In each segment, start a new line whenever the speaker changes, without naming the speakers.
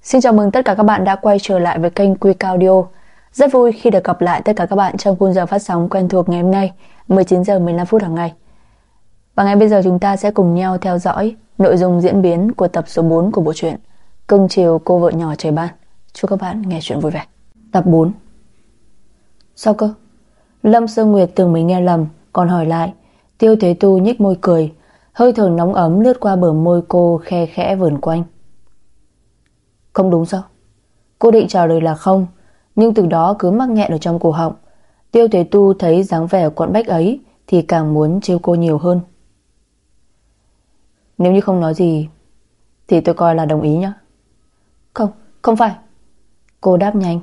Xin chào mừng tất cả các bạn đã quay trở lại với kênh Quick Audio. Rất vui khi được gặp lại tất cả các bạn trong khung giờ phát sóng quen thuộc ngày hôm nay, 19 giờ 15 phút hàng ngày. Và ngay bây giờ chúng ta sẽ cùng nhau theo dõi nội dung diễn biến của tập số 4 của bộ truyện Cưng chiều cô vợ nhỏ trời ban. Chúc các bạn nghe truyện vui vẻ. Tập 4. Sao cơ? Lâm Sương Nguyệt tưởng mình nghe lầm, còn hỏi lại. Tiêu Thế Tu nhếch môi cười, hơi thở nóng ấm lướt qua bờ môi cô, khe khẽ vờn quanh. Không đúng sao? Cô định trả lời là không, nhưng từ đó cứ mắc nghẹn ở trong cổ họng. Tiêu Thế Tu thấy dáng vẻ quặn bách ấy thì càng muốn trêu cô nhiều hơn. Nếu như không nói gì thì tôi coi là đồng ý nhé. Không, không phải. Cô đáp nhanh.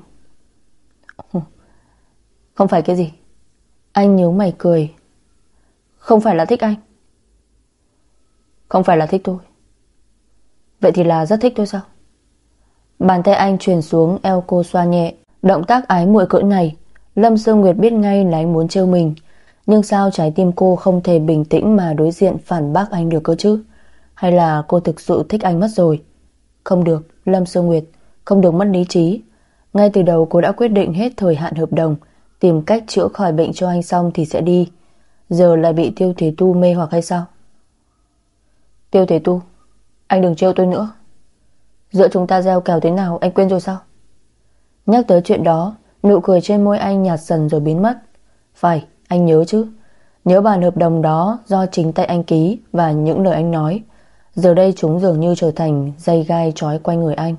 Không phải cái gì? Anh nhíu mày cười. Không phải là thích anh? Không phải là thích tôi. Vậy thì là rất thích tôi sao? Bàn tay anh truyền xuống eo cô xoa nhẹ. Động tác ái muội cỡ này, Lâm Sương Nguyệt biết ngay là anh muốn trêu mình. Nhưng sao trái tim cô không thể bình tĩnh mà đối diện phản bác anh được cơ chứ? Hay là cô thực sự thích anh mất rồi? Không được, Lâm Sương Nguyệt, không được mất lý trí. Ngay từ đầu cô đã quyết định hết thời hạn hợp đồng, tìm cách chữa khỏi bệnh cho anh xong thì sẽ đi. Giờ lại bị Tiêu Thế Tu mê hoặc hay sao? Tiêu Thế Tu, anh đừng trêu tôi nữa. Giữa chúng ta gieo kèo thế nào anh quên rồi sao? Nhắc tới chuyện đó, nụ cười trên môi anh nhạt dần rồi biến mất. Phải, anh nhớ chứ. Nhớ bản hợp đồng đó do chính tay anh ký và những lời anh nói. Giờ đây chúng dường như trở thành dây gai trói quanh người anh.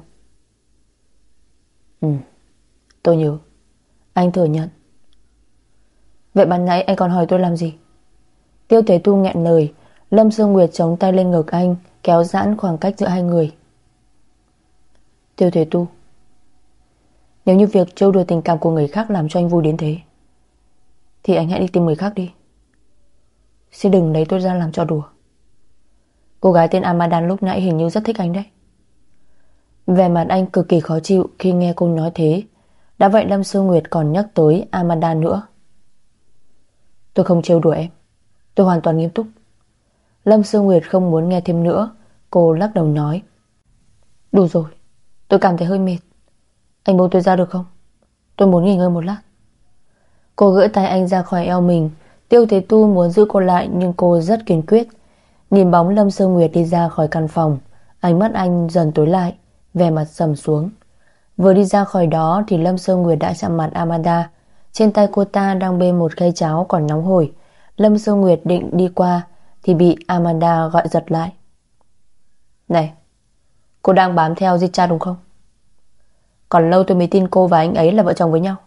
Tôi nhớ. Anh thừa nhận. Vậy ban nãy anh còn hỏi tôi làm gì? Tiêu Thế Tu nghẹn lời. Lâm Sương Nguyệt chống tay lên ngực anh, kéo giãn khoảng cách giữa hai người. Tiêu Thế Tu, nếu như việc trêu đùa tình cảm của người khác làm cho anh vui đến thế thì anh hãy đi tìm người khác đi. Xin đừng lấy tôi ra làm trò đùa. Cô gái tên Amadan lúc nãy hình như rất thích anh đấy. Vẻ mặt anh cực kỳ khó chịu khi nghe cô nói thế. Đã vậy Lâm Sương Nguyệt còn nhắc tới Amadan nữa. Tôi không trêu đùa em, tôi hoàn toàn nghiêm túc. Lâm Sương Nguyệt không muốn nghe thêm nữa. Cô lắc đầu nói. Đủ rồi, tôi cảm thấy hơi mệt. Anh buông tôi ra được không? Tôi muốn nghỉ ngơi một lát. Cô gỡ tay anh ra khỏi eo mình. Tiêu Thế Tu muốn giữ cô lại nhưng cô rất kiên quyết. Nhìn bóng Lâm Sương Nguyệt đi ra khỏi căn phòng, ánh mắt anh dần tối lại, vẻ mặt sầm xuống. Vừa đi ra khỏi đó thì Lâm Sương Nguyệt đã chạm mặt Amanda. Trên tay cô ta đang bê một khay cháo còn nóng hổi. Lâm Sương Nguyệt định đi qua thì bị Amanda gọi giật lại. Này, cô đang bám theo Zicha đúng không? Còn lâu tôi mới tin cô và anh ấy là vợ chồng với nhau.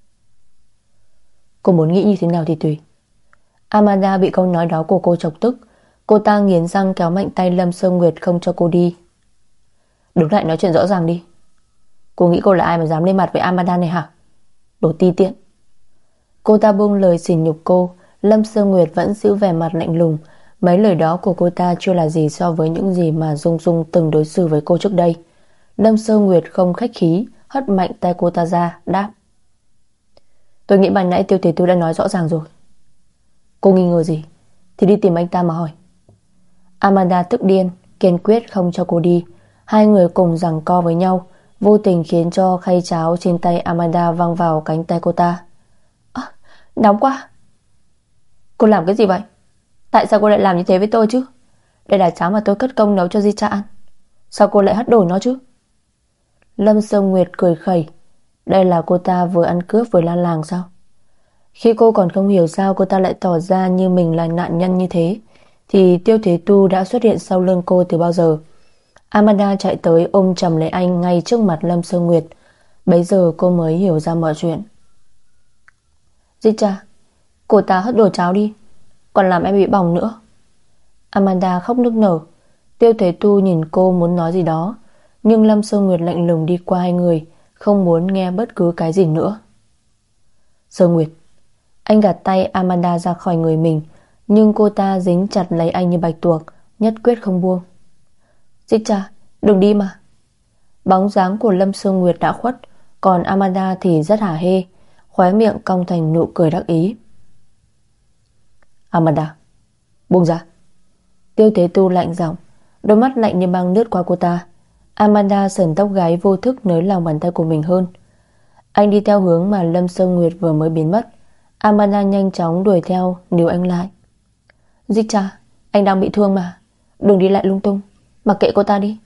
Cô muốn nghĩ như thế nào thì tùy. Amanda bị câu nói đó của cô chọc tức. Cô ta nghiến răng kéo mạnh tay Lâm Sương Nguyệt không cho cô đi. Đứng lại nói chuyện rõ ràng đi. Cô nghĩ cô là ai mà dám lên mặt với Amanda này hả? Đồ ti tiện. Cô ta buông lời sỉ nhục cô. Lâm Sương Nguyệt vẫn giữ vẻ mặt lạnh lùng. Mấy lời đó của cô ta chưa là gì so với những gì mà Dung Dung từng đối xử với cô trước đây. Lâm Sương Nguyệt không khách khí, hất mạnh tay cô ta ra, đáp. Tôi nghĩ ban nãy Tiêu Thế Tu đã nói rõ ràng rồi. Cô nghi ngờ gì thì đi tìm anh ta mà hỏi. Amanda tức điên, kiên quyết không cho cô đi. Hai người cùng giằng co với nhau, vô tình khiến cho khay cháo trên tay Amanda văng vào cánh tay cô ta. Nóng quá. Cô làm cái gì vậy? Tại sao cô lại làm như thế với tôi chứ? Đây là cháo mà tôi cất công nấu cho Zicha ăn. Sao cô lại hất đổi nó chứ? Lâm Sương Nguyệt cười khẩy. Đây là cô ta vừa ăn cướp vừa la làng sao? Khi cô còn không hiểu sao cô ta lại tỏ ra như mình là nạn nhân như thế thì Tiêu Thế Tu đã xuất hiện sau lưng cô từ bao giờ. Amanda chạy tới ôm chầm lấy anh ngay trước mặt Lâm Sương Nguyệt. Bấy giờ cô mới hiểu ra mọi chuyện. Zicha, cô ta hất đổ cháo đi, còn làm em bị bỏng nữa. Amanda khóc nức nở. Tiêu Thế Tu nhìn cô muốn nói gì đó, nhưng Lâm Sương Nguyệt lạnh lùng đi qua hai người, không muốn nghe bất cứ cái gì nữa. Sương Nguyệt. Anh gạt tay Amanda ra khỏi người mình, nhưng cô ta dính chặt lấy anh như bạch tuộc, nhất quyết không buông. Zicha, đừng đi mà. Bóng dáng của Lâm Sương Nguyệt đã khuất, còn Amanda thì rất hả hê, khóe miệng cong thành nụ cười đắc ý. Amanda, buông ra. Tiêu Thế Tu lạnh giọng, đôi mắt lạnh như băng lướt qua cô ta. Amanda sờn tóc gái vô thức nới lòng bàn tay của mình hơn. Anh đi theo hướng mà Lâm Sương Nguyệt vừa mới biến mất. Amanda nhanh chóng đuổi theo, níu anh lại. Dịch cha, anh đang bị thương mà, đừng đi lại lung tung, mặc kệ cô ta đi.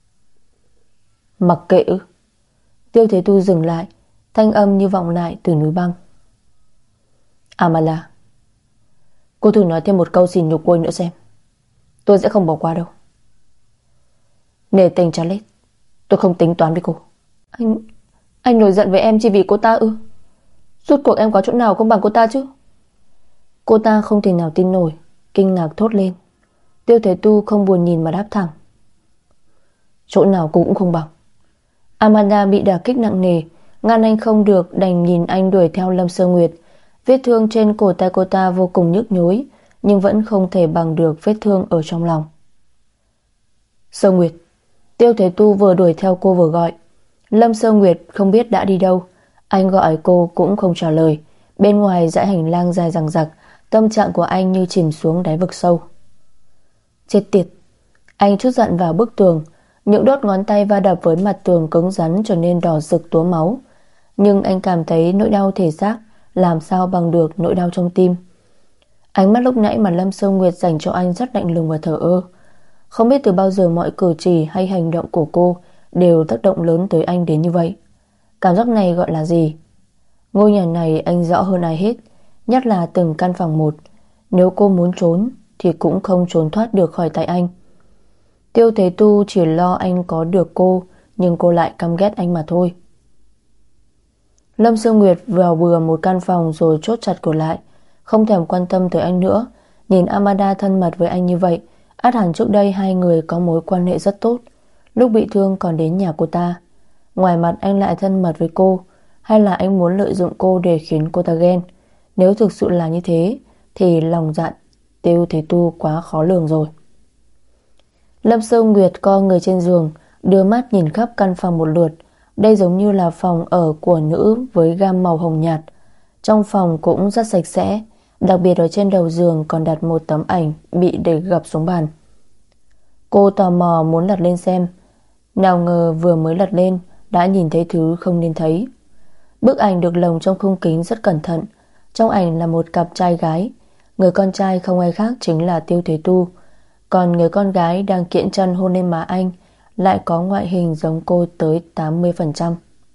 Mặc kệ ư? Tiêu Thế Tu dừng lại, thanh âm như vọng lại từ núi băng. Amanda, cô thử nói thêm một câu xỉ nhục cô nữa xem. Tôi sẽ không bỏ qua đâu. Nể tình Charlotte, tôi không tính toán với cô. Anh nổi giận với em chỉ vì cô ta ư? Rốt cuộc em có chỗ nào không bằng cô ta chứ? Cô ta không thể nào tin nổi, kinh ngạc thốt lên. Tiêu Thế Tu không buồn nhìn mà đáp thẳng. Chỗ nào cô cũng không bằng. Amanda bị đả kích nặng nề, ngăn anh không được, đành nhìn anh đuổi theo Lâm Sơ Nguyệt. Vết thương trên cổ tay cô ta vô cùng nhức nhối, nhưng vẫn không thể bằng được vết thương ở trong lòng. Sơ Nguyệt. Tiêu Thế Tu vừa đuổi theo cô vừa gọi. Lâm Sơ Nguyệt không biết đã đi đâu. Anh gọi cô cũng không trả lời. Bên ngoài dãy hành lang dài dằng dặc, tâm trạng của anh như chìm xuống đáy vực sâu. Chết tiệt. Anh trút giận vào bức tường. Những đốt ngón tay va đập với mặt tường cứng rắn trở nên đỏ rực túa máu. Nhưng anh cảm thấy nỗi đau thể xác làm sao bằng được nỗi đau trong tim. Ánh mắt lúc nãy mà Lâm Sơ Nguyệt dành cho anh rất lạnh lùng và thờ ơ. Không biết từ bao giờ mọi cử chỉ hay hành động của cô đều tác động lớn tới anh đến như vậy. Cảm giác này gọi là gì? Ngôi nhà này anh rõ hơn ai hết, nhất là từng căn phòng một. Nếu cô muốn trốn thì cũng không trốn thoát được khỏi tay anh. Tiêu Thế Tu chỉ lo anh có được cô, nhưng cô lại căm ghét anh mà thôi. Lâm Sương Nguyệt vào bừa một căn phòng rồi chốt chặt cửa lại, không thèm quan tâm tới anh nữa. Nhìn Amanda thân mật với anh như vậy, ắt hẳn trước đây hai người có mối quan hệ rất tốt. Lúc bị thương còn đến nhà cô ta. Ngoài mặt anh lại thân mật với cô, hay là anh muốn lợi dụng cô để khiến cô ta ghen? Nếu thực sự là như thế thì lòng dạ Tiêu Thế Tu quá khó lường rồi. Lâm Sương Nguyệt co người trên giường, đưa mắt nhìn khắp căn phòng một lượt. Đây giống như là phòng ở của nữ với gam màu hồng nhạt. Trong phòng cũng rất sạch sẽ, đặc biệt ở trên đầu giường còn đặt một tấm ảnh bị để gập xuống bàn. Cô tò mò muốn lật lên xem, nào ngờ vừa mới lật lên đã nhìn thấy thứ không nên thấy. Bức ảnh được lồng trong khung kính rất cẩn thận. Trong ảnh là một cặp trai gái. Người con trai không ai khác chính là Tiêu Thế Tu, còn người con gái đang kiễng chân hôn lên má anh lại có ngoại hình giống cô tới 80%.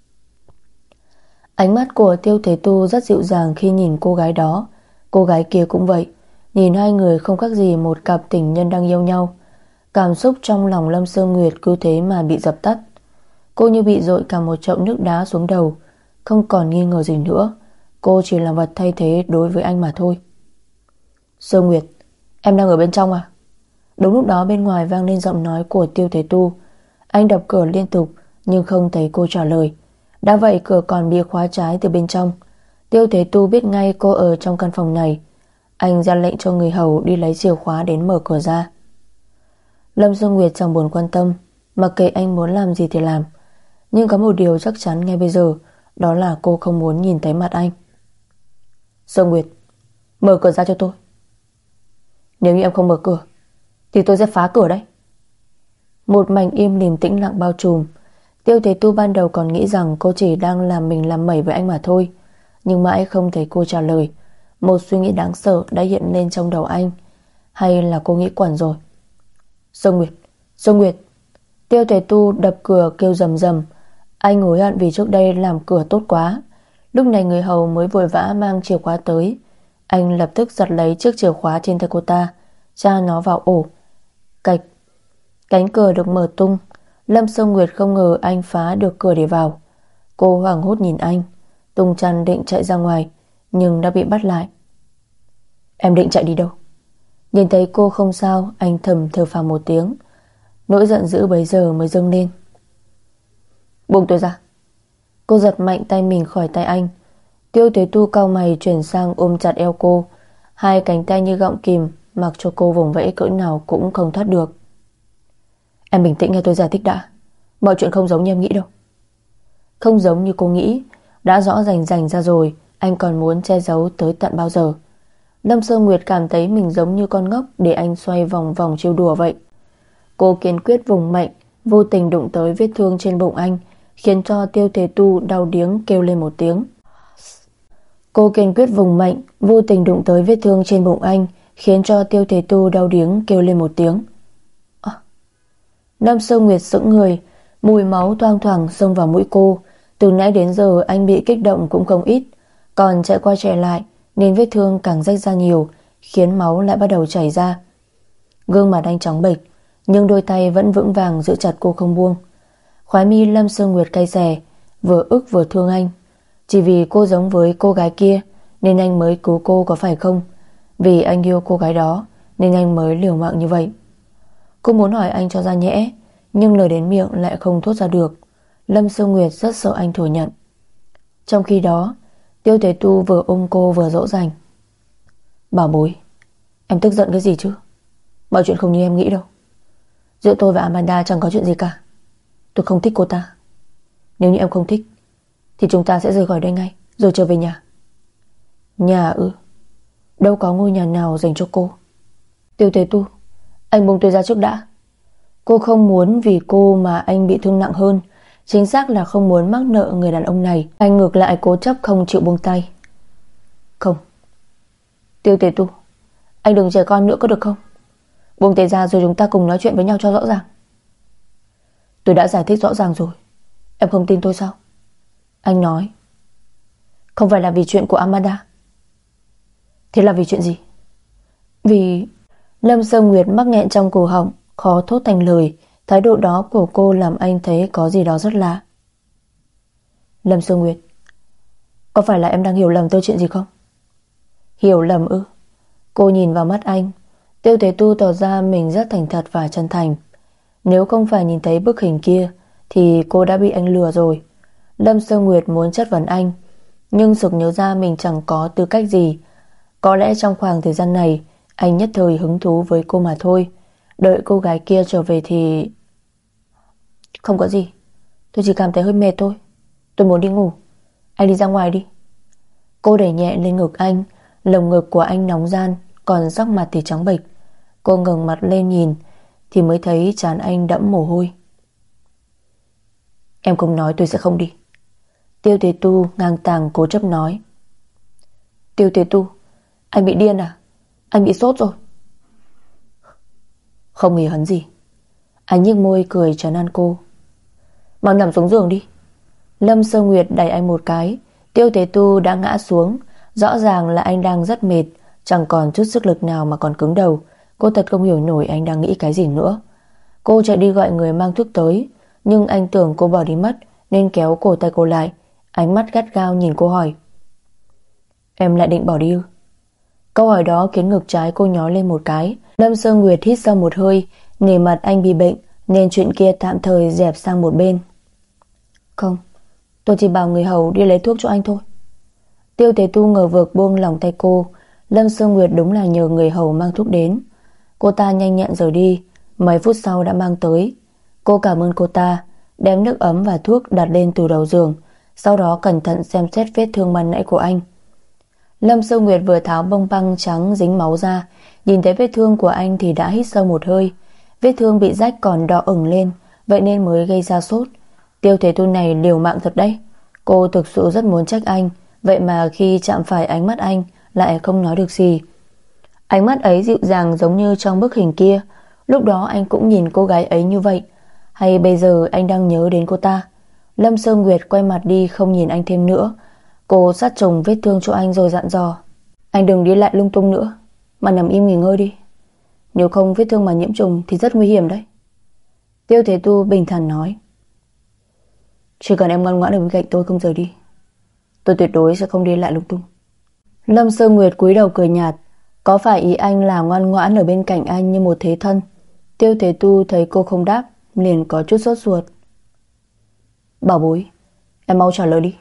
Ánh mắt của Tiêu Thế Tu rất dịu dàng khi nhìn cô gái đó. Cô gái kia cũng vậy. Nhìn hai người không khác gì một cặp tình nhân đang yêu nhau. Cảm xúc trong lòng Lâm Sương Nguyệt cứ thế mà bị dập tắt. Cô như bị dội cả một chậu nước đá xuống đầu. Không còn nghi ngờ gì nữa. Cô chỉ là vật thay thế đối với anh mà thôi. Sương Nguyệt, em đang ở bên trong à? Đúng lúc đó bên ngoài vang lên giọng nói của Tiêu Thế Tu. Anh đập cửa liên tục nhưng không thấy cô trả lời. Đã vậy cửa còn bị khóa trái từ bên trong. Tiêu Thế Tu biết ngay cô ở trong căn phòng này. Anh ra lệnh cho người hầu đi lấy chìa khóa đến mở cửa ra. Lâm Dương Nguyệt chẳng buồn quan tâm, mặc kệ anh muốn làm gì thì làm. Nhưng có một điều chắc chắn ngay bây giờ, đó là cô không muốn nhìn thấy mặt anh. Dương Nguyệt, mở cửa ra cho tôi. Nếu như em không mở cửa thì tôi sẽ phá cửa đấy. Một mảnh im lìm tĩnh lặng bao trùm. Tiêu Thế Tu ban đầu còn nghĩ rằng cô chỉ đang làm mình làm mẩy với anh mà thôi, nhưng mãi không thấy cô trả lời. Một suy nghĩ đáng sợ đã hiện lên trong đầu anh. Hay là cô nghĩ quẩn rồi? Dương Nguyệt, Dương Nguyệt. Tiêu Thế Tu đập cửa kêu rầm rầm. Anh hối hận vì trước đây làm cửa tốt quá. Lúc này người hầu mới vội vã mang chìa khóa tới. Anh lập tức giật lấy chiếc chìa khóa trên tay cô ta, tra nó vào ổ. Cạch. Cánh cửa được mở tung. Lâm Sương Nguyệt không ngờ anh phá được cửa để vào. Cô hoảng hốt nhìn anh, tung chăn định chạy ra ngoài nhưng đã bị bắt lại. Em định chạy đi đâu? Nhìn thấy cô không sao, anh thầm thở phào một tiếng. Nỗi giận dữ bấy giờ mới dâng lên. Buông tôi ra. Cô giật mạnh tay mình khỏi tay anh. Tiêu Thế Tu cau mày chuyển sang ôm chặt eo cô. Hai cánh tay như gọng kìm, mặc cho cô vùng vẫy cỡ nào cũng không thoát được. Em bình tĩnh nghe tôi giải thích đã. Mọi chuyện không giống như em nghĩ đâu. Không giống như cô nghĩ. Đã rõ rành rành ra rồi, anh còn muốn che giấu tới tận bao giờ? Lâm Sương Nguyệt cảm thấy mình giống như con ngốc để anh xoay vòng vòng trêu đùa vậy. Cô kiên quyết vùng mạnh, vô tình đụng tới vết thương trên bụng anh, khiến cho Tiêu Thế Tu đau điếng kêu lên một tiếng. Cô kiên quyết vùng mạnh, vô tình đụng tới vết thương trên bụng anh, khiến cho Tiêu Thế Tu đau điếng kêu lên một tiếng. Lâm Sơ Nguyệt sững người, mùi máu thoang thoảng xông vào mũi cô. Từ nãy đến giờ anh bị kích động cũng không ít, còn chạy qua chạy lại nên vết thương càng rách ra nhiều, khiến máu lại bắt đầu chảy ra. Gương mặt anh trắng bệch, nhưng đôi tay vẫn vững vàng giữ chặt cô không buông. Khóe mi Lâm Sơ Nguyệt cay xè, vừa ức vừa thương anh. Chỉ vì cô giống với cô gái kia nên anh mới cứu cô, có phải không? Vì anh yêu cô gái đó nên anh mới liều mạng như vậy. Cô muốn hỏi anh cho ra nhẽ, nhưng lời đến miệng lại không thốt ra được. Lâm Sơ Nguyệt rất sợ anh thừa nhận. Trong khi đó, Tiêu Thế Tu vừa ôm cô vừa dỗ dành. Bảo bối, em tức giận cái gì chứ? Mọi chuyện không như em nghĩ đâu. Giữa tôi và Amanda chẳng có chuyện gì cả. Tôi không thích cô ta. Nếu như em không thích thì chúng ta sẽ rời khỏi đây ngay, rồi trở về nhà. Nhà ư? Đâu có ngôi nhà nào dành cho cô. Tiêu Thế Tu, anh buông tôi ra trước đã. Cô không muốn vì cô mà anh bị thương nặng hơn. Chính xác là không muốn mắc nợ người đàn ông này. Anh ngược lại cố chấp không chịu buông tay. Không. Tiêu Thế Tu, anh đừng trẻ con nữa có được không? Buông tay ra rồi chúng ta cùng nói chuyện với nhau cho rõ ràng. Tôi đã giải thích rõ ràng rồi. Em không tin tôi sao? Anh nói. Không phải là vì chuyện của Amanda. Thế là vì chuyện gì? Vì... Lâm Sơ Nguyệt mắc nghẹn trong cổ họng, khó thốt thành lời. Thái độ đó của cô làm anh thấy có gì đó rất lạ. Lâm Sơ Nguyệt, có phải là em đang hiểu lầm tôi chuyện gì không? Hiểu lầm ư? Cô nhìn vào mắt anh. Tiêu Thế Tu tỏ ra mình rất thành thật và chân thành. Nếu không phải nhìn thấy bức hình kia thì cô đã bị anh lừa rồi. Lâm Sơ Nguyệt muốn chất vấn anh, nhưng sực nhớ ra mình chẳng có tư cách gì. Có lẽ trong khoảng thời gian này anh nhất thời hứng thú với cô mà thôi. Đợi cô gái kia trở về thì... Không có gì, tôi chỉ cảm thấy hơi mệt thôi. Tôi muốn đi ngủ. Anh đi ra ngoài đi. Cô đẩy nhẹ lên ngực anh. Lồng ngực của anh nóng ran, còn sắc mặt thì trắng bệch. Cô ngẩng mặt lên nhìn thì mới thấy trán anh đẫm mồ hôi. Em không nói tôi sẽ không đi. Tiêu Thế Tu ngang tàng cố chấp nói. Tiêu Thế Tu, anh bị điên à? Anh bị sốt rồi. Không hề hấn gì. Anh nhếch môi cười trấn an cô. Mau nằm xuống giường đi. Lâm Sơ Nguyệt đẩy anh một cái. Tiêu Thế Tu đã ngã xuống. Rõ ràng là anh đang rất mệt, chẳng còn chút sức lực nào mà còn cứng đầu. Cô thật không hiểu nổi anh đang nghĩ cái gì nữa. Cô chạy đi gọi người mang thuốc tới, nhưng anh tưởng cô bỏ đi mất nên kéo cổ tay cô lại. Ánh mắt gắt gao nhìn cô hỏi. Em lại định bỏ đi ư? Câu hỏi đó khiến ngực trái cô nhói lên một cái. Lâm Sơ Nguyệt hít sâu một hơi. Nề mặt anh bị bệnh nên chuyện kia tạm thời dẹp sang một bên. Không, tôi chỉ bảo người hầu đi lấy thuốc cho anh thôi. Tiêu Thế Tu ngờ vực buông lòng tay cô. Lâm Sơ Nguyệt đúng là nhờ người hầu mang thuốc đến. Cô ta nhanh nhẹn rời đi. Mấy phút sau đã mang tới. Cô cảm ơn cô ta, đem nước ấm và thuốc đặt lên từ đầu giường, sau đó cẩn thận xem xét vết thương ban nãy của anh. Lâm Sơ Nguyệt vừa tháo bông băng trắng dính máu ra, nhìn thấy vết thương của anh thì đã hít sâu một hơi. Vết thương bị rách còn đỏ ửng lên, vậy nên mới gây ra sốt. Tiêu Thế Tu này liều mạng thật đấy. Cô thực sự rất muốn trách anh, vậy mà khi chạm phải ánh mắt anh lại không nói được gì. Ánh mắt ấy dịu dàng giống như trong bức hình kia. Lúc đó anh cũng nhìn cô gái ấy như vậy, hay bây giờ anh đang nhớ đến cô ta? Lâm Sơ Nguyệt quay mặt đi không nhìn anh thêm nữa. Cô sát trùng vết thương cho anh rồi dặn dò. Anh đừng đi lại lung tung nữa, mà nằm im nghỉ ngơi đi. Nếu không vết thương mà nhiễm trùng thì rất nguy hiểm đấy. Tiêu Thế Tu bình thản nói. Chỉ cần em ngoan ngoãn ở bên cạnh tôi không rời đi, tôi tuyệt đối sẽ không đi lại lung tung. Lâm Sơ Nguyệt cúi đầu cười nhạt. Có phải ý anh là ngoan ngoãn ở bên cạnh anh như một thế thân? Tiêu Thế Tu thấy cô không đáp liền có chút sốt ruột. Bảo bối, em mau trả lời đi.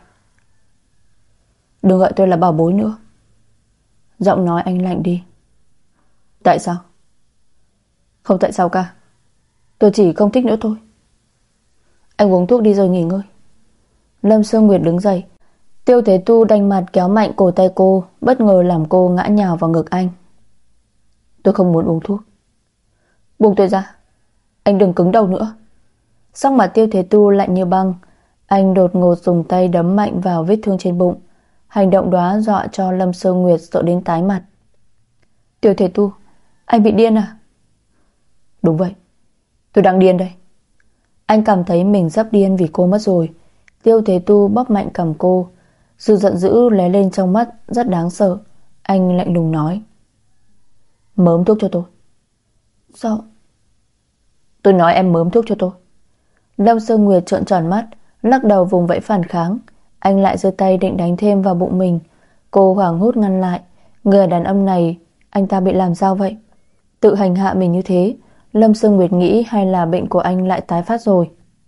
Đừng gọi tôi là bảo bối nữa. Giọng nói anh lạnh đi. Tại sao? Không tại sao cả. Tôi chỉ không thích nữa thôi. Anh uống thuốc đi rồi nghỉ ngơi. Lâm Sơ Nguyệt đứng dậy. Tiêu Thế Tu đanh mặt kéo mạnh cổ tay cô, bất ngờ làm cô ngã nhào vào ngực anh. Tôi không muốn uống thuốc. Buông tôi ra. Anh đừng cứng đầu nữa. Sắc mặt Tiêu Thế Tu lạnh như băng. Anh đột ngột dùng tay đấm mạnh vào vết thương trên bụng. Hành động đó dọa cho Lâm Sơ Nguyệt sợ đến tái mặt. Tiêu Thế Tu, anh bị điên à? Đúng vậy, tôi đang điên đây. Anh cảm thấy mình sắp điên vì cô mất rồi. Tiêu Thế Tu bóp mạnh cằm cô. Sự giận dữ lóe lên trong mắt rất đáng sợ. Anh lạnh lùng nói: Mớm thuốc cho tôi. Sao? Tôi nói em mớm thuốc cho tôi. Lâm Sơ Nguyệt trợn tròn mắt, lắc đầu vùng vẫy phản kháng. Anh lại giơ tay định đánh thêm vào bụng mình. Cô hoảng hốt ngăn lại. Người đàn ông này, anh ta bị làm sao vậy? Tự hành hạ mình như thế. Lâm Sơ Nguyệt nghĩ hay là bệnh của anh lại tái phát rồi.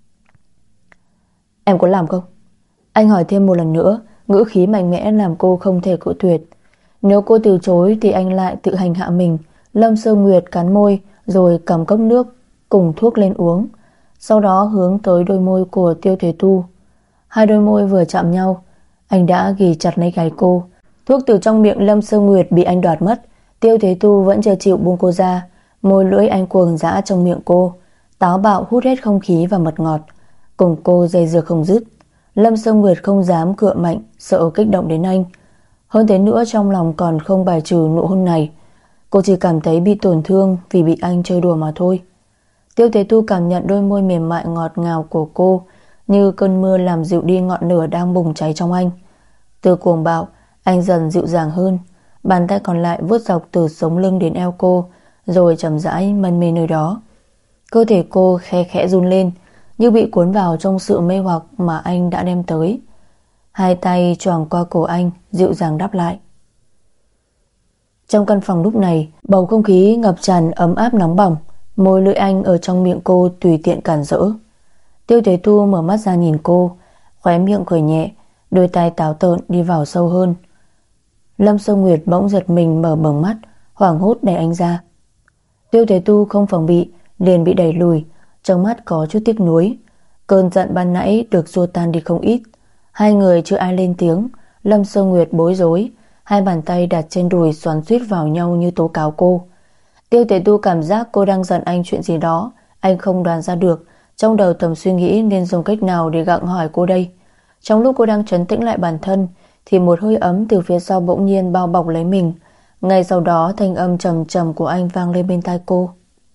Em có làm không? Anh hỏi thêm một lần nữa, ngữ khí mạnh mẽ làm cô không thể cự tuyệt. Nếu cô từ chối thì anh lại tự hành hạ mình. Lâm Sơ Nguyệt cắn môi rồi cầm cốc nước cùng thuốc lên uống, sau đó hướng tới đôi môi của Tiêu Thế Tu. Hai đôi môi vừa chạm nhau, anh đã ghì chặt lấy gáy cô. Thuốc từ trong miệng Lâm Sơ Nguyệt bị anh đoạt mất. Tiêu Thế Tu vẫn chưa chịu buông cô ra. Môi lưỡi anh cuồng dã trong miệng cô, táo bạo hút hết không khí và mật ngọt, cùng cô dây dưa không dứt. Lâm Sơ Nguyệt không dám cựa mạnh, sợ kích động đến anh. Hơn thế nữa, trong lòng còn không bài trừ nụ hôn này. Cô chỉ cảm thấy bị tổn thương vì bị anh chơi đùa mà thôi. Tiêu Thế Tu cảm nhận đôi môi mềm mại ngọt ngào của cô như cơn mưa làm dịu đi ngọn lửa đang bùng cháy trong anh. Từ cuồng bạo, anh dần dịu dàng hơn. Bàn tay còn lại vuốt dọc từ sống lưng đến eo cô, rồi chậm rãi mân mê nơi đó. Cơ thể cô khe khẽ run lên, như bị cuốn vào trong sự mê hoặc mà anh đã đem tới. Hai tay choàng qua cổ anh, dịu dàng đáp lại. Trong căn phòng lúc này, bầu không khí ngập tràn ấm áp nóng bỏng. Môi lưỡi anh ở trong miệng cô tùy tiện cản rỡ. Tiêu Thế Tu mở mắt ra nhìn cô, khóe miệng cười nhẹ, đôi tay táo tợn đi vào sâu hơn. Lâm Sơ Nguyệt bỗng giật mình mở bừng mắt, hoảng hốt đẩy anh ra. Tiêu Thế Tu không phòng bị, liền bị đẩy lùi, trong mắt có chút tiếc nuối. Cơn giận ban nãy được xua tan đi không ít. Hai người chưa ai lên tiếng. Lâm Sơ Nguyệt bối rối, hai bàn tay đặt trên đùi xoắn xuýt vào nhau như tố cáo cô. Tiêu Thế Tu cảm giác cô đang giận anh chuyện gì đó. Anh không đoán ra được, trong đầu thầm suy nghĩ nên dùng cách nào để gặng hỏi cô đây. Trong lúc cô đang trấn tĩnh lại bản thân thì một hơi ấm từ phía sau bỗng nhiên bao bọc lấy mình. Ngay sau đó thanh âm trầm trầm của anh vang lên bên tai cô.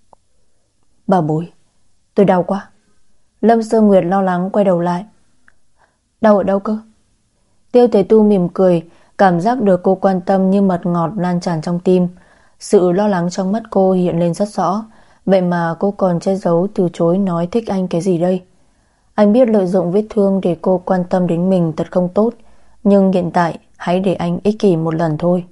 Bà bối, tôi đau quá. Lâm Sơ Nguyệt lo lắng quay đầu lại. Đau ở đâu cơ? Tiêu Thế Tu mỉm cười, cảm giác được cô quan tâm như mật ngọt lan tràn trong tim. Sự lo lắng trong mắt cô hiện lên rất rõ. Vậy mà cô còn che giấu từ chối nói thích anh cái gì đây? Anh biết lợi dụng vết thương để cô quan tâm đến mình thật không tốt, nhưng hiện tại hãy để anh ích kỷ một lần thôi.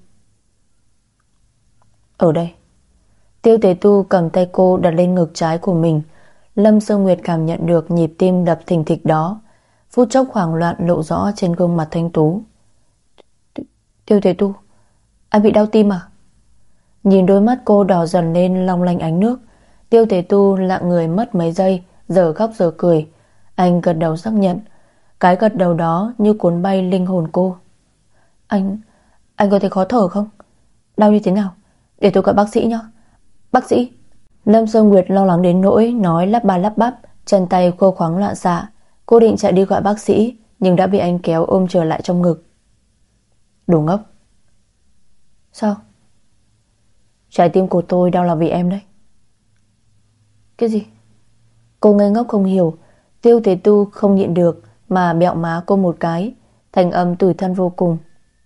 Ở đây. Tiêu Thế Tu cầm tay cô đặt lên ngực trái của mình. Lâm Sơ Nguyệt cảm nhận được nhịp tim đập thình thịch đó. Phút chốc hoảng loạn lộ rõ trên gương mặt thanh tú. Tiêu Thế Tu, anh bị đau tim à? Nhìn đôi mắt cô đỏ dần lên long lanh ánh nước, Tiêu Thế Tu lặng người mất mấy giây, giờ khóc giờ cười. Anh gật đầu xác nhận. Cái gật đầu đó như cuốn bay linh hồn cô. Anh có thấy khó thở không? Đau như thế nào? Để tôi gọi bác sĩ nhé. Bác sĩ. Lâm Sơ Nguyệt lo lắng đến nỗi nói lắp ba lắp bắp, chân tay khô khoắng loạn xạ. Cô định chạy đi gọi bác sĩ, nhưng đã bị anh kéo ôm trở lại trong ngực. Đồ ngốc. Sao? Trái tim của tôi đau là vì em đấy. Cái gì? Cô ngây ngốc không hiểu. Tiêu Thế Tu không nhịn được mà bẹo má cô một cái, thành âm tủi thân vô cùng.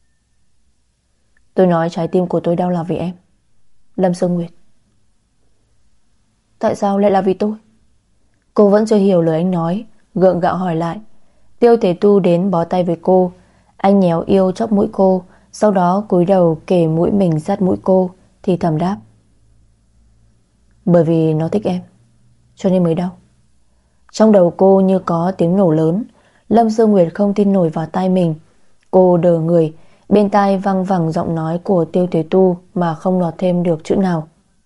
Tôi nói trái tim của tôi đau là vì em, Lâm Sơ Nguyệt. Tại sao lại là vì tôi? Cô vẫn chưa hiểu lời anh nói, gượng gạo hỏi lại. Tiêu Thế Tu đến bó tay với cô. Anh nhéo yêu chóp mũi cô, sau đó cúi đầu kề mũi mình sát mũi cô, thì thầm đáp. Bởi vì nó thích em, cho nên mới đau. Trong đầu cô như có tiếng nổ lớn. Lâm Sơ Nguyệt không tin nổi vào tai mình. Cô đờ người, bên tai văng vẳng giọng nói của Tiêu Thế Tu mà không lọt thêm được chữ nào.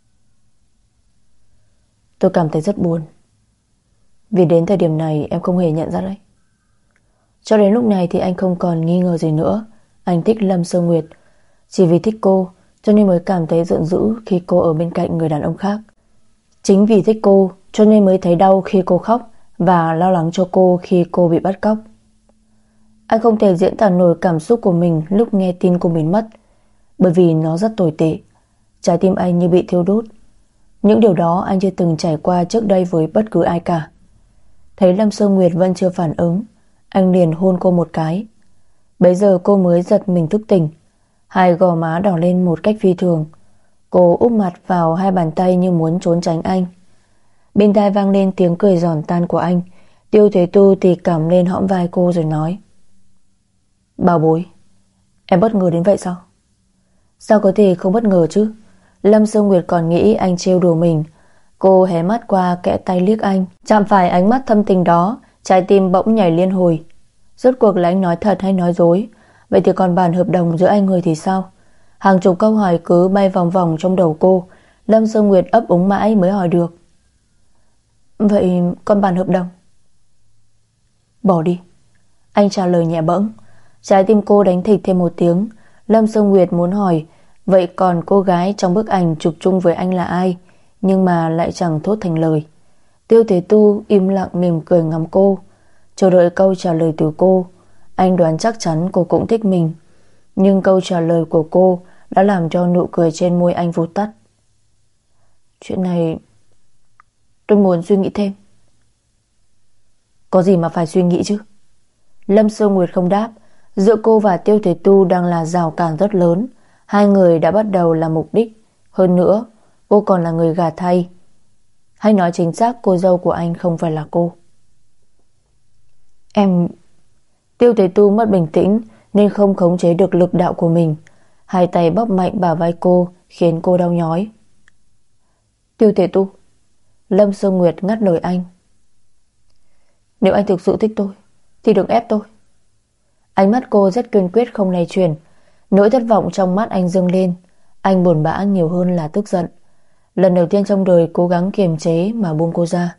Tôi cảm thấy rất buồn, vì đến thời điểm này em không hề nhận ra đấy. Cho đến lúc này thì anh không còn nghi ngờ gì nữa. Anh thích Lâm Sơ Nguyệt. Chỉ vì thích cô cho nên mới cảm thấy giận dữ khi cô ở bên cạnh người đàn ông khác. Chính vì thích cô cho nên mới thấy đau khi cô khóc và lo lắng cho cô khi cô bị bắt cóc. Anh không thể diễn tả nổi cảm xúc của mình lúc nghe tin cô biến mất, bởi vì nó rất tồi tệ. Trái tim anh như bị thiêu đốt. Những điều đó anh chưa từng trải qua trước đây với bất cứ ai cả. Thấy Lâm Sương Nguyệt vẫn chưa phản ứng, anh liền hôn cô một cái. Bấy giờ cô mới giật mình thức tỉnh, hai gò má đỏ lên một cách phi thường. Cô úp mặt vào hai bàn tay như muốn trốn tránh anh. Bên tai vang lên tiếng cười giòn tan của anh. Tiêu Thế Tu thì cảm lên hõm vai cô rồi nói: Bảo bối, em bất ngờ đến vậy sao? Sao có thể không bất ngờ chứ? Lâm Sương Nguyệt còn nghĩ anh trêu đùa mình. Cô hé mắt qua kẽ tay liếc anh, chạm phải ánh mắt thâm tình đó, trái tim bỗng nhảy liên hồi. Rốt cuộc là anh nói thật hay nói dối? Vậy thì còn bản hợp đồng giữa anh người thì sao? Hàng chục câu hỏi cứ bay vòng vòng trong đầu cô. Lâm Sương Nguyệt ấp úng mãi mới hỏi được: Vậy còn bản hợp đồng? Bỏ đi, anh trả lời nhẹ bẫng. Trái tim cô đánh thịch thêm một tiếng. Lâm Sương Nguyệt muốn hỏi vậy còn cô gái trong bức ảnh chụp chung với anh là ai, nhưng mà lại chẳng thốt thành lời. Tiêu Thế Tu im lặng mỉm cười ngắm cô, chờ đợi câu trả lời từ cô. Anh đoán chắc chắn cô cũng thích mình, nhưng câu trả lời của cô đã làm cho nụ cười trên môi anh vụt tắt. Chuyện này tôi muốn suy nghĩ thêm. Có gì mà phải suy nghĩ chứ? Lâm Sương Nguyệt không đáp. Giữa cô và Tiêu Thế Tu đang là rào cản rất lớn. Hai người đã bắt đầu là mục đích. Hơn nữa cô còn là người gả thay. Hay nói chính xác cô dâu của anh không phải là cô. Em... Tiêu Thế Tu mất bình tĩnh nên không khống chế được lực đạo của mình. Hai tay bóp mạnh bả vai cô khiến cô đau nhói. Tiêu Thế Tu, Lâm Sương Nguyệt ngắt lời anh. Nếu anh thực sự thích tôi thì đừng ép tôi. Ánh mắt cô rất kiên quyết không lay chuyển. Nỗi thất vọng trong mắt anh dâng lên. Anh buồn bã nhiều hơn là tức giận. Lần đầu tiên trong đời cố gắng kiềm chế mà buông cô ra.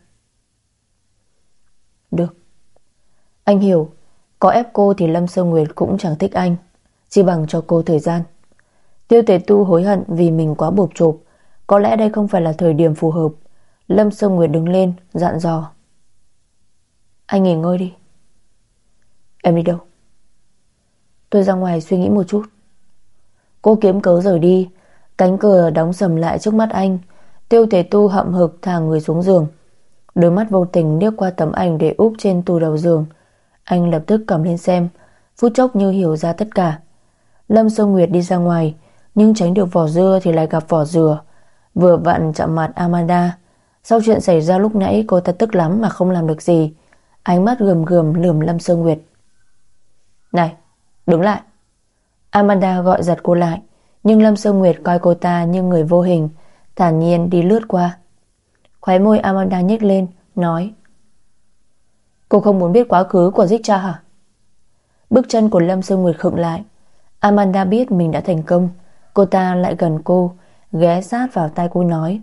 Được. Anh hiểu, có ép cô thì Lâm Sương Nguyệt cũng chẳng thích anh. Chỉ bằng cho cô thời gian. Tiêu Thế Tu hối hận vì mình quá bộp chộp. Có lẽ đây không phải là thời điểm phù hợp. Lâm Sương Nguyệt đứng lên dặn dò: Anh nghỉ ngơi đi. Em đi đâu? Tôi ra ngoài suy nghĩ một chút. Cô kiếm cớ rời đi. Cánh cửa đóng sầm lại trước mắt anh. Tiêu Thế Tu hậm hực thả người xuống giường. Đôi mắt vô tình liếc qua tấm ảnh để úp trên tủ đầu giường. Anh lập tức cầm lên xem. Phút chốc như hiểu ra tất cả. Lâm Sương Nguyệt đi ra ngoài, nhưng tránh được vỏ dưa thì lại gặp vỏ dừa. Vừa vặn chạm mặt Amanda. Sau chuyện xảy ra lúc nãy cô ta tức lắm mà không làm được gì. Ánh mắt gườm gườm lườm Lâm Sương Nguyệt. Này, đứng lại. Amanda gọi giật cô lại, nhưng Lâm Sương Nguyệt coi cô ta như người vô hình, thản nhiên đi lướt qua. Khóe môi Amanda nhếch lên, nói: Cô không muốn biết quá khứ của Zicha hả? Bước chân của Lâm Sương Nguyệt khựng lại. Amanda biết mình đã thành công. Cô ta lại gần cô, ghé sát vào tai cô nói: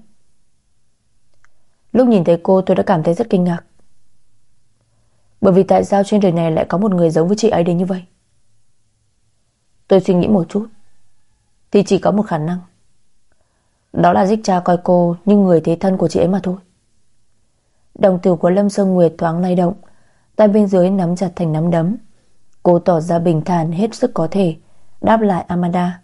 Lúc nhìn thấy cô tôi đã cảm thấy rất kinh ngạc. Bởi vì tại sao trên đời này lại có một người giống với chị ấy đến như vậy? Tôi suy nghĩ một chút thì chỉ có một khả năng. Đó là Zicha coi cô như người thế thân của chị ấy mà thôi. Đồng tử của Lâm Sương Nguyệt thoáng lay động, tay bên dưới nắm chặt thành nắm đấm. Cô tỏ ra bình thản hết sức có thể, đáp lại Amanda: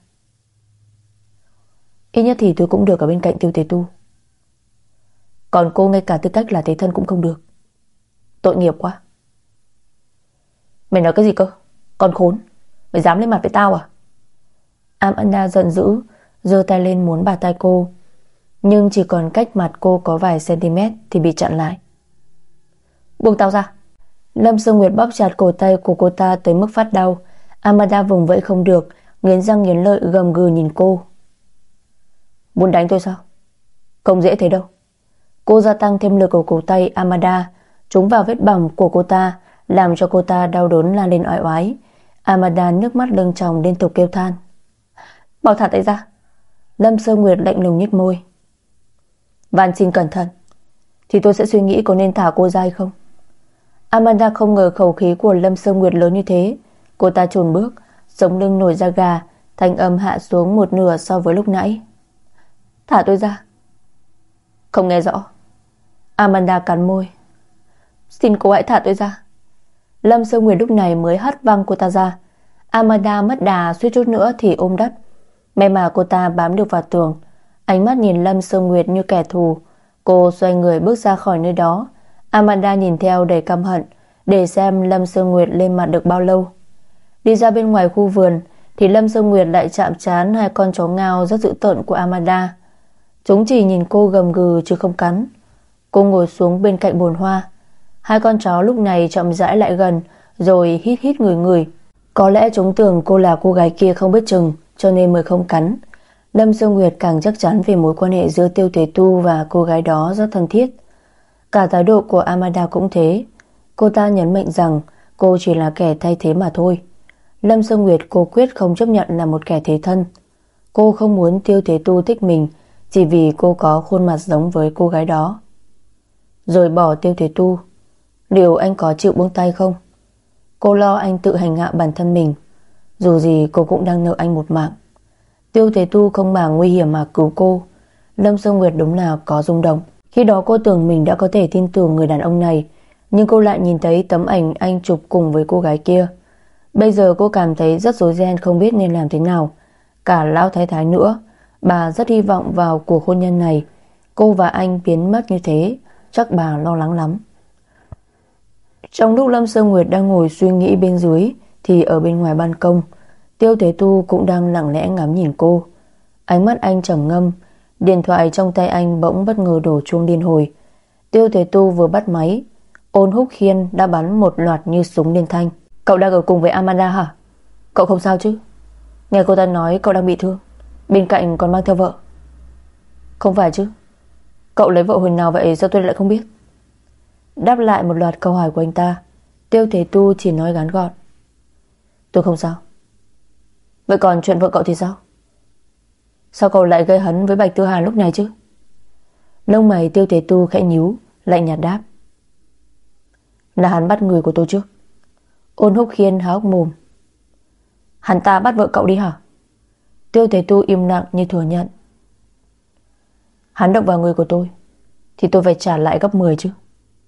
Ít nhất thì tôi cũng được ở bên cạnh Tiêu Thế Tu. Còn cô ngay cả tư cách là thế thân cũng không được. Tội nghiệp quá. Mày nói cái gì cơ? Con khốn, mày dám lên mặt với tao à? Amanda giận dữ, giơ tay lên muốn bạt tay cô, nhưng chỉ còn cách mặt cô có vài cm thì bị chặn lại. Buông tao ra. Lâm Sương Nguyệt bóp chặt cổ tay của cô ta tới mức phát đau. Amanda vùng vẫy không được, nghiến răng nghiến lợi gầm gừ nhìn cô. Muốn đánh tôi sao? Không dễ thế đâu. Cô gia tăng thêm lực của cổ tay Amanda, trúng vào vết bỏng của cô ta, làm cho cô ta đau đớn la lên oai oái. Amanda nước mắt lưng tròng liên tục kêu than. Mau thả tay ra. Lâm Sương Nguyệt lạnh lùng nhếch môi. Van xin cẩn thận, thì tôi sẽ suy nghĩ có nên thả cô ra hay không. Amanda không ngờ khẩu khí của Lâm Sương Nguyệt lớn như thế. Cô ta chồn bước, sống lưng nổi da gà, thanh âm hạ xuống một nửa so với lúc nãy. Thả tôi ra. Không nghe rõ. Amanda cắn môi. Xin cô hãy thả tôi ra. Lâm Sương Nguyệt lúc này mới hất văng cô ta ra. Amanda mất đà suýt chút nữa thì ôm đất. May mà cô ta bám được vào tường. Ánh mắt nhìn Lâm Sương Nguyệt như kẻ thù. Cô xoay người bước ra khỏi nơi đó. Amanda nhìn theo đầy căm hận, để xem Lâm Sương Nguyệt lên mặt được bao lâu. Đi ra bên ngoài khu vườn thì Lâm Sương Nguyệt lại chạm trán hai con chó ngao rất dữ tợn của Amanda. Chúng chỉ nhìn cô gầm gừ chứ không cắn. Cô ngồi xuống bên cạnh bồn hoa. Hai con chó lúc này chậm rãi lại gần, rồi hít hít người người. Có lẽ chúng tưởng cô là cô gái kia không biết chừng, cho nên mới không cắn. Lâm Sương Nguyệt càng chắc chắn về mối quan hệ giữa Tiêu Thế Tu và cô gái đó rất thân thiết. Cả thái độ của Amanda cũng thế. Cô ta nhấn mạnh rằng cô chỉ là kẻ thay thế mà thôi. Lâm Sương Nguyệt cô quyết không chấp nhận là một kẻ thế thân. Cô không muốn Tiêu Thế Tu thích mình chỉ vì cô có khuôn mặt giống với cô gái đó. Rồi bỏ Tiêu Thế Tu, liệu anh có chịu buông tay không? Cô lo anh tự hành hạ bản thân mình. Dù gì cô cũng đang nợ anh một mạng. Tiêu Thế Tu không màng nguy hiểm mà cứu cô. Lâm Sương Nguyệt đúng là có rung động. Khi đó cô tưởng mình đã có thể tin tưởng người đàn ông này, nhưng cô lại nhìn thấy tấm ảnh anh chụp cùng với cô gái kia. Bây giờ cô cảm thấy rất rối ren, không biết nên làm thế nào. Cả lão thái thái nữa, bà rất hy vọng vào cuộc hôn nhân này. Cô và anh biến mất như thế, chắc bà lo lắng lắm. Trong lúc Lâm Sương Nguyệt đang ngồi suy nghĩ bên dưới, thì ở bên ngoài ban công, Tiêu Thế Tu cũng đang lặng lẽ ngắm nhìn cô. Ánh mắt anh trầm ngâm. Điện thoại trong tay anh bỗng bất ngờ đổ chuông liên hồi. Tiêu Thế Tu vừa bắt máy, Ôn Húc Khiên đã bắn một loạt như súng liên thanh. Cậu đang ở cùng với Amanda hả? Cậu không sao chứ? Nghe cô ta nói cậu đang bị thương, bên cạnh còn mang theo vợ. Không phải chứ? Cậu lấy vợ hồi nào vậy sao tôi lại không biết? Đáp lại một loạt câu hỏi của anh ta, Tiêu Thế Tu chỉ nói ngắn gọn: tôi không sao. Vậy còn chuyện vợ cậu thì sao? Sao cậu lại gây hấn với Bạch Tư Hàn lúc này chứ? Lông mày Tiêu Thế Tu khẽ nhíu, lạnh nhạt đáp: là hắn bắt người của tôi trước. Ôn Húc Khiên há hốc mồm: hắn ta bắt vợ cậu đi hả? Tiêu Thế Tu im lặng như thừa nhận: hắn động vào người của tôi thì tôi phải trả lại gấp 10 chứ.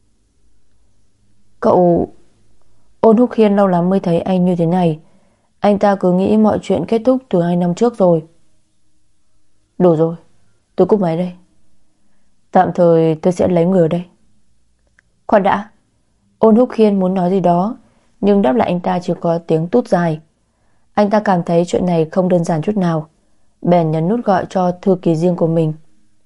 Cậu... Ôn Húc Khiên lâu lắm mới thấy anh như thế này. Anh ta cứ nghĩ mọi chuyện kết thúc từ 2 năm trước rồi. Đủ rồi, tôi cúp máy đây. Tạm thời tôi sẽ lấy người ở đây. Khoan đã. Ôn Húc Khiên muốn nói gì đó, nhưng đáp lại anh ta chỉ có tiếng tút dài. Anh ta cảm thấy chuyện này không đơn giản chút nào, bèn nhấn nút gọi cho thư ký riêng của mình.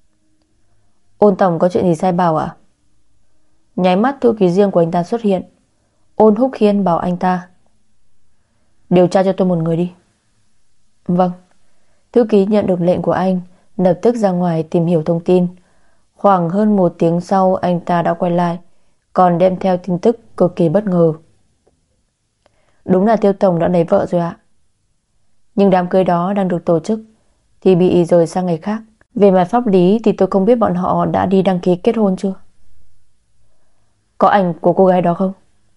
Ôn tổng có chuyện gì sai bảo ạ? Nháy mắt thư ký riêng của anh ta xuất hiện. Ôn Húc Khiên bảo anh ta: điều tra cho tôi một người đi. Vâng. Thư ký nhận được lệnh của anh, lập tức ra ngoài tìm hiểu thông tin. Khoảng hơn 1 tiếng sau, anh ta đã quay lại, còn đem theo tin tức cực kỳ bất ngờ. Đúng là Tiêu tổng đã lấy vợ rồi ạ. Nhưng đám cưới đó đang được tổ chức thì bị rời sang ngày khác. Về mặt pháp lý thì tôi không biết bọn họ đã đi đăng ký kết hôn chưa. Có ảnh của cô gái đó không?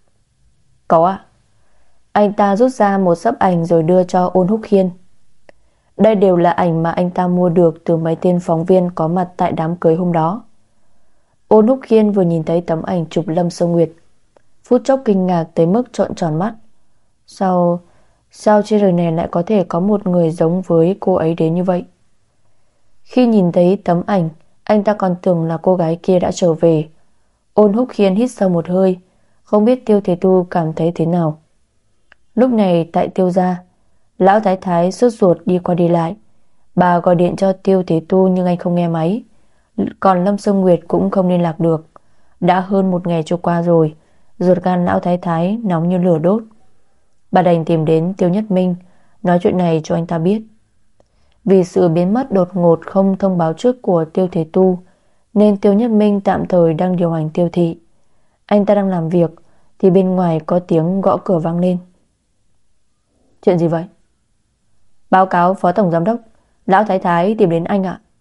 Có ạ. Anh ta rút ra một xấp ảnh rồi đưa cho Ôn Húc Khiên. Đây đều là ảnh mà anh ta mua được từ mấy tên phóng viên có mặt tại đám cưới hôm đó. Ôn Húc Khiên vừa nhìn thấy tấm ảnh chụp Lâm Sương Nguyệt, phút chốc kinh ngạc tới mức trợn tròn mắt. Sao trên đời này lại có thể có một người giống với cô ấy đến như vậy? Khi nhìn thấy tấm ảnh, anh ta còn tưởng là cô gái kia đã trở về. Ôn Húc Khiên hít sâu một hơi, không biết Tiêu Thế Tu cảm thấy thế nào. Lúc này tại Tiêu gia, lão thái thái sốt ruột đi qua đi lại. Bà gọi điện cho Tiêu Thế Tu nhưng anh không nghe máy. Còn Lâm Sương Nguyệt cũng không liên lạc được. Đã hơn 1 ngày trôi qua rồi, ruột gan lão thái thái nóng như lửa đốt. Bà đành tìm đến Tiêu Nhất Minh, nói chuyện này cho anh ta biết. Vì sự biến mất đột ngột không thông báo trước của Tiêu Thế Tu, nên Tiêu Nhất Minh tạm thời đang điều hành Tiêu thị. Anh ta đang làm việc thì bên ngoài có tiếng gõ cửa vang lên. Chuyện gì vậy? Báo cáo phó tổng giám đốc, lão thái thái tìm đến anh ạ.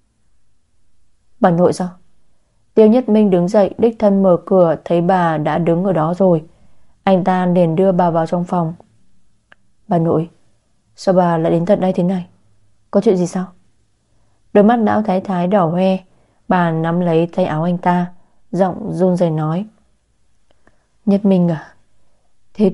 Bà nội sao? Tiêu Nhất Minh đứng dậy đích thân mở cửa, thấy bà đã đứng ở đó rồi. Anh ta liền đưa bà vào trong phòng. Bà nội, sao bà lại đến tận đây thế này? Có chuyện gì sao? Đôi mắt lão thái thái đỏ hoe. Bà nắm lấy tay áo anh ta, giọng run rẩy nói: Nhất Minh à? Thế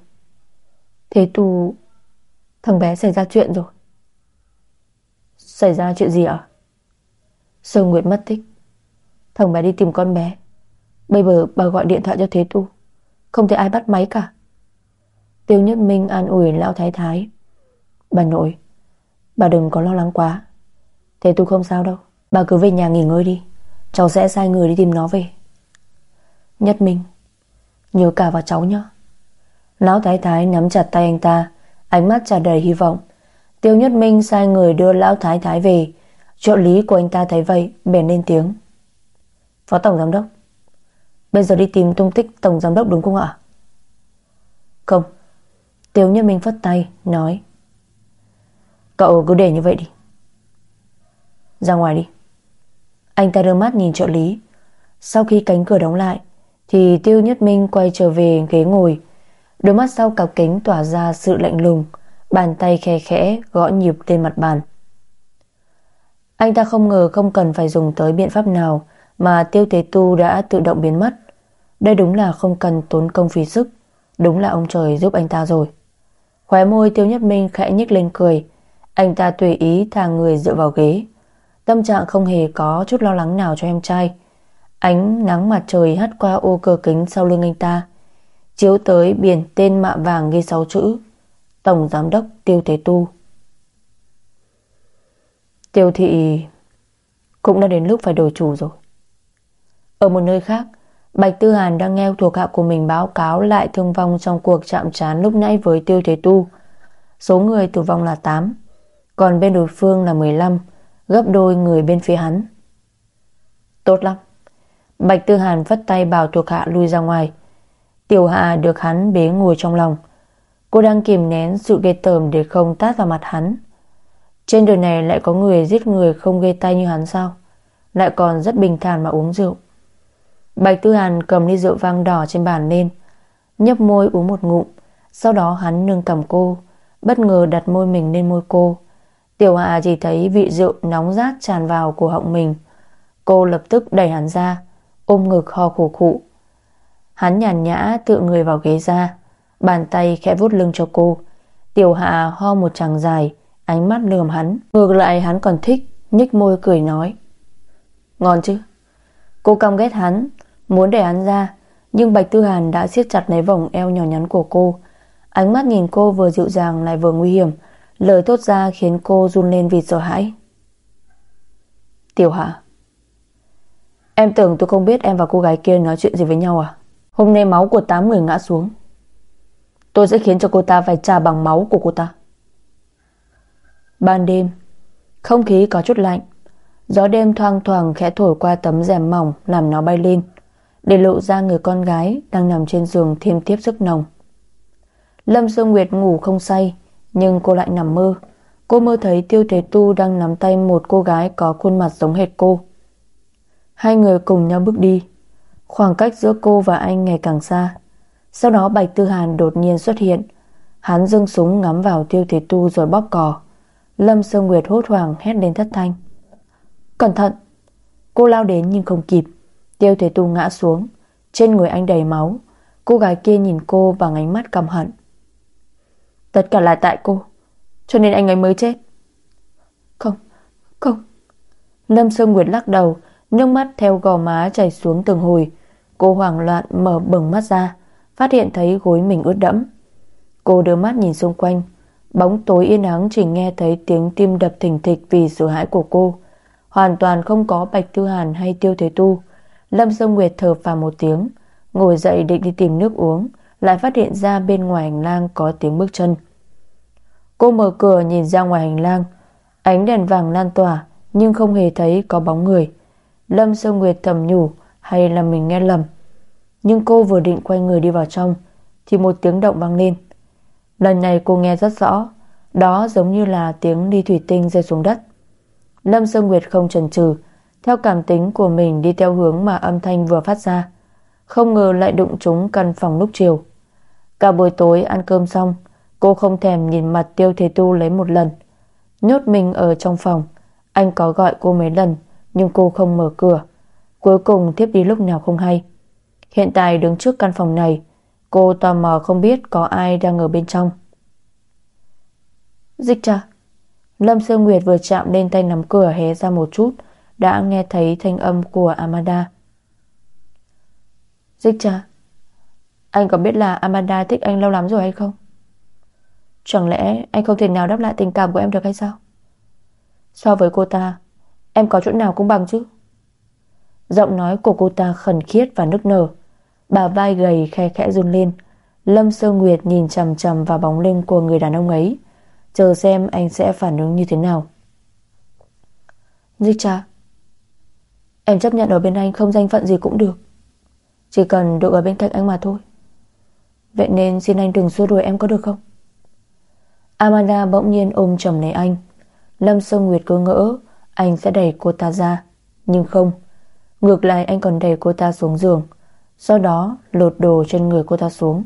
Tu, thằng bé xảy ra chuyện rồi. Xảy ra chuyện gì ạ? Sơn Nguyệt mất tích. Thằng bé đi tìm con bé. Bây giờ bà gọi điện thoại cho Thế Tu, không thấy ai bắt máy cả. Tiêu Nhất Minh an ủi lão thái thái. Bà nội, bà đừng có lo lắng quá. Thế Tu không sao đâu, bà cứ về nhà nghỉ ngơi đi, cháu sẽ sai người đi tìm nó về. Nhất Minh, nhớ cả vào cháu nhé. Lão thái thái nắm chặt tay anh ta, ánh mắt tràn đầy hy vọng. Tiêu Nhất Minh sai người đưa lão thái thái về. Trợ lý của anh ta thấy vậy bèn lên tiếng. Phó tổng giám đốc, bây giờ đi tìm tung tích tổng giám đốc đúng không ạ? Không. Tiêu Nhất Minh phất tay nói, cậu cứ để như vậy đi. Ra ngoài đi. Anh ta đưa mắt nhìn trợ lý. Sau khi cánh cửa đóng lại thì Tiêu Nhất Minh quay trở về ghế ngồi. Đôi mắt sau cặp kính tỏa ra sự lạnh lùng, bàn tay khe khẽ gõ nhịp lên mặt bàn. Anh ta không ngờ không cần phải dùng tới biện pháp nào mà Tiêu Thế Tu đã tự động biến mất. Đây đúng là không cần tốn công phí sức. Đúng là ông trời giúp anh ta rồi. Khóe môi Tiêu Nhất Minh khẽ nhếch lên cười. Anh ta tùy ý thả người dựa vào ghế. Tâm trạng không hề có chút lo lắng nào cho em trai. Ánh nắng mặt trời hắt qua ô cửa kính sau lưng anh ta, chiếu tới biển tên mạ vàng ghi 6 chữ: Tổng Giám đốc Tiêu Thế Tu. Tiêu thị cũng đã đến lúc phải đổi chủ rồi. Ở một nơi khác, Bạch Tư Hàn đang nghe thuộc hạ của mình báo cáo lại thương vong trong cuộc chạm trán lúc nãy với Tiêu Thế Tu. Số người tử vong là 8, còn bên đối phương là 15, gấp đôi người bên phía hắn. Tốt lắm. Bạch Tư Hàn vất tay bảo thuộc hạ lui ra ngoài. Tiểu Hạ được hắn bế ngồi trong lòng. Cô đang kìm nén sự ghê tởm để không tát vào mặt hắn. Trên đời này lại có người giết người không ghê tay như hắn sao? Lại còn rất bình thản mà uống rượu. Bạch Tư Hàn cầm ly rượu vang đỏ trên bàn lên, nhấp môi uống một ngụm. Sau đó hắn nâng cằm cô, bất ngờ đặt môi mình lên môi cô. Tiểu Hạ chỉ thấy vị rượu nóng rát tràn vào cổ họng mình. Cô lập tức đẩy hắn ra, ôm ngực ho khổ khụ. Hắn nhàn nhã tựa người vào ghế ra, bàn tay khẽ vuốt lưng cho cô. Tiểu Hạ ho một tràng dài, ánh mắt lườm hắn. Ngược lại hắn còn thích, nhếch môi cười nói: Ngon chứ? Cô căm ghét hắn, muốn đẩy hắn ra, nhưng Bạch Tư Hàn đã siết chặt lấy vòng eo nhỏ nhắn của cô. Ánh mắt nhìn cô vừa dịu dàng lại vừa nguy hiểm. Lời thốt ra khiến cô run lên vì sợ hãi. Tiểu Hạ, em tưởng tôi không biết em và cô gái kia nói chuyện gì với nhau à? Hôm nay máu của 8 người ngã xuống, tôi sẽ khiến cho cô ta phải trả bằng máu của cô ta. Ban đêm, không khí có chút lạnh. Gió đêm thoang thoảng khẽ thổi qua tấm rèm mỏng làm nó bay lên, để lộ ra người con gái đang nằm trên giường thêm tiếp sức nồng. Lâm Sương Nguyệt ngủ không say, nhưng cô lại nằm mơ. Cô mơ thấy Tiêu Thế Tu đang nắm tay một cô gái có khuôn mặt giống hệt cô. Hai người cùng nhau bước đi. Khoảng cách giữa cô và anh ngày càng xa. Sau đó Bạch Tư Hàn đột nhiên xuất hiện. Hắn giương súng ngắm vào Tiêu Thế Tu rồi bóp cò. Lâm Sương Nguyệt hốt hoảng hét lên thất thanh: Cẩn thận! Cô lao đến nhưng không kịp. Tiêu Thế Tu ngã xuống. Trên người anh đầy máu. Cô gái kia nhìn cô bằng ánh mắt căm hận. Tất cả là tại cô, cho nên anh ấy mới chết. Không, không. Lâm Sương Nguyệt lắc đầu, nước mắt theo gò má chảy xuống từng hồi. Cô hoảng loạn mở bừng mắt ra, phát hiện thấy gối mình ướt đẫm. Cô đưa mắt nhìn xung quanh. Bóng tối yên ắng, chỉ nghe thấy tiếng tim đập thình thịch vì sợ hãi của cô. Hoàn toàn không có Bạch Tư Hàn hay Tiêu Thế Tu. Lâm Sương Nguyệt thở phào một tiếng, ngồi dậy định đi tìm nước uống, lại phát hiện ra bên ngoài hành lang có tiếng bước chân. Cô mở cửa nhìn ra ngoài hành lang. Ánh đèn vàng lan tỏa, nhưng không hề thấy có bóng người. Lâm Sương Nguyệt thầm nhủ hay là mình nghe lầm. Nhưng cô vừa định quay người đi vào trong thì một tiếng động vang lên. Lần này cô nghe rất rõ. Đó giống như là tiếng ly thủy tinh rơi xuống đất. Lâm Sương Nguyệt không chần chừ, theo cảm tính của mình đi theo hướng mà âm thanh vừa phát ra. Không ngờ lại đụng trúng căn phòng lúc chiều. Cả buổi tối ăn cơm xong, cô không thèm nhìn mặt Tiêu Thế Tu lấy một lần. Nhốt mình ở trong phòng. Anh có gọi cô mấy lần, nhưng cô không mở cửa. Cuối cùng thiếp đi lúc nào không hay. Hiện tại đứng trước căn phòng này, Cô tò mò không biết có ai đang ở bên trong. Dịch cha. Lâm Sương Nguyệt vừa chạm lên tay nắm cửa hé ra một chút, đã nghe thấy thanh âm của Amanda. Dịch cha, anh có biết là Amanda thích anh lâu lắm rồi hay không? Chẳng lẽ anh không thể nào đáp lại tình cảm của em được hay sao? So với cô ta, em có chỗ nào cũng bằng chứ? Giọng nói của cô ta khẩn khiết và nức nở, bả vai gầy khe khẽ run lên. Lâm Sương Nguyệt nhìn chằm chằm vào bóng lưng của người đàn ông ấy, chờ xem anh sẽ phản ứng như thế nào. Dịch cha, em chấp nhận ở bên anh không danh phận gì cũng được, chỉ cần được ở bên cạnh anh mà thôi. Vậy nên xin anh đừng xua đuổi em có được không? Amanda bỗng nhiên ôm chầm lấy anh. Lâm Sương Nguyệt cứ ngỡ anh sẽ đẩy cô ta ra, nhưng không. Ngược lại anh còn đẩy cô ta xuống giường, sau đó lột đồ trên người cô ta xuống.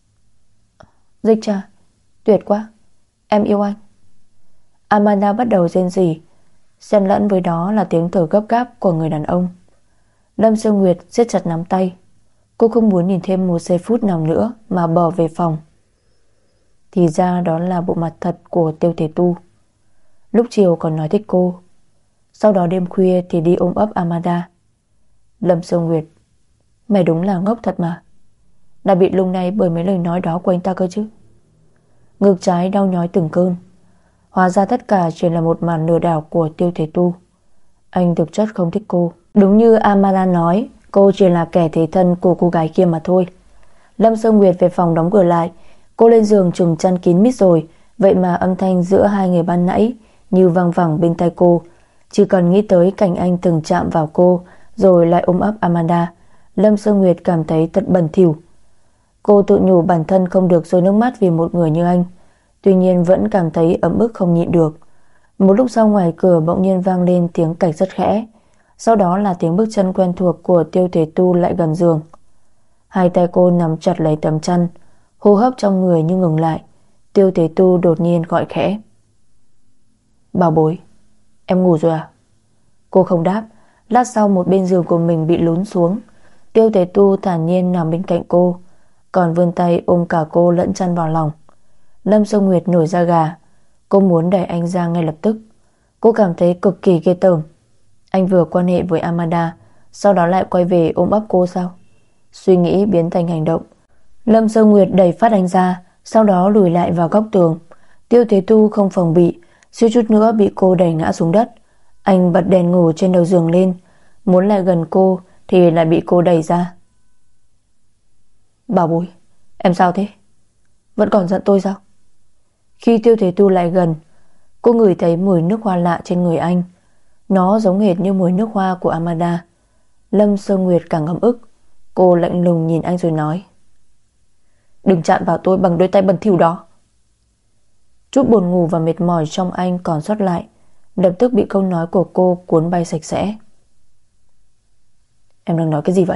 Dịch cha, tuyệt quá, em yêu anh. Amanda bắt đầu rên rỉ, xen lẫn với đó là tiếng thở gấp gáp của người đàn ông. Lâm Sương Nguyệt siết chặt nắm tay. Cô không muốn nhìn thêm một giây phút nào nữa mà bỏ về phòng. Thì ra đó là bộ mặt thật của Tiêu Thể Tu. Lúc chiều còn nói thích cô, sau đó đêm khuya thì đi ôm ấp Amanda. Lâm Sương Nguyệt, mày đúng là ngốc thật mà. Đã bị lung lay bởi mấy lời nói đó của anh ta cơ chứ. Ngực trái đau nhói từng cơn. Hóa ra tất cả chỉ là một màn lừa đảo của Tiêu Thể Tu. Anh thực chất không thích cô. Đúng như Amanda nói, cô chỉ là kẻ thế thân của cô gái kia mà thôi. Lâm Sương Nguyệt về phòng đóng cửa lại. Cô lên giường trùm chăn kín mít rồi, vậy mà âm thanh giữa hai người ban nãy như văng vẳng bên tai cô. Chỉ cần nghĩ tới cảnh anh từng chạm vào cô rồi lại ôm ấp Amanda, Lâm Sương Nguyệt cảm thấy thật bẩn thỉu. Cô tự nhủ bản thân không được rơi nước mắt vì một người như anh, tuy nhiên vẫn cảm thấy ấm ức không nhịn được. Một lúc sau ngoài cửa bỗng nhiên vang lên tiếng cạch rất khẽ, sau đó là tiếng bước chân quen thuộc của Tiêu Thể Tu lại gần giường. Hai tay cô nắm chặt lấy tấm chăn, hô hấp trong người như ngừng lại. Tiêu Thể Tu đột nhiên gọi khẽ. Bảo bối, em ngủ rồi à? Cô không đáp. Lát sau một bên giường của mình bị lún xuống. Tiêu Thể Tu thản nhiên nằm bên cạnh cô, còn vươn tay ôm cả cô lẫn chăn vào lòng. Lâm Sương Nguyệt nổi da gà. Cô muốn đẩy anh ra ngay lập tức. Cô cảm thấy cực kỳ ghê tởm. Anh vừa quan hệ với Amanda, sau đó lại quay về ôm ấp cô sao? Suy nghĩ biến thành hành động. Lâm Sương Nguyệt đẩy phát anh ra, sau đó lùi lại vào góc tường. Tiêu Thế Tu không phòng bị, suýt chút nữa bị cô đẩy ngã xuống đất. Anh bật đèn ngủ trên đầu giường lên, muốn lại gần cô thì lại bị cô đẩy ra. Bảo bối, em sao thế? Vẫn còn giận tôi sao? Khi Tiêu Thế Tu lại gần, cô ngửi thấy mùi nước hoa lạ trên người anh. Nó giống hệt như mùi nước hoa của Amanda. Lâm Sương Nguyệt càng ấm ức. Cô lạnh lùng nhìn anh rồi nói. Đừng chạm vào tôi bằng đôi tay bẩn thỉu đó. Chút buồn ngủ và mệt mỏi trong anh còn sót lại lập tức bị câu nói của cô cuốn bay sạch sẽ. Em đang nói cái gì vậy?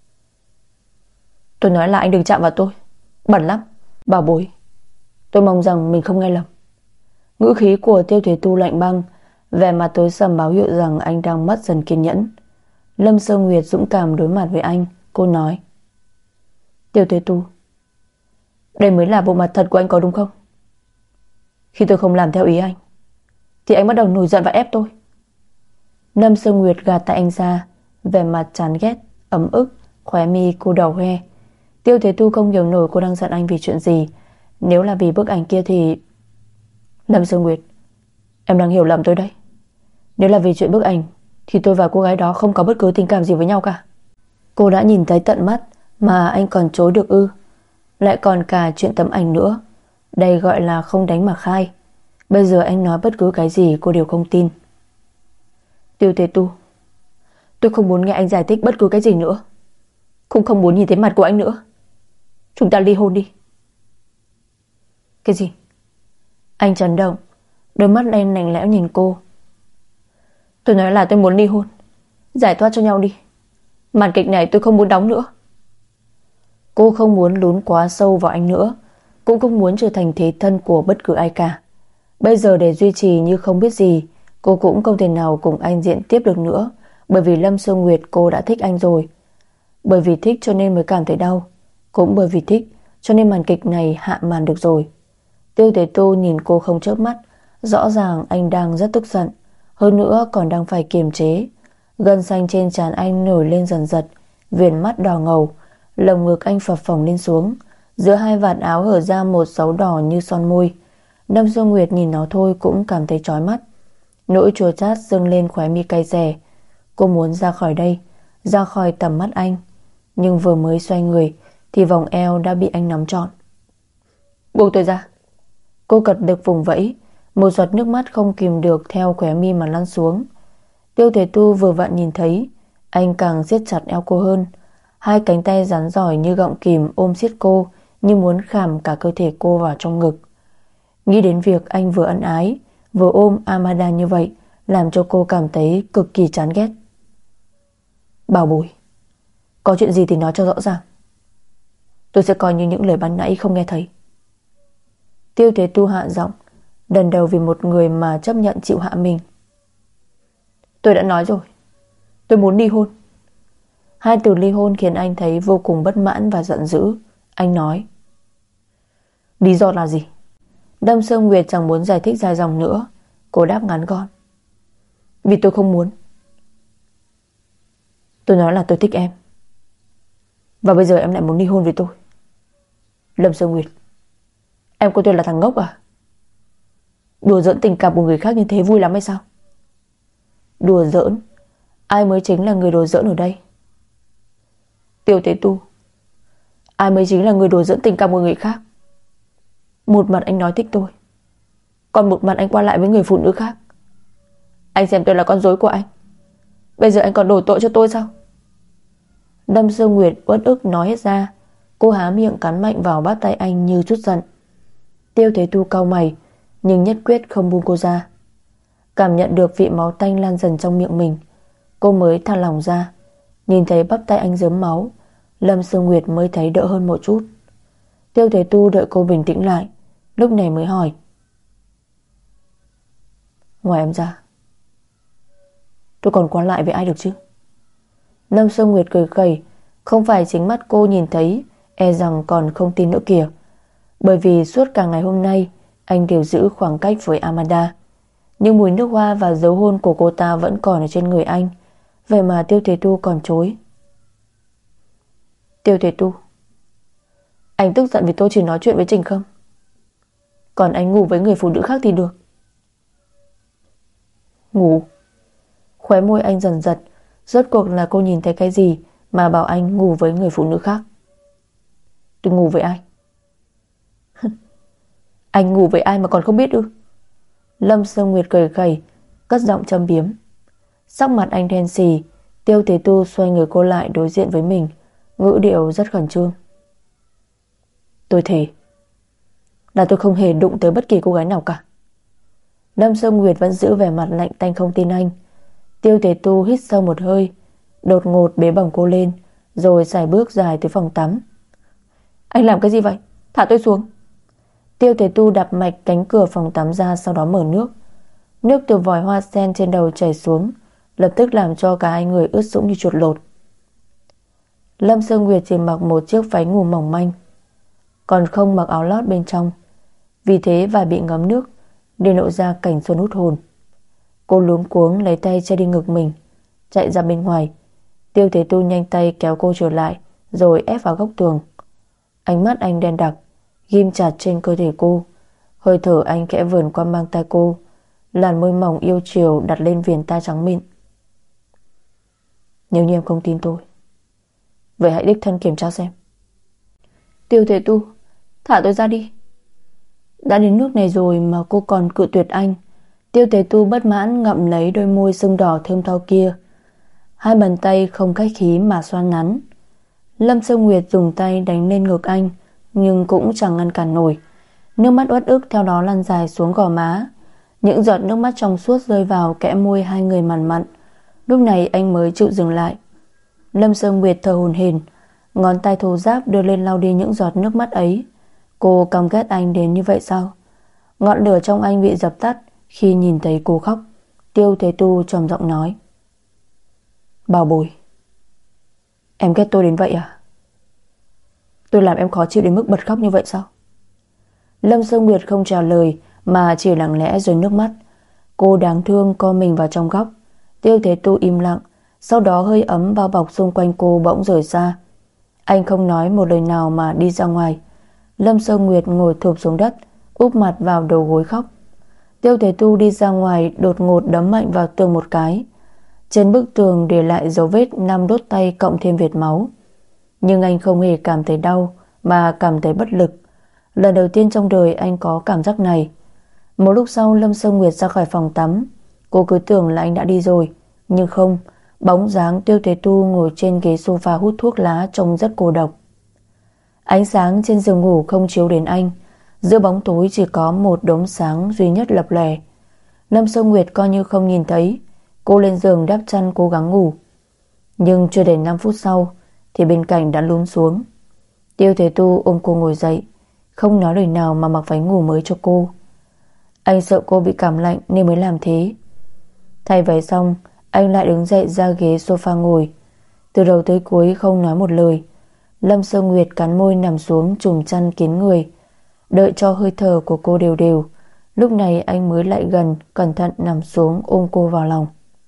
Tôi nói là anh đừng chạm vào tôi. Bẩn lắm. Bảo bối, tôi mong rằng mình không nghe lầm. Ngữ khí của Tiêu Thế Tu lạnh băng, vẻ mặt tối sầm báo hiệu rằng anh đang mất dần kiên nhẫn. Lâm Sương Nguyệt dũng cảm đối mặt với anh. Cô nói. Tiêu Thế Tu, đây mới là bộ mặt thật của anh có đúng không? Khi tôi không làm theo ý anh thì anh bắt đầu nổi giận và ép tôi. Lâm Sương Nguyệt gạt tay anh ra, vẻ mặt chán ghét, ấm ức, khóe mi cô đỏ hoe. Tiêu Thế Tu không hiểu nổi cô đang giận anh vì chuyện gì. Nếu là vì bức ảnh kia thì... Lâm Sương Nguyệt, em đang hiểu lầm tôi đấy. Nếu là vì chuyện bức ảnh thì tôi và cô gái đó không có bất cứ tình cảm gì với nhau cả. Cô đã nhìn thấy tận mắt mà anh còn chối được ư? Lại còn cả chuyện tấm ảnh nữa. Đây gọi là không đánh mà khai. Bây giờ anh nói bất cứ cái gì cô đều không tin. Tiêu Thế Tu, tôi không muốn nghe anh giải thích bất cứ cái gì nữa, cũng không muốn nhìn thấy mặt của anh nữa. Chúng ta ly hôn đi. Cái gì? Anh chấn động, đôi mắt đen lạnh lẽo nhìn cô. Tôi nói là tôi muốn ly hôn. Giải thoát cho nhau đi. Màn kịch này tôi không muốn đóng nữa. Cô không muốn lún quá sâu vào anh nữa, cũng không muốn trở thành thế thân của bất cứ ai cả. Bây giờ để duy trì như không biết gì, cô cũng không thể nào cùng anh diễn tiếp được nữa. Bởi vì Lâm Sương Nguyệt cô đã thích anh rồi. Bởi vì thích cho nên mới cảm thấy đau, cũng bởi vì thích cho nên màn kịch này hạ màn được rồi. Tiêu Tế Tu nhìn cô không chớp mắt, rõ ràng anh đang rất tức giận, hơn nữa còn đang phải kiềm chế. Gân xanh trên trán anh nổi lên dần dần, viền mắt đỏ ngầu, lồng ngực anh phập phồng lên xuống, giữa hai vạt áo hở ra một dấu đỏ như son môi. Lâm Dương Nguyệt nhìn nó thôi cũng cảm thấy chói mắt, nỗi chua chát dâng lên khóe mi cay xè. Cô muốn ra khỏi đây, ra khỏi tầm mắt anh, nhưng vừa mới xoay người thì vòng eo đã bị anh nắm trọn. Buông tôi ra. Cô cật lực vùng vẫy, một giọt nước mắt không kìm được theo khóe mi mà lăn xuống. Tiêu Thể Tu vừa vặn nhìn thấy, anh càng siết chặt eo cô hơn. Hai cánh tay rắn giỏi như gọng kìm ôm siết cô, như muốn khảm cả cơ thể cô vào trong ngực. Nghĩ đến việc anh vừa ân ái vừa ôm Amanda như vậy, làm cho cô cảm thấy cực kỳ chán ghét. Bảo bối, có chuyện gì thì nói cho rõ ràng. Tôi sẽ coi như những lời ban nãy không nghe thấy. Tiêu Thế Tu hạ giọng, đần đầu vì một người mà chấp nhận chịu hạ mình. Tôi đã nói rồi, tôi muốn ly hôn. Hai từ ly hôn khiến anh thấy vô cùng bất mãn và giận dữ. Anh nói, lý do là gì? Lâm Sương Nguyệt chẳng muốn giải thích dài dòng nữa. Cô đáp ngắn gọn, vì tôi không muốn. Tôi nói là tôi thích em, và bây giờ em lại muốn ly hôn với tôi. Lâm Sương Nguyệt, em coi tôi là thằng ngốc à? Đùa giỡn tình cảm của người khác như thế vui lắm hay sao? Đùa giỡn? Ai mới chính là người đùa giỡn ở đây? Tiêu Tế Tu, ai mới chính là người đùa giỡn tình cảm của người khác? Một mặt anh nói thích tôi, còn một mặt anh qua lại với người phụ nữ khác. Anh xem tôi là con rối của anh, bây giờ anh còn đổ tội cho tôi sao? Lâm Dương Nguyệt uất ức nói hết ra. Cô há miệng cắn mạnh vào bắp tay anh như chút giận. Tiêu Thế Tu cau mày, nhưng nhất quyết không buông cô ra. Cảm nhận được vị máu tanh lan dần trong miệng mình, cô mới thả lỏng ra. Nhìn thấy bắp tay anh rớm máu, Lâm Dương Nguyệt mới thấy đỡ hơn một chút. Tiêu Thế Tu đợi cô bình tĩnh lại, lúc này mới hỏi, ngoài em ra, tôi còn qua lại với ai được chứ? Lâm Sương Nguyệt cười khẩy, không phải chính mắt cô nhìn thấy, e rằng còn không tin nữa kìa. Bởi vì suốt cả ngày hôm nay anh đều giữ khoảng cách với Amanda, nhưng mùi nước hoa và dấu hôn của cô ta vẫn còn ở trên người anh. Vậy mà Tiêu Thế Tu còn chối. Tiêu Thế Tu, anh tức giận vì tôi chỉ nói chuyện với Trình không? Còn anh ngủ với người phụ nữ khác thì được. Ngủ? Khóe môi anh dần giật. Rốt cuộc là cô nhìn thấy cái gì mà bảo anh ngủ với người phụ nữ khác? Tôi ngủ với ai? Anh ngủ với ai mà còn không biết ư? Lâm Sương Nguyệt cười khẩy, cất giọng châm biếm. Sắc mặt anh đen xì. Tiêu Thế Tu xoay người cô lại đối diện với mình, ngữ điệu rất khẩn trương. Tôi thề là tôi không hề đụng tới bất kỳ cô gái nào cả. Lâm Sương Nguyệt vẫn giữ vẻ mặt lạnh tanh không tin anh. Tiêu Thế Tu hít sâu một hơi, đột ngột bế bổng cô lên, rồi sải bước dài tới phòng tắm. Anh làm cái gì vậy? Thả tôi xuống. Tiêu Thế Tu đạp mạch cánh cửa phòng tắm ra, sau đó mở nước. Nước từ vòi hoa sen trên đầu chảy xuống, lập tức làm cho cả hai người ướt sũng như chuột lột. Lâm Sương Nguyệt chỉ mặc một chiếc váy ngủ mỏng manh, còn không mặc áo lót bên trong, vì thế và bị ngấm nước để lộ ra cảnh xuân hút hồn. Cô luống cuống lấy tay che đi ngực mình, chạy ra bên ngoài. Tiêu Thế Tu nhanh tay kéo cô trở lại, rồi ép vào góc tường. Ánh mắt anh đen đặc, ghim chặt trên cơ thể cô. Hơi thở anh khẽ vườn qua mang tay cô, làn môi mỏng yêu chiều đặt lên viền tai trắng mịn. Nếu như em không tin tôi, vậy hãy đích thân kiểm tra xem. Tiêu Thế Tu, thả tôi ra đi. Đã đến nước này rồi mà cô còn cự tuyệt anh. Tiêu Thế Tu bất mãn ngậm lấy đôi môi sưng đỏ thơm tho kia. Hai bàn tay không khách khí mà xoa nắn. Lâm Sương Nguyệt dùng tay đánh lên ngực anh, nhưng cũng chẳng ngăn cản nổi. Nước mắt uất ức theo đó lăn dài xuống gò má. Những giọt nước mắt trong suốt rơi vào kẽ môi hai người mằn mặn. Lúc này anh mới chịu dừng lại. Lâm Sương Nguyệt thở hổn hển, ngón tay thô ráp đưa lên lau đi những giọt nước mắt ấy. Cô căm ghét anh đến như vậy sao? Ngọn lửa trong anh bị dập tắt khi nhìn thấy cô khóc. Tiêu Thế Tu trầm giọng nói, bảo bối, em ghét tôi đến vậy à? Tôi làm em khó chịu đến mức bật khóc như vậy sao? Lâm Sương Nguyệt không trả lời mà chỉ lặng lẽ rơi nước mắt. Cô đáng thương co mình vào trong góc. Tiêu Thế Tu im lặng, sau đó hơi ấm bao bọc xung quanh cô bỗng rời ra. Anh không nói một lời nào mà đi ra ngoài. Lâm Sương Nguyệt ngồi thụp xuống đất, úp mặt vào đầu gối khóc. Tiêu Thế Tu đi ra ngoài đột ngột đấm mạnh vào tường một cái. Trên bức tường để lại dấu vết 5 đốt tay cộng thêm vệt máu. Nhưng anh không hề cảm thấy đau mà cảm thấy bất lực. Lần đầu tiên trong đời anh có cảm giác này. Một lúc sau Lâm Sương Nguyệt ra khỏi phòng tắm. Cô cứ tưởng là anh đã đi rồi, nhưng không. Bóng dáng Tiêu Thế Tu ngồi trên ghế sofa hút thuốc lá trông rất cô độc. Ánh sáng trên giường ngủ không chiếu đến anh. Giữa bóng tối chỉ có một đốm sáng duy nhất lập lòe. Lâm Sương Nguyệt coi như không nhìn thấy. Cô lên giường đắp chăn cố gắng ngủ. Nhưng chưa đầy 5 phút sau thì bên cạnh đã lún xuống. Tiêu Thế Tu ôm cô ngồi dậy, không nói lời nào mà mặc váy ngủ mới cho cô. Anh sợ cô bị cảm lạnh nên mới làm thế. Thay váy xong, anh lại đứng dậy ra ghế sofa ngồi. Từ đầu tới cuối không nói một lời. Lâm Sương Nguyệt cắn môi nằm xuống trùm chăn kín người, đợi cho hơi thở của cô đều đều. Lúc này anh mới lại gần, cẩn thận nằm xuống ôm cô vào lòng.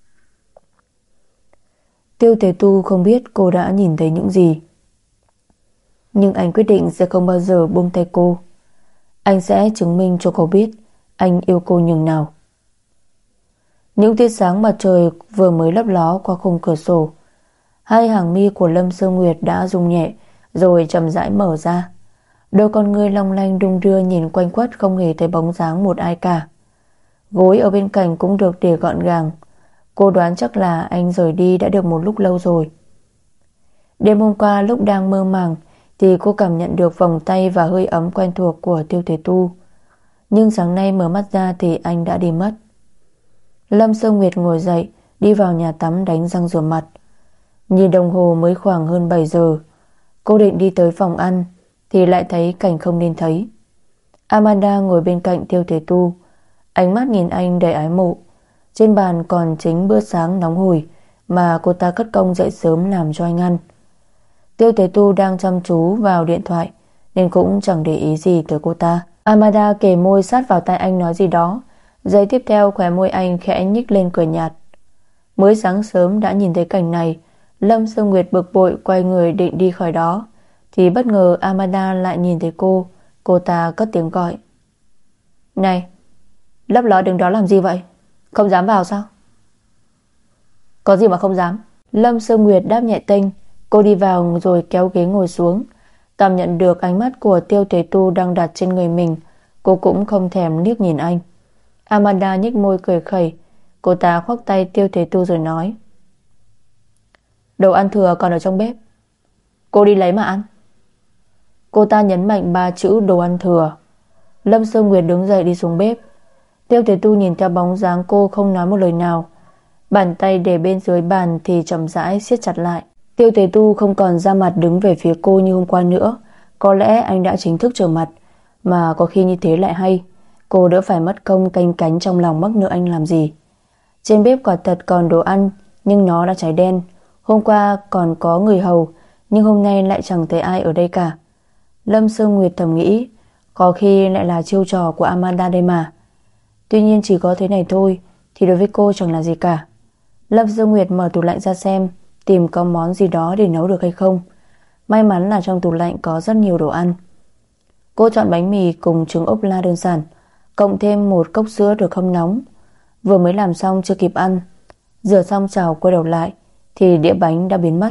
Tiêu Thế Tu không biết cô đã nhìn thấy những gì, nhưng anh quyết định sẽ không bao giờ buông tay cô. Anh sẽ chứng minh cho cô biết anh yêu cô nhường nào. Những tia sáng mặt trời vừa mới lấp ló qua khung cửa sổ. Hai hàng mi của Lâm Sương Nguyệt đã rung nhẹ rồi chậm rãi mở ra. Đôi con ngươi long lanh đung đưa nhìn quanh quất, không hề thấy bóng dáng một ai cả. Gối ở bên cạnh cũng được để gọn gàng. Cô đoán chắc là anh rời đi đã được một lúc lâu rồi. Đêm hôm qua lúc đang mơ màng thì cô cảm nhận được vòng tay và hơi ấm quen thuộc của Tiêu Thế Tu. Nhưng sáng nay mở mắt ra thì anh đã đi mất. Lâm Sương Nguyệt ngồi dậy, đi vào nhà tắm đánh răng rửa mặt. Nhìn đồng hồ mới khoảng hơn 7 giờ. Cô định đi tới phòng ăn thì lại thấy cảnh không nên thấy. Amanda ngồi bên cạnh Tiêu Thế Tu, ánh mắt nhìn anh đầy ái mộ. Trên bàn còn chính bữa sáng nóng hổi mà cô ta cất công dậy sớm làm cho anh ăn. Tiêu Thế Tu đang chăm chú vào điện thoại nên cũng chẳng để ý gì tới cô ta. Amanda kề môi sát vào tai anh nói gì đó. Giây tiếp theo khóe môi anh khẽ nhích lên cười nhạt. Mới sáng sớm đã nhìn thấy cảnh này, Lâm Sương Nguyệt bực bội quay người định đi khỏi đó thì bất ngờ Amanda lại nhìn thấy cô. Cô ta cất tiếng gọi. Này, lấp ló đứng đó làm gì vậy? Không dám vào sao? Có gì mà không dám. Lâm Sương Nguyệt đáp nhẹ tênh. Cô đi vào rồi kéo ghế ngồi xuống. Cảm nhận được ánh mắt của Tiêu Thế Tu đang đặt trên người mình, cô cũng không thèm liếc nhìn anh. Amanda nhếch môi cười khẩy. Cô ta khoác tay Tiêu Thế Tu rồi nói. Đồ ăn thừa còn ở trong bếp, cô đi lấy mà ăn. Cô ta nhấn mạnh 3 chữ đồ ăn thừa. Lâm Sương Nguyệt đứng dậy đi xuống bếp. Tiêu Thế Tu nhìn theo bóng dáng cô không nói một lời nào. Bàn tay để bên dưới bàn thì chậm rãi siết chặt lại. Tiêu Thế Tu không còn ra mặt đứng về phía cô như hôm qua nữa. Có lẽ anh đã chính thức trở mặt, mà có khi như thế lại hay. Cô đỡ phải mất công canh cánh trong lòng mắc nợ anh làm gì. Trên bếp quả thật còn đồ ăn, nhưng nó đã cháy đen. Hôm qua còn có người hầu, nhưng hôm nay lại chẳng thấy ai ở đây cả. Lâm Sương Nguyệt thầm nghĩ, có khi lại là chiêu trò của Amanda đây mà. Tuy nhiên chỉ có thế này thôi thì đối với cô chẳng là gì cả. Lâm Sương Nguyệt mở tủ lạnh ra xem tìm có món gì đó để nấu được hay không. May mắn là trong tủ lạnh có rất nhiều đồ ăn. Cô chọn bánh mì cùng trứng ốp la đơn giản, cộng thêm một cốc sữa được hâm nóng. Vừa mới làm xong chưa kịp ăn, rửa xong chảo quay đầu lại thì đĩa bánh đã biến mất.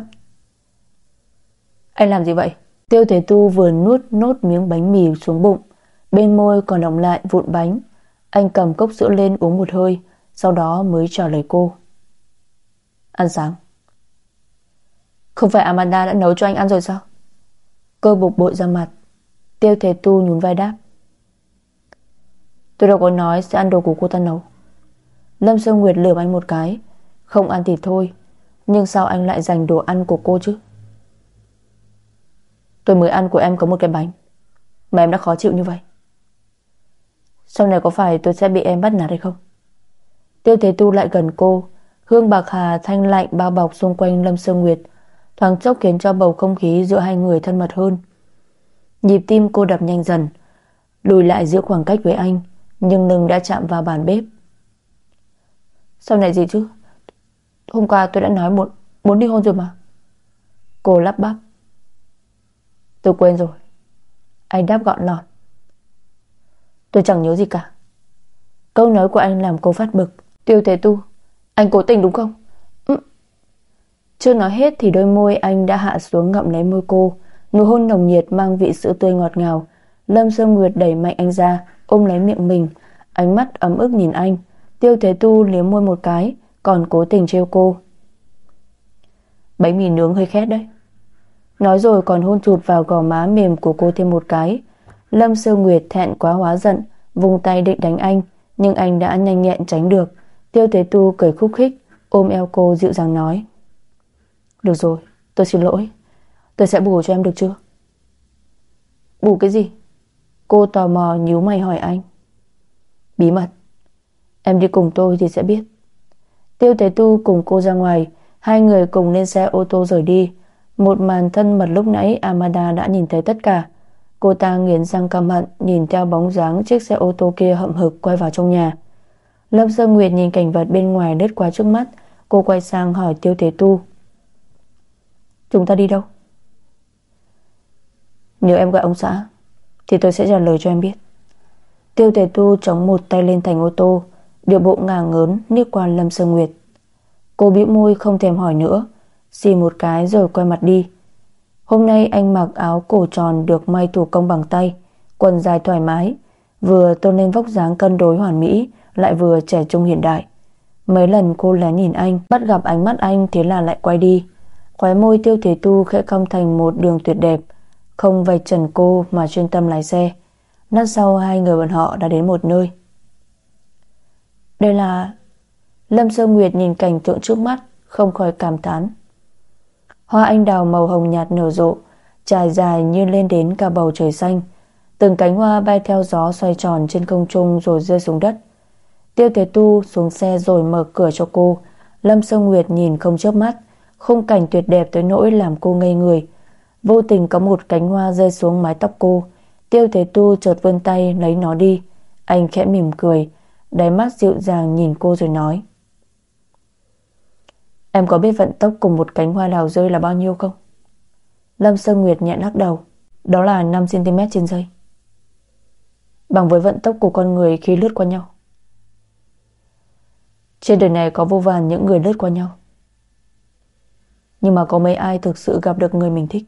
Anh làm gì vậy? Tiêu Thế Tu vừa nuốt nốt miếng bánh mì xuống bụng, bên môi còn đọng lại vụn bánh. Anh cầm cốc sữa lên uống một hơi, sau đó mới trả lời cô. Ăn sáng. Không phải Amanda đã nấu cho anh ăn rồi sao? Cô bực bội ra mặt. Tiêu Thế Tu nhún vai đáp. Tôi đâu có nói sẽ ăn đồ của cô ta nấu. Lâm Sương Nguyệt lườm anh một cái. Không ăn thì thôi, nhưng sao anh lại giành đồ ăn của cô chứ? Tôi mới ăn của em có một cái bánh mà em đã khó chịu như vậy. Sau này có phải tôi sẽ bị em bắt nạt hay không? Tiêu Thế Tu lại gần cô. Hương bạc hà thanh lạnh bao bọc xung quanh Lâm Sương Nguyệt, thoáng chốc khiến cho bầu không khí giữa hai người thân mật hơn. Nhịp tim cô đập nhanh dần, lùi lại giữ khoảng cách với anh, nhưng lưng đã chạm vào bàn bếp. Sau này gì chứ? Hôm qua tôi đã nói muốn ly hôn rồi mà. Cô lắp bắp. Tôi quên rồi. Anh đáp gọn lọt. Tôi chẳng nhớ gì cả. Câu nói của anh làm cô phát bực. Tiêu Thế Tu, anh cố tình đúng không? Chưa nói hết thì đôi môi anh đã hạ xuống ngậm lấy môi cô. Nụ hôn nồng nhiệt mang vị sữa tươi ngọt ngào. Lâm Sương Nguyệt đẩy mạnh anh ra, ôm lấy miệng mình, ánh mắt ấm ức nhìn anh. Tiêu Thế Tu liếm môi một cái, còn cố tình trêu cô. Bánh mì nướng hơi khét đấy. Nói rồi còn hôn chụt vào gò má mềm của cô thêm một cái. Lâm Sương Nguyệt thẹn quá hóa giận, vùng tay định đánh anh, nhưng anh đã nhanh nhẹn tránh được. Tiêu Thế Tu cười khúc khích, ôm eo cô dịu dàng nói. Được rồi, tôi xin lỗi. Tôi sẽ bù cho em được chưa? Bù cái gì? Cô tò mò nhíu mày hỏi anh. Bí mật. Em đi cùng tôi thì sẽ biết. Tiêu Thế Tu cùng cô ra ngoài, hai người cùng lên xe ô tô rời đi. Một màn thân mật lúc nãy Amanda đã nhìn thấy tất cả. Cô ta nghiến răng căm hận, nhìn theo bóng dáng chiếc xe ô tô kia hậm hực quay vào trong nhà. Lâm Sương Nguyệt nhìn cảnh vật bên ngoài lướt qua trước mắt. Cô quay sang hỏi Tiêu Thế Tu. Chúng ta đi đâu? Nếu em gọi ông xã thì tôi sẽ trả lời cho em biết. Tiêu Thế Tu chống một tay lên thành ô tô, điệu bộ ngả ngớn liếc qua Lâm Sương Nguyệt. Cô bĩu môi không thèm hỏi nữa, xì một cái rồi quay mặt đi. Hôm nay anh mặc áo cổ tròn được may thủ công bằng tay, quần dài thoải mái, vừa tôn lên vóc dáng cân đối hoàn mỹ, lại vừa trẻ trung hiện đại. Mấy lần cô lén nhìn anh, bắt gặp ánh mắt anh thế là lại quay đi. Khóe môi Tiêu Thế Tu khẽ cong thành một đường tuyệt đẹp, không vạch trần cô mà chuyên tâm lái xe. Lát sau hai người bọn họ đã đến một nơi. Đây là... Lâm Sương Nguyệt nhìn cảnh tượng trước mắt, không khỏi cảm thán. Hoa anh đào màu hồng nhạt nở rộ, trải dài như lên đến cả bầu trời xanh. Từng cánh hoa bay theo gió xoay tròn trên không trung rồi rơi xuống đất. Tiêu Thế Tu xuống xe rồi mở cửa cho cô. Lâm Sương Nguyệt nhìn không chớp mắt, khung cảnh tuyệt đẹp tới nỗi làm cô ngây người. Vô tình có một cánh hoa rơi xuống mái tóc cô. Tiêu Thế Tu chợt vươn tay lấy nó đi. Anh khẽ mỉm cười, đáy mắt dịu dàng nhìn cô rồi nói. Em có biết vận tốc cùng một cánh hoa đào rơi là bao nhiêu không? Lâm Sương Nguyệt nhẹ lắc đầu. Đó là 5 cm trên giây, bằng với vận tốc của con người khi lướt qua nhau. Trên đời này có vô vàn những người lướt qua nhau, nhưng mà có mấy ai thực sự gặp được người mình thích.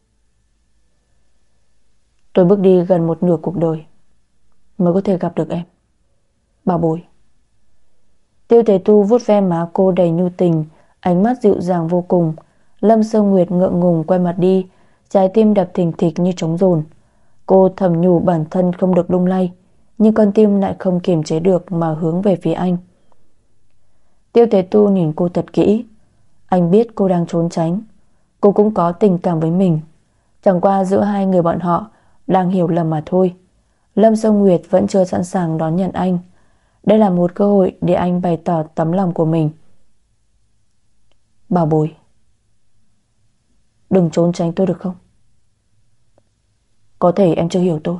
Tôi bước đi gần một nửa cuộc đời mới có thể gặp được em, bảo bối. Tiêu Thế Tu vuốt ve má cô đầy nhu tình, ánh mắt dịu dàng vô cùng. Lâm Sương Nguyệt ngượng ngùng quay mặt đi, trái tim đập thình thịch như trống dồn. Cô thầm nhủ bản thân không được lung lay, nhưng con tim lại không kiềm chế được mà hướng về phía anh. Tiêu Thế Tu nhìn cô thật kỹ. Anh biết cô đang trốn tránh, cô cũng có tình cảm với mình, chẳng qua giữa hai người bọn họ đang hiểu lầm mà thôi. Lâm Sương Nguyệt vẫn chưa sẵn sàng đón nhận anh. Đây là một cơ hội để anh bày tỏ tấm lòng của mình. Bảo bối, đừng trốn tránh tôi được không? Có thể em chưa hiểu tôi,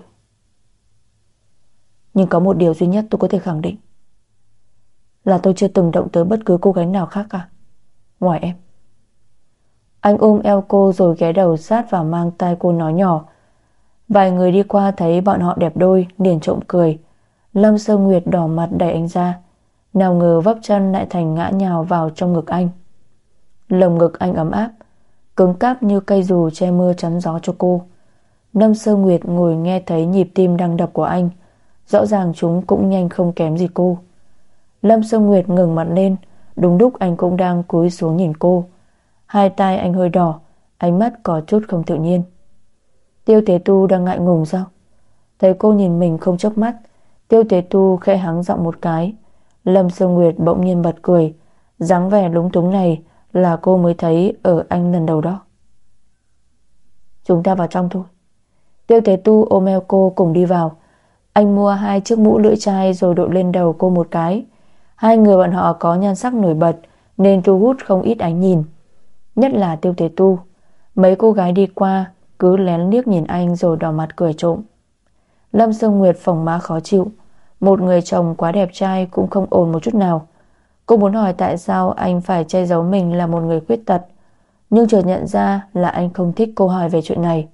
nhưng có một điều duy nhất tôi có thể khẳng định, là tôi chưa từng động tới bất cứ cô gái nào khác cả, ngoài em. Anh ôm eo cô rồi ghé đầu sát vào mang tai cô nói nhỏ. Vài người đi qua thấy bọn họ đẹp đôi liền trộm cười. Lâm Sương Nguyệt đỏ mặt đẩy anh ra, nào ngờ vấp chân lại thành ngã nhào vào trong ngực anh. Lồng ngực anh ấm áp, cứng cáp như cây dù che mưa chắn gió cho cô. Lâm Sương Nguyệt ngồi nghe thấy nhịp tim đang đập của anh, rõ ràng chúng cũng nhanh không kém gì cô. Lâm Sương Nguyệt ngẩng mặt lên, đúng lúc anh cũng đang cúi xuống nhìn cô. Hai tai anh hơi đỏ, ánh mắt có chút không tự nhiên. Tiêu Thế Tu đang ngại ngùng sao? Thấy cô nhìn mình không chớp mắt, Tiêu Thế Tu khẽ hắng giọng một cái. Lâm Sương Nguyệt bỗng nhiên bật cười. Dáng vẻ lúng túng này là cô mới thấy ở anh lần đầu đó. Chúng ta vào trong thôi. Tiêu Thế Tu ôm eo cô cùng đi vào. Anh mua 2 chiếc mũ lưỡi chai rồi đội lên đầu cô một cái. Hai người bọn họ có nhan sắc nổi bật nên thu hút không ít ánh nhìn, nhất là Tiêu Thế Tu. Mấy cô gái đi qua cứ lén liếc nhìn anh rồi đỏ mặt cười trộm. Lâm Sương Nguyệt phồng má khó chịu. Một người chồng quá đẹp trai cũng không ổn một chút nào. Cô muốn hỏi tại sao anh phải che giấu mình là một người khuyết tật, nhưng chợt nhận ra là anh không thích cô hỏi về chuyện này.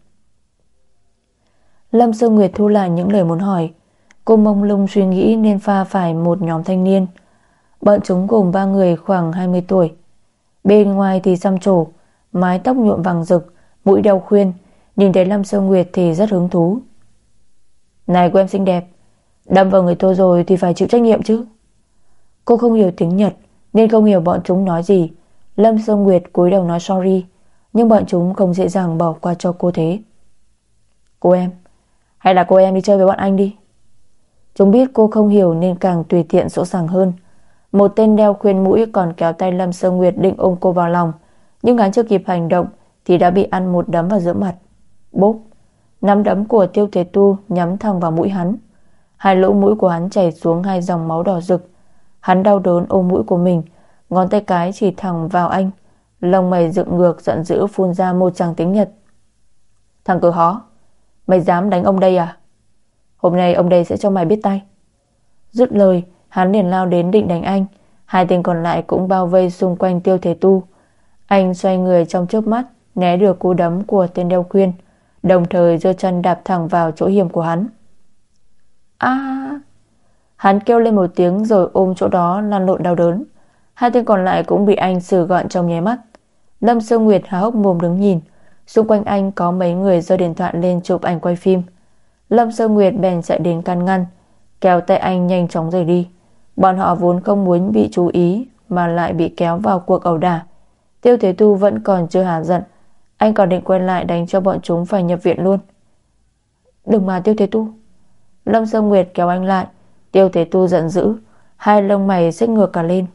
Lâm Sương Nguyệt thu lại những lời muốn hỏi. Cô mông lung suy nghĩ nên pha phải một nhóm thanh niên. Bọn chúng gồm 3 người khoảng 20 tuổi. Bên ngoài thì xăm trổ, mái tóc nhuộm vàng rực, mũi đeo khuyên. Nhìn thấy Lâm Sương Nguyệt thì rất hứng thú. Này cô em xinh đẹp, đâm vào người tôi rồi thì phải chịu trách nhiệm chứ. Cô không hiểu tiếng Nhật nên không hiểu bọn chúng nói gì. Lâm Sương Nguyệt cúi đầu nói sorry, nhưng bọn chúng không dễ dàng bỏ qua cho cô thế. Cô em, hay là cô em đi chơi với bọn anh đi. Chúng biết cô không hiểu nên càng tùy tiện dỗ dàng hơn. Một tên đeo khuyên mũi còn kéo tay Lâm Sương Nguyệt định ôm cô vào lòng, nhưng hắn chưa kịp hành động thì đã bị ăn một đấm vào giữa mặt. Bốp! Nắm đấm của Tiêu Thế Tu nhắm thẳng vào mũi hắn. Hai lỗ mũi của hắn chảy xuống hai dòng máu đỏ rực. Hắn đau đớn ôm mũi của mình, ngón tay cái chỉ thẳng vào anh. Lông mày dựng ngược giận dữ phun ra một tràng tiếng Nhật. Thằng cờ hó, mày dám đánh ông đây à? Hôm nay ông đây sẽ cho mày biết tay. Dứt lời, hắn liền lao đến định đánh anh. Hai tên còn lại cũng bao vây xung quanh Tiêu Thế Tu. Anh xoay người trong chớp mắt, né được cú đấm của tên đeo khuyên, đồng thời giơ chân đạp thẳng vào chỗ hiểm của hắn. Hắn kêu lên một tiếng rồi ôm chỗ đó lăn lộn đau đớn. Hai tên còn lại cũng bị anh xử gọn trong nháy mắt. Lâm Sương Nguyệt há hốc mồm đứng nhìn. Xung quanh anh có mấy người giơ điện thoại lên chụp ảnh quay phim. Lâm Sương Nguyệt bèn chạy đến can ngăn, kéo tay anh nhanh chóng rời đi. Bọn họ vốn không muốn bị chú ý mà lại bị kéo vào cuộc ẩu đả. Tiêu Thế Tu vẫn còn chưa hả giận, anh còn định quay lại đánh cho bọn chúng phải nhập viện luôn. Đừng mà Tiêu Thế Tu. Lâm Sương Nguyệt kéo anh lại. Tiêu Thế Tu giận dữ, hai lông mày xích ngược cả lên.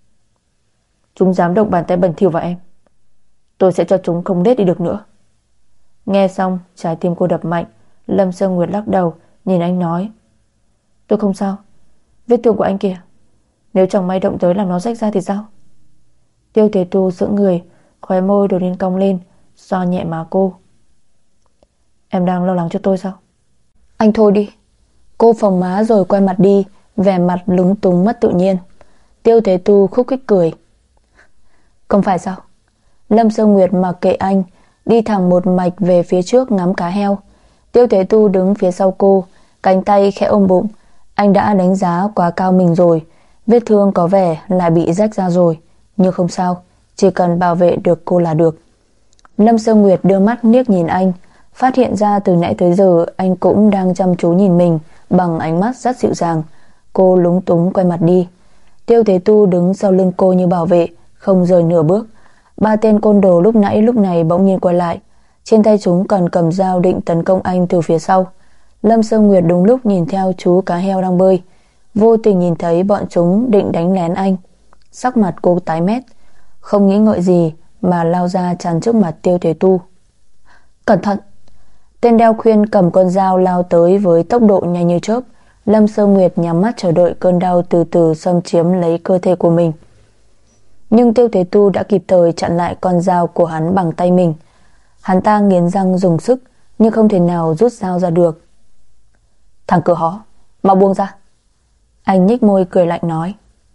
Chúng dám động bàn tay bẩn thỉu vào em, tôi sẽ cho chúng không nết đi được nữa. Nghe xong trái tim cô đập mạnh. Lâm Sương Nguyệt lắc đầu nhìn anh nói, tôi không sao. Vết thương của anh kìa, nếu chẳng may động tới làm nó rách ra thì sao? Tiêu Thế Tu sững người, khóe môi đột nhiên cong lên, xoa nhẹ má cô. Em đang lo lắng cho tôi sao? Anh thôi đi. Cô phồng má rồi quay mặt đi, vẻ mặt lúng túng mất tự nhiên. Tiêu Thế Tu khúc khích cười. Không phải sao? Lâm Sương Nguyệt mặc kệ anh, đi thẳng một mạch về phía trước ngắm cá heo. Tiêu Thế Tu đứng phía sau cô, cánh tay khẽ ôm bụng. Anh đã đánh giá quá cao mình rồi. Vết thương có vẻ lại bị rách ra rồi, nhưng không sao, chỉ cần bảo vệ được cô là được. Lâm Sương Nguyệt đưa mắt liếc nhìn anh, phát hiện ra từ nãy tới giờ anh cũng đang chăm chú nhìn mình bằng ánh mắt rất dịu dàng. Cô lúng túng quay mặt đi. Tiêu Thế Tu đứng sau lưng cô như bảo vệ, không rời nửa bước. Ba tên côn đồ lúc nãy lúc này bỗng nhiên quay lại. Trên tay chúng còn cầm dao định tấn công anh từ phía sau. Lâm Sương Nguyệt đúng lúc nhìn theo chú cá heo đang bơi, vô tình nhìn thấy bọn chúng định đánh lén anh. Sắc mặt cô tái mét, không nghĩ ngợi gì mà lao ra chắn trước mặt Tiêu Thế Tu. Cẩn thận! Tên đeo khuyên cầm con dao lao tới với tốc độ nhanh như chớp. Lâm Sương Nguyệt nhắm mắt chờ đợi cơn đau từ từ xâm chiếm lấy cơ thể của mình. Nhưng Tiêu Thế Tu đã kịp thời chặn lại con dao của hắn bằng tay mình. Hắn ta nghiến răng dùng sức nhưng không thể nào rút dao ra được. Thằng cửa hó, mau buông ra. Anh nhếch môi cười lạnh nói,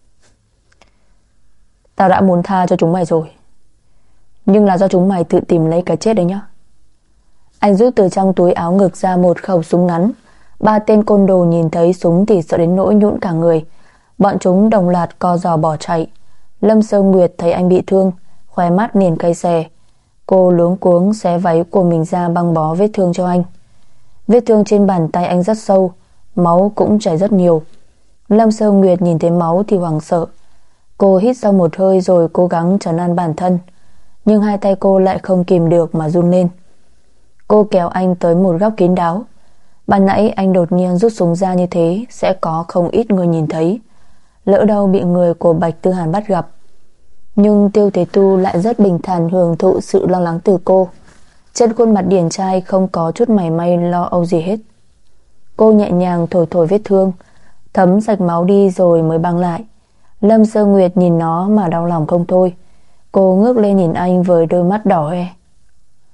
tao đã muốn tha cho chúng mày rồi, nhưng là do chúng mày tự tìm lấy cái chết đấy nhá. Anh rút từ trong túi áo ngực ra một khẩu súng ngắn. Ba tên côn đồ nhìn thấy súng thì sợ đến nỗi nhũn cả người. Bọn chúng đồng loạt co giò bỏ chạy. Lâm Sương Nguyệt thấy anh bị thương, khóe mắt liền cay xè. Cô luống cuống xé váy của mình ra băng bó vết thương cho anh. Vết thương trên bàn tay anh rất sâu, máu cũng chảy rất nhiều. Lâm Sương Nguyệt nhìn thấy máu thì hoảng sợ. Cô hít sâu một hơi rồi cố gắng trấn an bản thân, nhưng hai tay cô lại không kìm được mà run lên. Cô kéo anh tới một góc kín đáo. Ban nãy anh đột nhiên rút súng ra như thế sẽ có không ít người nhìn thấy, lỡ đâu bị người của Bạch Tư Hàn bắt gặp. Nhưng Tiêu Thế Tu lại rất bình thản hưởng thụ sự lo lắng từ cô. Trên khuôn mặt điển trai không có chút mảy may lo âu gì hết. Cô nhẹ nhàng thổi thổi vết thương, thấm sạch máu đi rồi mới băng lại. Lâm Sương Nguyệt nhìn nó mà đau lòng không thôi. Cô ngước lên nhìn anh với đôi mắt đỏ hoe.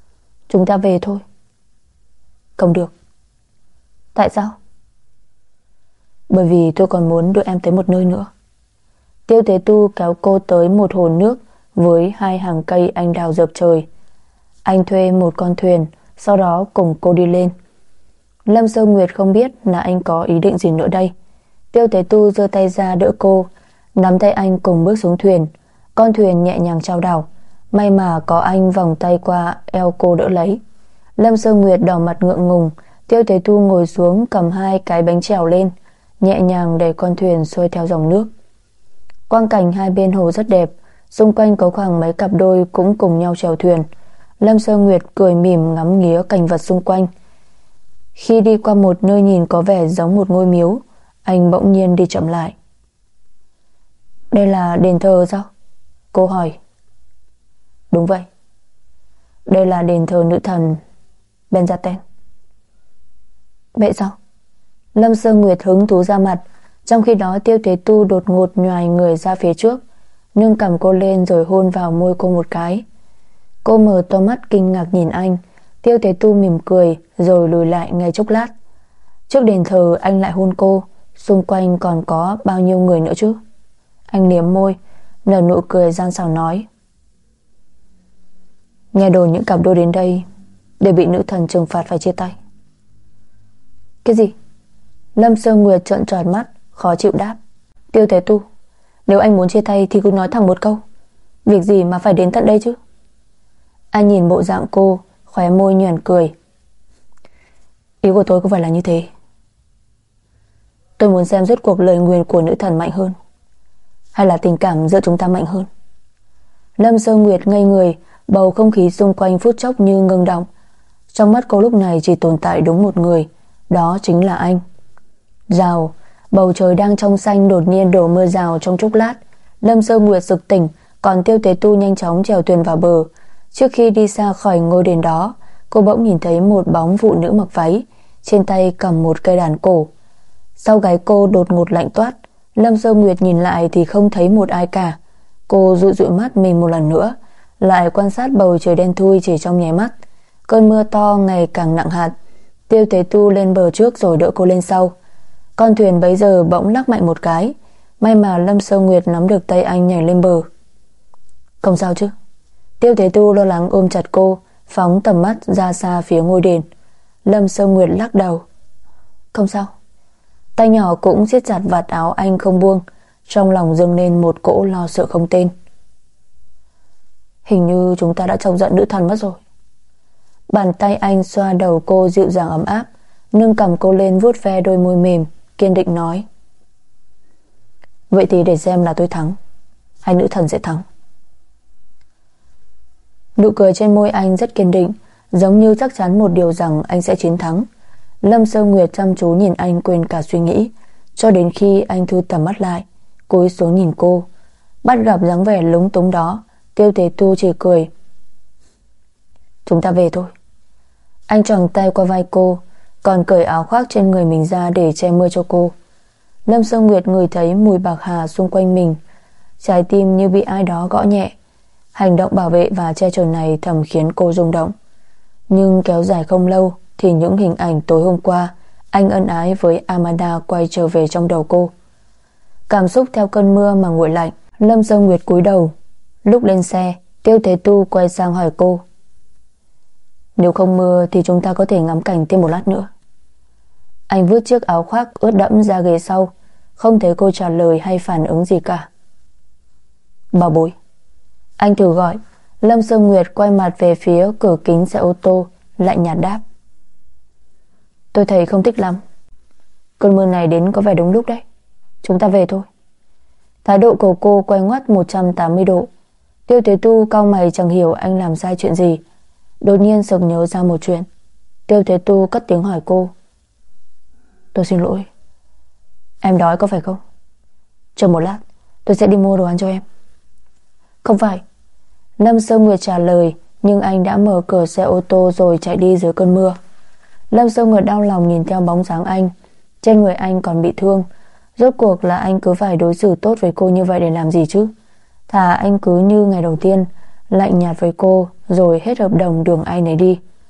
Chúng ta về thôi. Không được. Tại sao? Bởi vì tôi còn muốn đưa em tới một nơi nữa. Tiêu Tế Tu kéo cô tới một hồ nước với 2 hàng cây anh đào rợp trời. Anh thuê một con thuyền, sau đó cùng cô đi lên. Lâm Sơ Nguyệt không biết là anh có ý định gì nữa đây. Tiêu Tế Tu giơ tay ra đỡ cô, nắm tay anh cùng bước xuống thuyền. Con thuyền nhẹ nhàng chao đảo, may mà có anh vòng tay qua eo cô đỡ lấy. Lâm Sơ Nguyệt đỏ mặt ngượng ngùng. Tiêu Tế Tu ngồi xuống cầm 2 cái bánh chèo lên, nhẹ nhàng để con thuyền xuôi theo dòng nước. Quang cảnh hai bên hồ rất đẹp, xung quanh có khoảng mấy cặp đôi cũng cùng nhau chèo thuyền. Lâm Sơ Nguyệt cười mỉm ngắm nghía cảnh vật xung quanh. Khi đi qua một nơi nhìn có vẻ giống một ngôi miếu, anh bỗng nhiên đi chậm lại. Đây là đền thờ sao? Cô hỏi. Đúng vậy. Đây là đền thờ nữ thần Benzaten. Vậy sao? Lâm Sơ Nguyệt hứng thú ra mặt. Trong khi đó Tiêu Tế Tu đột ngột nhoài người ra phía trước, nâng cằm cô lên rồi hôn vào môi cô một cái. Cô mở to mắt kinh ngạc nhìn anh. Tiêu Tế Tu mỉm cười rồi lùi lại ngay chốc lát. Trước đền thờ anh lại hôn cô. Xung quanh còn có bao nhiêu người nữa chứ? Anh liếm môi, nở nụ cười gian xảo nói. Nghe đồn những cặp đôi đến đây để bị nữ thần trừng phạt phải chia tay. Cái gì? Lâm Sơ Nguyệt trợn tròn mắt, khó chịu đáp. Tiêu Tế Tu, nếu anh muốn chia tay thì cứ nói thẳng một câu. Việc gì mà phải đến tận đây chứ? Anh nhìn bộ dạng cô, khóe môi nhoẻn cười. Ý của tôi không phải là như thế. Tôi muốn xem rốt cuộc lời nguyền của nữ thần mạnh hơn, hay là tình cảm giữa chúng ta mạnh hơn. Lâm Sơ Nguyệt ngây người, bầu không khí xung quanh phút chốc như ngưng động. Trong mắt cô lúc này chỉ tồn tại đúng một người, đó chính là anh. Rào, bầu trời đang trong xanh đột nhiên đổ mưa rào trong chốc lát. Lâm Sơ Nguyệt sực tỉnh, còn Tiêu Tế Tu nhanh chóng chèo thuyền vào bờ. Trước khi đi xa khỏi ngôi đền đó, cô bỗng nhìn thấy một bóng phụ nữ mặc váy, trên tay cầm một cây đàn cổ. Sau gáy cô đột ngột lạnh toát. Lâm Sơ Nguyệt nhìn lại thì không thấy một ai cả. Cô dụi dụi mắt mình một lần nữa, lại quan sát bầu trời đen thui chỉ trong nháy mắt. Cơn mưa to ngày càng nặng hạt. Tiêu Tế Tu lên bờ trước rồi đỡ cô lên sau. Con thuyền bấy giờ bỗng lắc mạnh một cái. May mà Lâm Sơ Nguyệt nắm được tay anh nhảy lên bờ. Không sao chứ? Tiêu Tế Tu lo lắng ôm chặt cô, phóng tầm mắt ra xa phía ngôi đền. Lâm Sơ Nguyệt lắc đầu. Không sao. Tay nhỏ cũng siết chặt vạt áo anh không buông, trong lòng dâng lên một cỗ lo sợ không tên. Hình như chúng ta đã chọc giận nữ thần mất rồi. Bàn tay anh xoa đầu cô dịu dàng ấm áp, nâng cằm cô lên vuốt ve đôi môi mềm, kiên định nói. Vậy thì để xem là tôi thắng hay nữ thần sẽ thắng. Nụ cười trên môi anh rất kiên định, giống như chắc chắn một điều rằng anh sẽ chiến thắng. Lâm Sơ Nguyệt chăm chú nhìn anh quên cả suy nghĩ, cho đến khi anh thu tầm mắt lại, cúi xuống nhìn cô. Bắt gặp dáng vẻ lúng túng đó, Tiêu Tế Tu chỉ cười. Chúng ta về thôi. Anh choàng tay qua vai cô, còn cởi áo khoác trên người mình ra để che mưa cho cô. Lâm Sơ Nguyệt ngửi thấy mùi bạc hà xung quanh mình, trái tim như bị ai đó gõ nhẹ. Hành động bảo vệ và che chở này thầm khiến cô rung động. Nhưng kéo dài không lâu thì những hình ảnh tối hôm qua anh ân ái với Amanda quay trở về trong đầu cô. Cảm xúc theo cơn mưa mà nguội lạnh. Lâm Sơ Nguyệt cúi đầu. Lúc lên xe, Tiêu Tế Tu quay sang hỏi cô. Nếu không mưa thì chúng ta có thể ngắm cảnh thêm một lát nữa. Anh vứt chiếc áo khoác ướt đẫm ra ghế sau, không thấy cô trả lời hay phản ứng gì cả. Bảo bối, anh thử gọi. Lâm Sơ Nguyệt quay mặt về phía cửa kính xe ô tô, lạnh nhạt đáp. Tôi thấy không thích lắm. Cơn mưa này đến có vẻ đúng lúc đấy. Chúng ta về thôi. Thái độ của cô quay ngoắt 180 độ. Tiêu Tế Tu cau mày chẳng hiểu anh làm sai chuyện gì. Đột nhiên sực nhớ ra một chuyện. Tiêu Tế Tu cất tiếng hỏi cô. Tôi xin lỗi, em đói có phải không? Chờ một lát, tôi sẽ đi mua đồ ăn cho em. Không phải. Lâm Sơ Nguyệt trả lời, nhưng anh đã mở cửa xe ô tô rồi chạy đi dưới cơn mưa. Lâm Sơ Nguyệt đau lòng nhìn theo bóng dáng anh. Trên người anh còn bị thương. Rốt cuộc là anh cứ phải đối xử tốt với cô như vậy để làm gì chứ? Thà anh cứ như ngày đầu tiên, lạnh nhạt với cô, rồi hết hợp đồng đường ai nấy đi.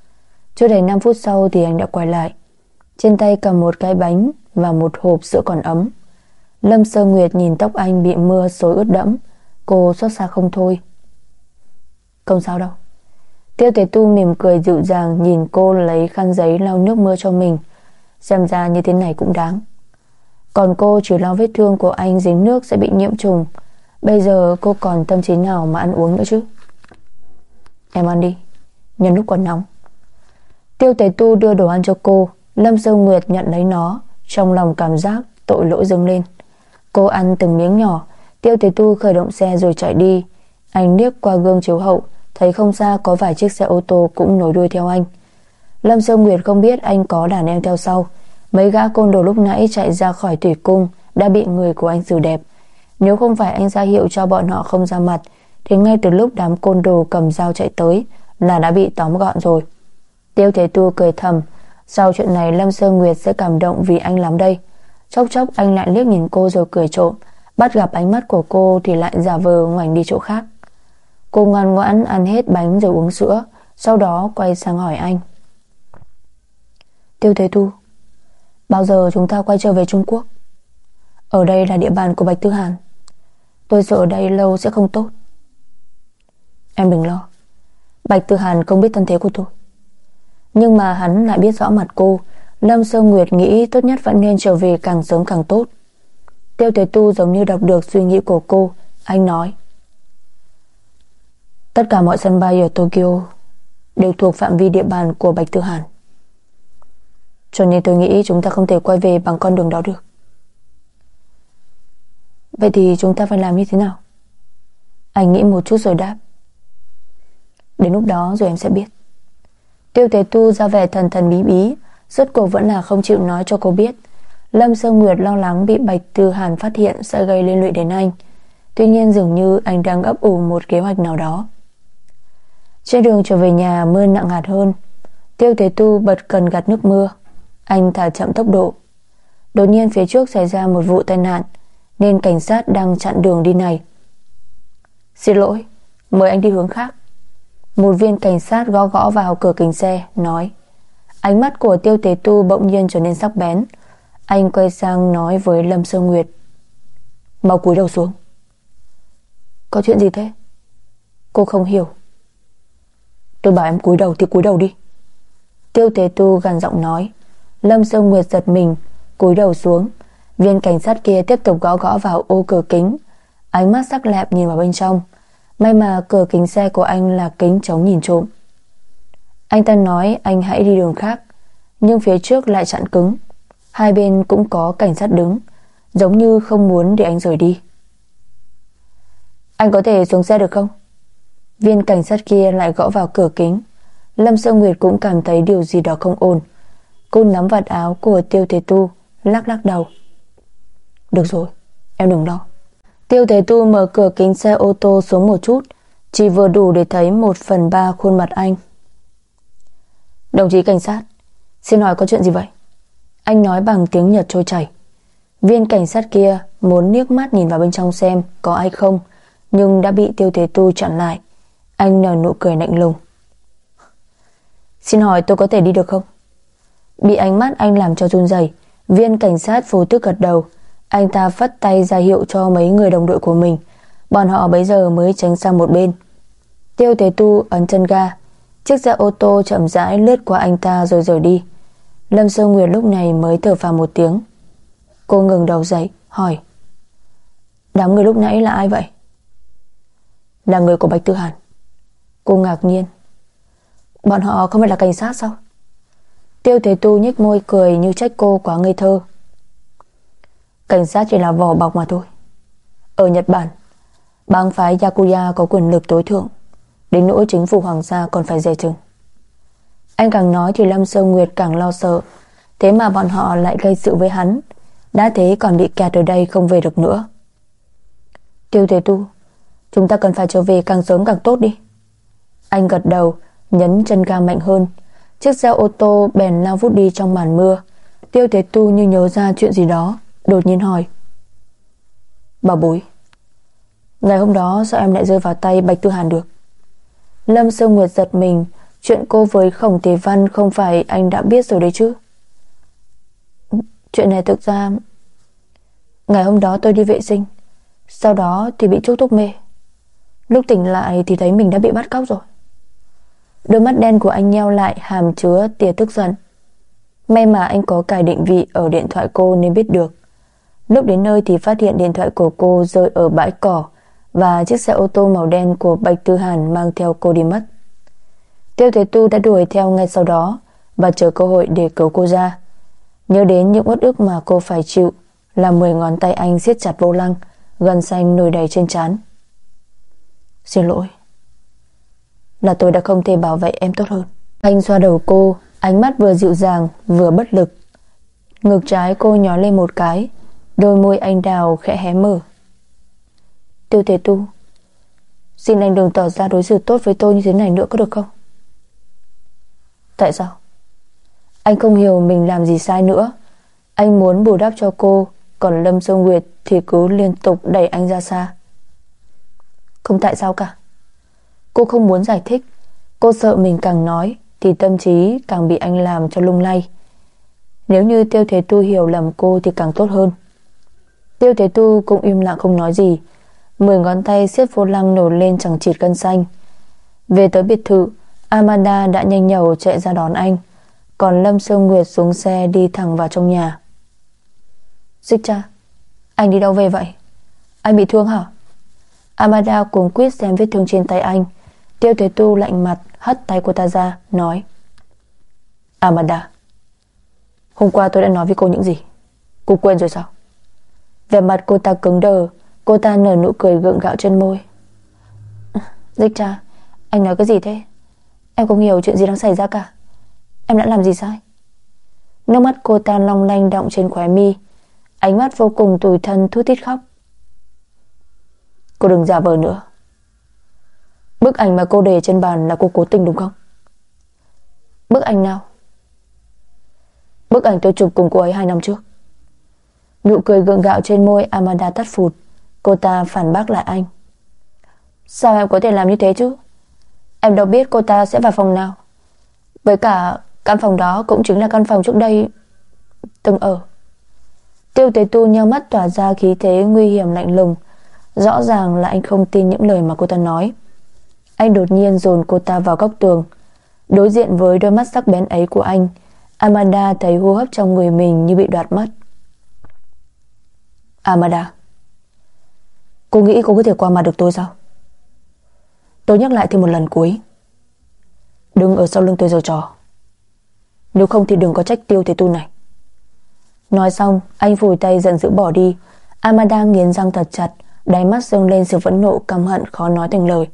Chưa đầy 5 phút sau thì anh đã quay lại, trên tay cầm một cái bánh và một hộp sữa còn ấm. Lâm Sơ Nguyệt nhìn tóc anh bị mưa xối ướt đẫm, cô xót xa không thôi. Không sao đâu. Tiêu Tế Tu mỉm cười dịu dàng nhìn cô lấy khăn giấy lau nước mưa cho mình. Xem ra như thế này cũng đáng. Còn cô chỉ lo vết thương của anh dính nước sẽ bị nhiễm trùng. Bây giờ cô còn tâm trí nào mà ăn uống nữa chứ? Em ăn đi, nhân lúc còn nóng. Tiêu Tế Tu đưa đồ ăn cho cô. Lâm Sơ Nguyệt nhận lấy nó, trong lòng cảm giác tội lỗi dâng lên. Cô ăn từng miếng nhỏ. Tiêu Tế Tu khởi động xe rồi chạy đi. Anh liếc qua gương chiếu hậu, thấy không xa có vài chiếc xe ô tô cũng nối đuôi theo anh. Lâm Sơ Nguyệt không biết anh có đàn em theo sau. Mấy gã côn đồ lúc nãy chạy ra khỏi thủy cung đã bị người của anh xử đẹp. Nếu không phải anh ra hiệu cho bọn họ không ra mặt thì ngay từ lúc đám côn đồ cầm dao chạy tới là đã bị tóm gọn rồi. Tiêu Thế Tu cười thầm, sau chuyện này Lâm Sơ Nguyệt sẽ cảm động vì anh lắm đây. Chốc chốc anh lại liếc nhìn cô rồi cười trộm, bắt gặp ánh mắt của cô thì lại giả vờ ngoảnh đi chỗ khác. Cô ngoan ngoãn ăn hết bánh rồi uống sữa, sau đó quay sang hỏi anh. Tiêu Thế Tu, bao giờ chúng ta quay trở về Trung Quốc? Ở đây là địa bàn của Bạch Tư Hàn. Tôi sợ ở đây lâu sẽ không tốt. Em đừng lo, Bạch Tư Hàn không biết thân thế của tôi. Nhưng mà hắn lại biết rõ mặt cô. Lâm Sơ Nguyệt nghĩ tốt nhất vẫn nên trở về càng sớm càng tốt. Tiêu Thế Tu giống như đọc được suy nghĩ của cô. Anh nói, tất cả mọi sân bay ở Tokyo đều thuộc phạm vi địa bàn của Bạch Tư Hàn, cho nên tôi nghĩ chúng ta không thể quay về bằng con đường đó được. Vậy thì chúng ta phải làm như thế nào? Anh nghĩ một chút rồi đáp, đến lúc đó rồi em sẽ biết. Tiêu Thế Tu ra vẻ thần thần bí bí, rốt cuộc vẫn là không chịu nói cho cô biết. Lâm Sơ Nguyệt lo lắng bị Bạch Tư Hàn phát hiện sẽ gây liên lụy đến anh. Tuy nhiên dường như anh đang ấp ủ một kế hoạch nào đó. Trên đường trở về nhà mưa nặng hạt hơn. Tiêu Thế Tu bật cần gạt nước mưa. Anh thả chậm tốc độ. Đột nhiên phía trước xảy ra một vụ tai nạn, nên cảnh sát đang chặn đường đi này. Xin lỗi, mời anh đi hướng khác. Một viên cảnh sát gõ gõ vào cửa kính xe, nói. Ánh mắt của Tiêu Thế Tu bỗng nhiên trở nên sắc bén. Anh quay sang nói với Lâm Sơ Nguyệt, mau cúi đầu xuống. Có chuyện gì thế? Cô không hiểu. Tôi bảo em cúi đầu thì cúi đầu đi. Tiêu Thế Tu gằn giọng nói. Lâm Sơ Nguyệt giật mình, cúi đầu xuống. Viên cảnh sát kia tiếp tục gõ gõ vào ô cửa kính. Ánh mắt sắc lẹm nhìn vào bên trong. May mà cửa kính xe của anh là kính chống nhìn trộm. Anh ta nói anh hãy đi đường khác, nhưng phía trước lại chặn cứng. Hai bên cũng có cảnh sát đứng, giống như không muốn để anh rời đi. Anh có thể xuống xe được không? Viên cảnh sát kia lại gõ vào cửa kính. Lâm Sơ Nguyệt cũng cảm thấy điều gì đó không ổn. Cô nắm vạt áo của Tiêu Thế Tu, lắc lắc đầu. Được rồi, em đừng lo. Tiêu Thế Tu mở cửa kính xe ô tô xuống một chút, chỉ vừa đủ để thấy 1/3 khuôn mặt anh. Đồng chí cảnh sát, xin hỏi có chuyện gì vậy? Anh nói bằng tiếng Nhật trôi chảy. Viên cảnh sát kia muốn liếc mắt nhìn vào bên trong xem có ai không, nhưng đã bị Tiêu Thế Tu chặn lại. Anh nở nụ cười lạnh lùng. Xin hỏi tôi có thể đi được không? Bị ánh mắt anh làm cho run rẩy, viên cảnh sát vô thức gật đầu. Anh ta phất tay ra hiệu cho mấy người đồng đội của mình. Bọn họ bấy giờ mới tránh sang một bên. Tiêu Thế Tu ấn chân ga. Chiếc xe ô tô chậm rãi lướt qua anh ta rồi rời đi. Lâm Sơ Nguyệt lúc này mới thở phào một tiếng. Cô ngừng đầu dậy hỏi, đám người lúc nãy là ai vậy? Là người của Bạch Tư Hàn. Cô ngạc nhiên. Bọn họ không phải là cảnh sát sao? Tiêu Thế Tu nhếch môi cười như trách cô quá ngây thơ. Cảnh sát chỉ là vỏ bọc mà thôi. Ở Nhật Bản, bang phái Yakuza có quyền lực tối thượng, đến nỗi chính phủ hoàng gia còn phải dè chừng. Anh càng nói thì Lâm Sơ Nguyệt càng lo sợ. Thế mà bọn họ lại gây sự với hắn, đã thế còn bị kẹt ở đây không về được nữa. Tiêu Thế Tu, chúng ta cần phải trở về càng sớm càng tốt đi. Anh gật đầu, nhấn chân ga mạnh hơn. Chiếc xe ô tô bèn lao vút đi trong màn mưa. Tiêu Thế Tu như nhớ ra chuyện gì đó, đột nhiên hỏi, bảo bối, ngày hôm đó sao em lại rơi vào tay Bạch Tư Hàn được? Lâm Sơ Nguyệt giật mình, Chuyện cô với Khổng Tề Văn không phải anh đã biết rồi đấy chứ? Chuyện này thực ra ngày hôm đó tôi đi vệ sinh, sau đó thì bị chuốc thuốc mê. Lúc tỉnh lại thì thấy mình đã bị bắt cóc rồi. Đôi mắt đen của anh nheo lại, hàm chứa tia tức giận. May mà anh có cài định vị ở điện thoại cô nên biết được. Lúc đến nơi thì phát hiện điện thoại của cô rơi ở bãi cỏ và chiếc xe ô tô màu đen của Bạch Tư Hàn mang theo cô đi mất. Tiêu Thế Tu đã đuổi theo ngay sau đó và chờ cơ hội để cứu cô ra. Nhớ đến những uất ức mà cô phải chịu, làm 10 ngón tay anh siết chặt vô lăng, gân xanh nổi đầy trên trán. Xin lỗi, là tôi đã không thể bảo vệ em tốt hơn. Anh xoa đầu cô, ánh mắt vừa dịu dàng vừa bất lực. Ngực trái cô nhói lên một cái, đôi môi anh đào khẽ hé mở. Tiêu Thế Tu, xin anh đừng tỏ ra đối xử tốt với tôi như thế này nữa có được không? Tại sao? Anh không hiểu mình làm gì sai nữa. Anh muốn bù đắp cho cô, còn Lâm Sương Nguyệt thì cứ liên tục đẩy anh ra xa. Không tại sao cả. Cô không muốn giải thích. Cô sợ mình càng nói thì tâm trí càng bị anh làm cho lung lay. Nếu như Tiêu Thế Tu hiểu lầm cô thì càng tốt hơn. Tiêu Thế Tu cũng im lặng không nói gì. 10 ngón tay siết vô lăng nổi lên chẳng chịt gân xanh. Về tới biệt thự, Amanda đã nhanh nhẩu chạy ra đón anh, còn Lâm Sương Nguyệt xuống xe đi thẳng vào trong nhà. Dịch cha, anh đi đâu về vậy? Anh bị thương hả? Amanda cuống quýt xem vết thương trên tay anh. Tiêu Thế Tu lạnh mặt hất tay cô ta ra, nói: Amanda, hôm qua tôi đã nói với cô những gì? Cô quên rồi sao? Vẻ mặt cô ta cứng đờ. Cô ta nở nụ cười gượng gạo trên môi. Dịch cha, anh nói cái gì thế? Em không hiểu chuyện gì đang xảy ra cả. Em đã làm gì sai? Nước mắt cô ta long lanh đọng trên khóe mi, ánh mắt vô cùng tủi thân thút thít khóc. Cô đừng giả vờ nữa. Bức ảnh mà cô để trên bàn là cô cố tình đúng không? Bức ảnh nào? Bức ảnh tôi chụp cùng cô ấy 2 năm trước. Nụ cười gượng gạo trên môi Amanda tắt phụt. Cô ta phản bác lại anh. Sao em có thể làm như thế chứ? Em đâu biết cô ta sẽ vào phòng nào. Với cả căn phòng đó cũng chính là căn phòng trước đây từng ở. Tiêu Thế Tu nheo mắt tỏa ra khí thế nguy hiểm lạnh lùng. Rõ ràng là anh không tin những lời mà cô ta nói. Anh đột nhiên dồn cô ta vào góc tường. Đối diện với đôi mắt sắc bén ấy của anh, Amanda thấy hô hấp trong người mình như bị đoạt mất. Amanda, cô nghĩ cô có thể qua mặt được tôi sao? Tôi nhắc lại thêm một lần cuối, đừng ở sau lưng tôi giở trò. Nếu không thì đừng có trách Tiêu Thế Tu này. Nói xong, anh phủi tay giận dữ bỏ đi. Amanda nghiến răng thật chặt, đáy mắt dâng lên sự phẫn nộ căm hận khó nói thành lời.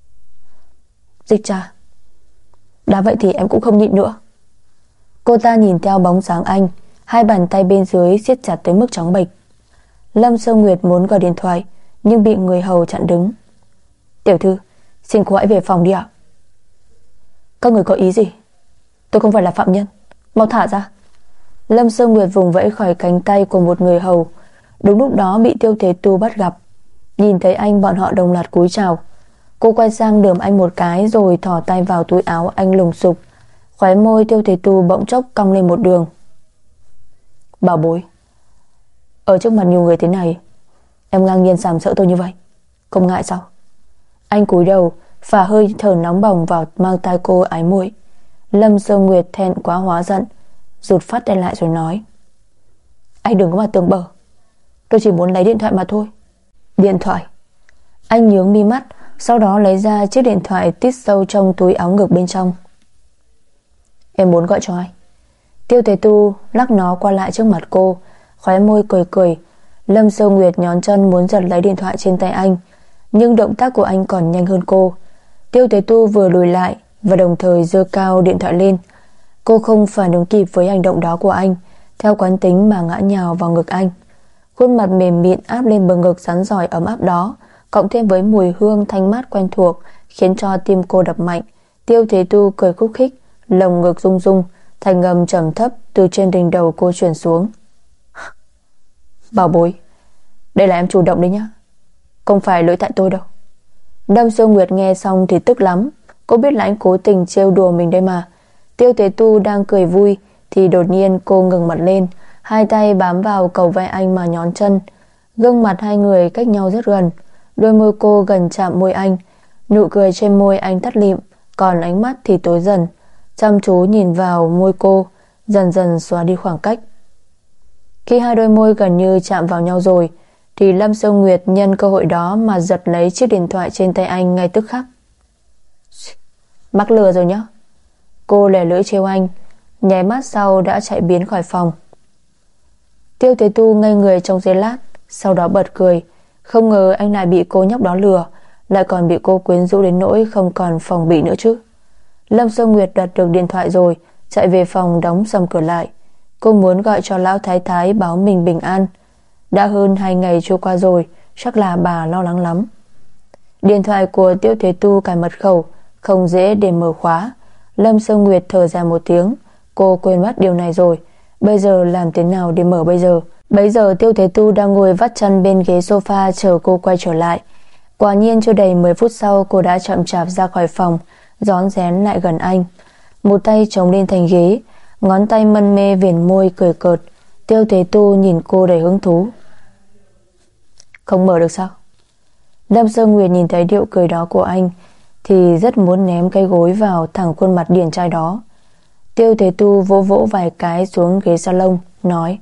Dịch cha, đã vậy thì em cũng không nhịn nữa. Cô ta nhìn theo bóng dáng anh, hai bàn tay bên dưới siết chặt tới mức trắng bệch. Lâm Sơ Nguyệt muốn gọi điện thoại nhưng bị người hầu chặn đứng. Tiểu thư, xin cô hãy về phòng đi ạ. Các người có ý gì? Tôi không phải là phạm nhân, mau thả ra. Lâm Sơ Nguyệt vùng vẫy khỏi cánh tay của một người hầu. Đúng lúc đó bị Tiêu Thế Tu bắt gặp. Nhìn thấy anh, bọn họ đồng loạt cúi chào. Cô quay sang đườm anh một cái rồi thò tay vào túi áo anh lùng sục. Khóe môi Tiêu Thế Tu bỗng chốc cong lên một đường. Bảo bối, ở trước mặt nhiều người thế này em ngang nhiên sàm sỡ tôi như vậy, không ngại sao? Anh cúi đầu phả hơi thở nóng bỏng vào mang tai cô ái muội. Lâm Sơ Nguyệt thẹn quá hóa giận, rụt phát tay lại rồi nói: Anh đừng có mà tưởng bở, tôi chỉ muốn lấy điện thoại mà thôi. Điện thoại? Anh nhướng mi mắt, sau đó lấy ra chiếc điện thoại tít sâu trong túi áo ngực bên trong. Em muốn gọi cho ai? Tiêu Thế Tu lắc nó qua lại trước mặt cô, khóe môi cười cười. Lâm Sơ Nguyệt nhón chân muốn giật lấy điện thoại trên tay anh, nhưng động tác của anh còn nhanh hơn cô. Tiêu Thế Tu vừa lùi lại và đồng thời giơ cao điện thoại lên. Cô không phản ứng kịp với hành động đó của anh, theo quán tính mà ngã nhào vào ngực anh. Khuôn mặt mềm mịn áp lên bờ ngực rắn rỏi ấm áp đó, cộng thêm với mùi hương thanh mát quen thuộc, khiến cho tim cô đập mạnh. Tiêu Thế Tu cười khúc khích, lồng ngực rung rung, thành âm trầm thấp từ trên đỉnh đầu cô truyền xuống. Bảo bối, đây là em chủ động đấy nhá, không phải lỗi tại tôi đâu. Lâm Sơ Nguyệt nghe xong thì tức lắm. Cô biết là anh cố tình trêu đùa mình đây mà. Tiêu Tế Tu đang cười vui thì đột nhiên cô ngừng mặt lên, hai tay bám vào cầu vai anh mà nhón chân. Gương mặt hai người cách nhau rất gần, đôi môi cô gần chạm môi anh. Nụ cười trên môi anh tắt lịm, còn ánh mắt thì tối dần, chăm chú nhìn vào môi cô, dần dần xóa đi khoảng cách. Khi hai đôi môi gần như chạm vào nhau rồi thì Lâm Sương Nguyệt nhân cơ hội đó mà giật lấy chiếc điện thoại trên tay anh ngay tức khắc. Mắc lừa rồi nhá. Cô lè lưỡi trêu anh, nháy mắt sau đã chạy biến khỏi phòng. Tiêu Tế Tu ngây người trong giây lát, sau đó bật cười. Không ngờ anh lại bị cô nhóc đó lừa, lại còn bị cô quyến rũ đến nỗi không còn phòng bị nữa chứ. Lâm Sương Nguyệt đặt được điện thoại rồi, chạy về phòng đóng sầm cửa lại. Cô muốn gọi cho lão thái thái báo mình bình an. Đã hơn 2 ngày trôi qua rồi, chắc là bà lo lắng lắm. Điện thoại của Tiêu Thế Tu cài mật khẩu, không dễ để mở khóa. Lâm Sương Nguyệt thở dài một tiếng. Cô quên mất điều này rồi. Bây giờ làm thế nào để mở bây giờ? Bấy giờ Tiêu Thế Tu đang ngồi vắt chân bên ghế sofa chờ cô quay trở lại. Quả nhiên chưa đầy 10 phút sau, cô đã chậm chạp ra khỏi phòng, rón rén lại gần anh. Một tay chống lên thành ghế, ngón tay mân mê viền môi cười cợt. Tiêu Thế Tu nhìn cô đầy hứng thú. Không mở được sao? Lâm Sương Nguyệt nhìn thấy điệu cười đó của anh thì rất muốn ném cái gối vào thẳng khuôn mặt điển trai đó. Tiêu Thế Tu vỗ vỗ vài cái xuống ghế salon, nói: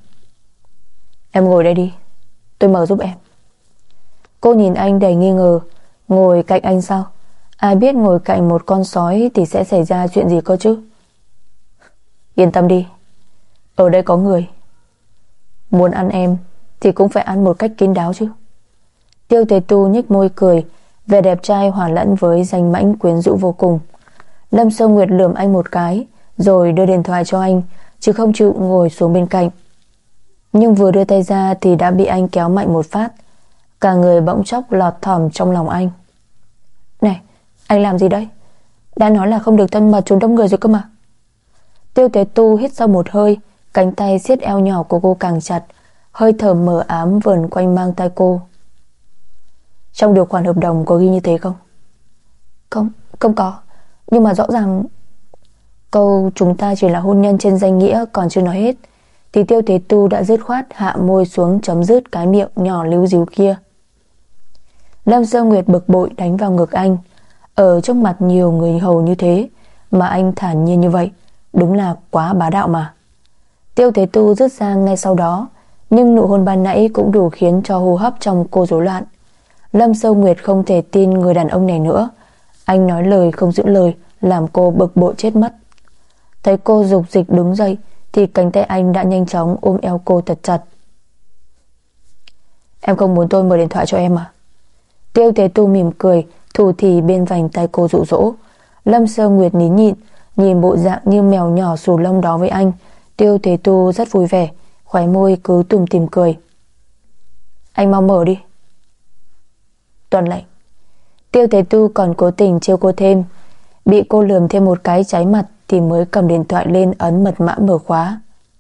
Em ngồi đây đi, tôi mở giúp em. Cô nhìn anh đầy nghi ngờ. Ngồi cạnh anh sao? Ai biết ngồi cạnh một con sói thì sẽ xảy ra chuyện gì cơ chứ? Yên tâm đi, ở đây có người. Muốn ăn em thì cũng phải ăn một cách kín đáo chứ. Tiêu Thế Tu nhếch môi cười, vẻ đẹp trai hòa lẫn với danh mãnh quyến rũ vô cùng. Lâm Sương Nguyệt lườm anh một cái, rồi đưa điện thoại cho anh, chứ không chịu ngồi xuống bên cạnh. Nhưng vừa đưa tay ra thì đã bị anh kéo mạnh một phát. Cả người bỗng chốc lọt thỏm trong lòng anh. Này, anh làm gì đấy? Đã nói là không được thân mật trốn đông người rồi cơ mà. Tiêu Thế Tu hít sâu một hơi, cánh tay siết eo nhỏ của cô càng chặt, hơi thở mờ ám vờn quanh mang tay cô. Trong điều khoản hợp đồng có ghi như thế không? Không có. Nhưng mà rõ ràng câu chúng ta chỉ là hôn nhân trên danh nghĩa còn chưa nói hết thì Tiêu Thế Tu đã dứt khoát hạ môi xuống chấm dứt cái miệng nhỏ líu díu kia. Lâm Sương Nguyệt bực bội đánh vào ngực anh. Ở trước mặt nhiều người hầu như thế mà anh thản nhiên như vậy, đúng là quá bá đạo mà. Tiêu Thế Tu rứt ra ngay sau đó, nhưng nụ hôn ban nãy cũng đủ khiến cho hô hấp trong cô rối loạn. Lâm Sương Nguyệt không thể tin người đàn ông này nữa. Anh nói lời không giữ lời, làm cô bực bội chết mất. Thấy cô dục dịch đứng dậy thì cánh tay anh đã nhanh chóng ôm eo cô thật chặt. Em không muốn tôi mở điện thoại cho em à? Tiêu Thế Tu mỉm cười, thủ thỉ bên vành tay cô dụ dỗ. Lâm Sương Nguyệt nín nhịn, nhìn bộ dạng như mèo nhỏ xù lông đó với anh. Tiêu Thế Tu rất vui vẻ, khóe môi cứ tủm tỉm cười. Anh mau mở đi. Tuân lệnh. Tiêu Thế Tu còn cố tình trêu cô thêm. Bị cô lườm thêm một cái cháy mặt thì mới cầm điện thoại lên ấn mật mã mở khóa.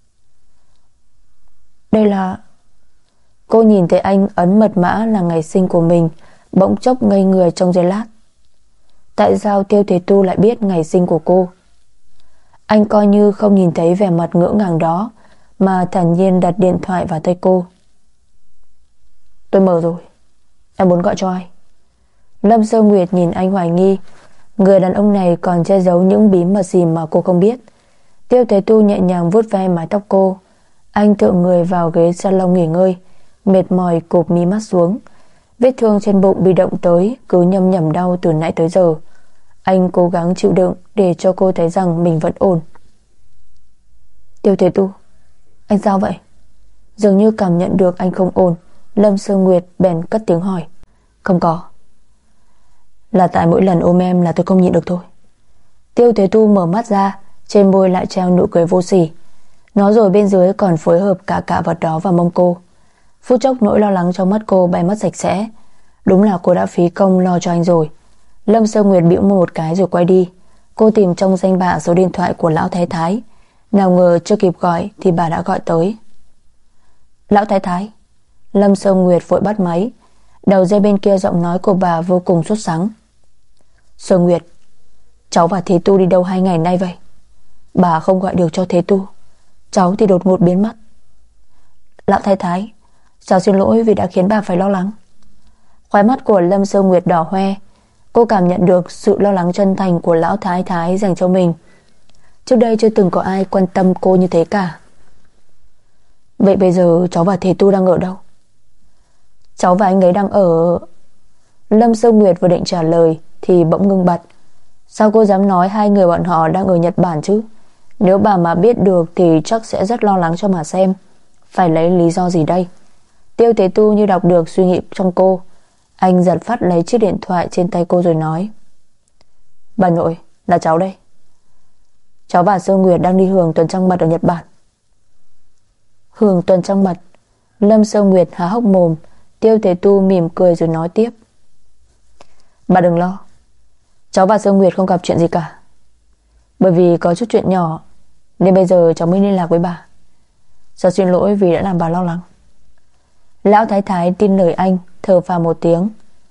Đây là... Cô nhìn thấy anh ấn mật mã là ngày sinh của mình, bỗng chốc ngây người trong giây lát. Tại sao Tiêu Thế Tu lại biết ngày sinh của cô? Anh coi như không nhìn thấy vẻ mặt ngỡ ngàng đó, mà thản nhiên đặt điện thoại vào tay cô. Tôi mở rồi. Em muốn gọi cho ai? Lâm Sương Nguyệt nhìn anh hoài nghi. Người đàn ông này còn che giấu những bí mật gì mà cô không biết. Tiêu Thế Tu nhẹ nhàng vuốt ve mái tóc cô. Anh tựa người vào ghế salon nghỉ ngơi, mệt mỏi cụp mí mắt xuống. Vết thương trên bụng bị động tới cứ nhầm nhầm đau từ nãy tới giờ. Anh cố gắng chịu đựng để cho cô thấy rằng mình vẫn ổn. Tiêu Thế Tu, anh sao vậy? Dường như cảm nhận được anh không ổn, Lâm Sương Nguyệt bèn cất tiếng hỏi. Không có. Là tại mỗi lần ôm em là tôi không nhịn được thôi. Tiêu Thế Tu mở mắt ra, trên môi lại treo nụ cười vô sỉ. Nói rồi bên dưới còn phối hợp cả vật đó vào mông cô. Phút chốc nỗi lo lắng trong mắt cô bay mất sạch sẽ. Đúng là cô đã phí công lo cho anh rồi. Lâm Sương Nguyệt bĩu môi một cái rồi quay đi. Cô tìm trong danh bạ số điện thoại của lão thái thái. Nào ngờ chưa kịp gọi thì bà đã gọi tới. Lão thái thái. Lâm Sương Nguyệt vội bắt máy. Đầu dây bên kia giọng nói của bà vô cùng sốt sắng. Sương Nguyệt, Cháu và Thế Tu đi đâu 2 ngày nay vậy? Bà không gọi được cho Thế Tu, cháu thì đột ngột biến mất. Lão thái thái, cháu xin lỗi vì đã khiến bà phải lo lắng. Khóe mắt của Lâm Sơ Nguyệt đỏ hoe. Cô cảm nhận được sự lo lắng chân thành của lão thái thái dành cho mình. Trước đây chưa từng có ai quan tâm cô như thế cả. Vậy bây giờ cháu và Thế Tu đang ở đâu? Cháu và anh ấy đang ở... Lâm Sơ Nguyệt vừa định trả lời thì bỗng ngưng bặt. Sao cô dám nói 2 người bọn họ đang ở Nhật Bản chứ? Nếu bà mà biết được thì chắc sẽ rất lo lắng cho mà xem. Phải lấy lý do gì đây? Tiêu Thế Tu như đọc được suy nghĩ trong cô. Anh giật phát lấy chiếc điện thoại trên tay cô rồi nói: Bà nội, là cháu đây. Cháu và Sơ Nguyệt đang đi hưởng tuần trăng mật ở Nhật Bản. Hưởng tuần trăng mật? Lâm Sơ Nguyệt há hốc mồm. Tiêu Thế Tu mỉm cười rồi nói tiếp: Bà đừng lo, cháu và Sơ Nguyệt không gặp chuyện gì cả. Bởi vì có chút chuyện nhỏ nên bây giờ cháu mới liên lạc với bà. Cháu xin lỗi vì đã làm bà lo lắng. Lão thái thái tin lời anh, thở phào một tiếng.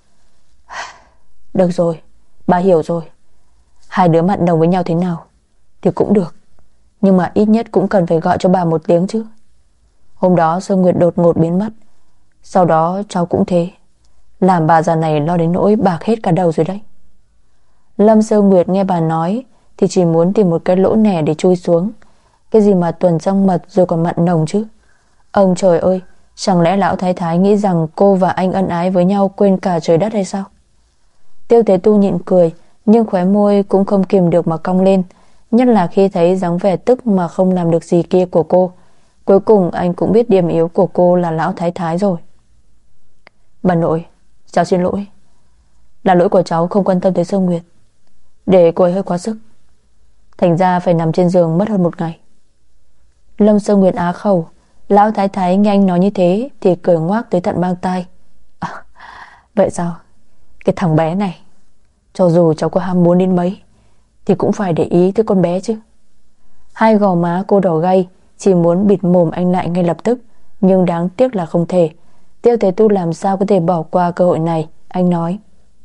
Được rồi, bà hiểu rồi. 2 đứa mặn đồng với nhau thế nào thì cũng được, nhưng mà ít nhất cũng cần phải gọi cho bà một tiếng chứ. Hôm đó Sơ Nguyệt đột ngột biến mất, sau đó cháu cũng thế, làm bà già này lo đến nỗi bạc hết cả đầu rồi đấy. Lâm Sơ Nguyệt nghe bà nói thì chỉ muốn tìm một cái lỗ nẻ để chui xuống. Cái gì mà tuần trăng mật rồi còn mặn nồng chứ. Ông trời ơi, chẳng lẽ lão thái thái nghĩ rằng cô và anh ân ái với nhau quên cả trời đất hay sao? Tiêu Thế Tu nhịn cười, nhưng khóe môi cũng không kìm được mà cong lên, nhất là khi thấy dáng vẻ tức mà không làm được gì kia của cô. Cuối cùng anh cũng biết điểm yếu của cô là lão thái thái rồi. Bà nội, cháu xin lỗi. Là lỗi của cháu không quan tâm tới Sơ Nguyệt, để cô ấy hơi quá sức, thành ra phải nằm trên giường mất hơn 1 ngày. Lâm Sơ Nguyệt á khẩu. Lão thái thái nghe anh nói như thế thì cười ngoác tới tận mang tai. Vậy sao? Cái thằng bé này, cho dù cháu có ham muốn đến mấy thì cũng phải để ý tới con bé chứ. 2 gò má cô đỏ gay, chỉ muốn bịt mồm anh lại ngay lập tức, nhưng đáng tiếc là không thể. Tiêu Thế Tu làm sao có thể bỏ qua cơ hội này. Anh nói: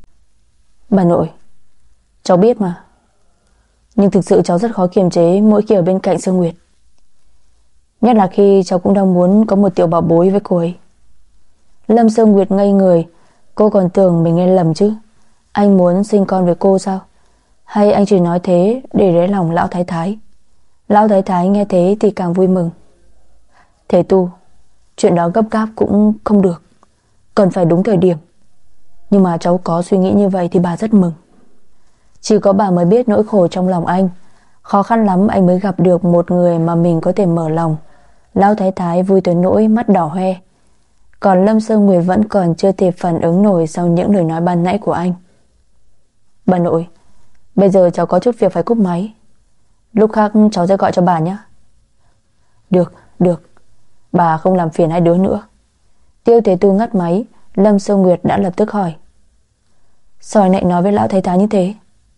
Bà nội, cháu biết mà, nhưng thực sự cháu rất khó kiềm chế mỗi khi ở bên cạnh Sơ Nguyệt, nhất là khi cháu cũng đang muốn có một tiểu bảo bối với cô ấy. Lâm Sơ Nguyệt ngây người. Cô còn tưởng mình nghe lầm chứ. Anh muốn sinh con với cô sao? Hay anh chỉ nói thế để lấy lòng lão thái thái? Lão thái thái nghe thế thì càng vui mừng. Thế Tu, chuyện đó gấp gáp cũng không được, cần phải đúng thời điểm. Nhưng mà cháu có suy nghĩ như vậy thì bà rất mừng. Chỉ có bà mới biết nỗi khổ trong lòng anh. Khó khăn lắm anh mới gặp được một người mà mình có thể mở lòng. Lão thái thái vui tới nỗi mắt đỏ hoe. Còn Lâm Sơ Nguyệt vẫn còn chưa thể phản ứng nổi sau những lời nói ban nãy của anh. Bà nội, bây giờ cháu có chút việc phải cúp máy, lúc khác cháu sẽ gọi cho bà nhé. Được, được, bà không làm phiền 2 đứa nữa. Tiêu Thế Tu ngắt máy. Lâm Sơ Nguyệt đã lập tức hỏi: Sao anh lại nói với lão thái thái như thế?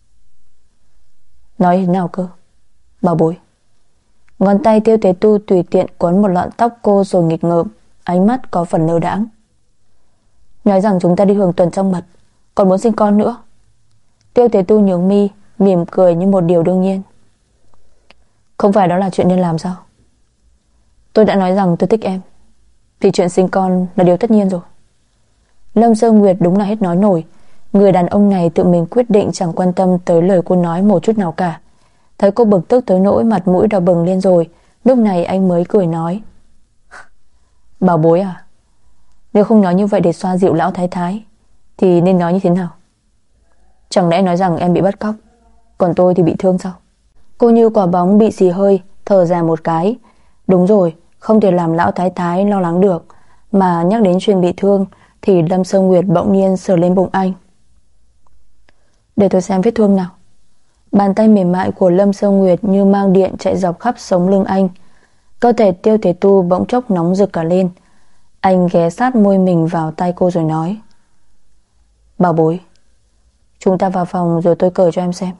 Nói thế nào cơ, bà bối? Ngón tay Tiêu Thế Tu tùy tiện quấn một lọn tóc cô rồi nghịch ngợm, ánh mắt có phần lơ đãng. Nói rằng chúng ta đi hưởng tuần trăng mật, còn muốn sinh con nữa. Tiêu Thế Tu nhướng mi, mỉm cười như một điều đương nhiên. Không phải đó là chuyện nên làm sao? Tôi đã nói rằng tôi thích em, thì chuyện sinh con là điều tất nhiên rồi. Lâm Sơ Nguyệt đúng là hết nói nổi. Người đàn ông này tự mình quyết định chẳng quan tâm tới lời cô nói một chút nào cả. Thấy cô bực tức tới nỗi mặt mũi đỏ bừng lên rồi, lúc này anh mới cười nói: Bảo bối à, nếu không nói như vậy để xoa dịu lão thái thái thì nên nói như thế nào? Chẳng lẽ nói rằng em bị bắt cóc, còn tôi thì bị thương sao? Cô như quả bóng bị xì hơi, thở dài một cái. Đúng rồi, không thể làm lão thái thái lo lắng được. Mà nhắc đến chuyện bị thương thì Lâm Sơ Nguyệt bỗng nhiên sờ lên bụng anh. Để tôi xem vết thương nào. Bàn tay mềm mại của Lâm Sơ Nguyệt như mang điện chạy dọc khắp sống lưng anh. Cơ thể Tiêu Thế Tu bỗng chốc nóng rực cả lên. Anh ghé sát môi mình vào tay cô rồi nói: Bảo bối, chúng ta vào phòng rồi tôi cởi cho em xem.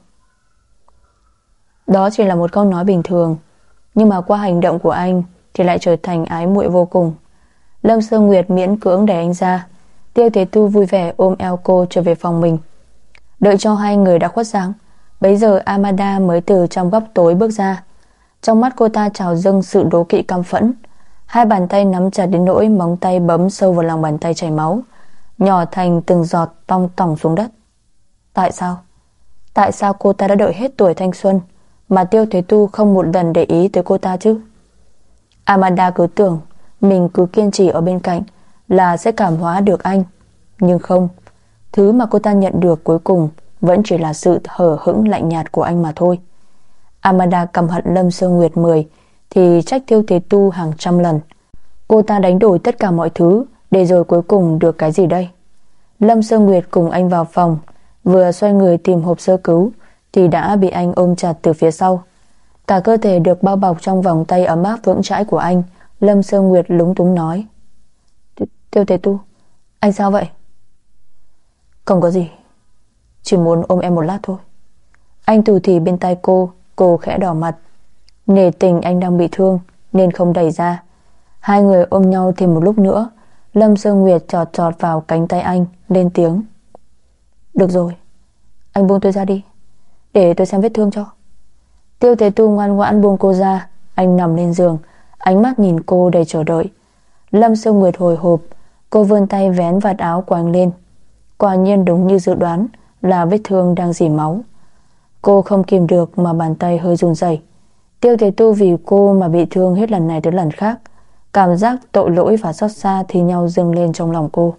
Đó chỉ là một câu nói bình thường, nhưng mà qua hành động của anh thì lại trở thành ái muội vô cùng. Lâm Sơ Nguyệt miễn cưỡng đẩy anh ra. Tiêu Thế Tu vui vẻ ôm eo cô trở về phòng mình. Đợi cho 2 người đã khuất dáng, Bấy giờ Amanda mới từ trong góc tối bước ra. Trong mắt cô ta trào dâng sự đố kỵ căm phẫn. Hai bàn tay nắm chặt đến nỗi móng tay bấm sâu vào lòng bàn tay chảy máu, nhỏ thành từng giọt tong tỏng xuống đất. Tại sao? Tại sao cô ta đã đợi hết tuổi thanh xuân mà Tiêu Thế Tu không một lần để ý tới cô ta chứ? Amanda cứ tưởng mình cứ kiên trì ở bên cạnh là sẽ cảm hóa được anh. Nhưng không, thứ mà cô ta nhận được cuối cùng vẫn chỉ là sự hờ hững lạnh nhạt của anh mà thôi. Amanda căm hận Lâm Sương Nguyệt 10 thì trách Tiêu Thế Tu hàng trăm lần. Cô ta đánh đổi tất cả mọi thứ để rồi cuối cùng được cái gì đây? Lâm Sương Nguyệt cùng anh vào phòng, vừa xoay người tìm hộp sơ cứu thì đã bị anh ôm chặt từ phía sau. Cả cơ thể được bao bọc trong vòng tay ấm áp vững chãi của anh. Lâm Sương Nguyệt lúng túng nói: Tiêu Thế Tu, anh sao vậy? Không có gì, chỉ muốn ôm em một lát thôi. Anh thủ thỉ bên tai cô khẽ đỏ mặt. Nể tình anh đang bị thương nên không đẩy ra. Hai người ôm nhau thêm một lúc nữa. Lâm Sương Nguyệt chọt chọt vào cánh tay anh, lên tiếng: Được rồi, anh buông tôi ra đi, để tôi xem vết thương cho. Tiêu Thế Tu ngoan ngoãn buông cô ra. Anh nằm lên giường, ánh mắt nhìn cô đầy chờ đợi. Lâm Sương Nguyệt hồi hộp. Cô vươn tay vén vạt áo của anh lên. Quả nhiên đúng như dự đoán là vết thương đang rỉ máu. Cô không kìm được mà bàn tay hơi run rẩy. Tiêu Thế Tu vì cô mà bị thương hết lần này tới lần khác. Cảm giác tội lỗi và xót xa thì nhau dâng lên trong lòng cô.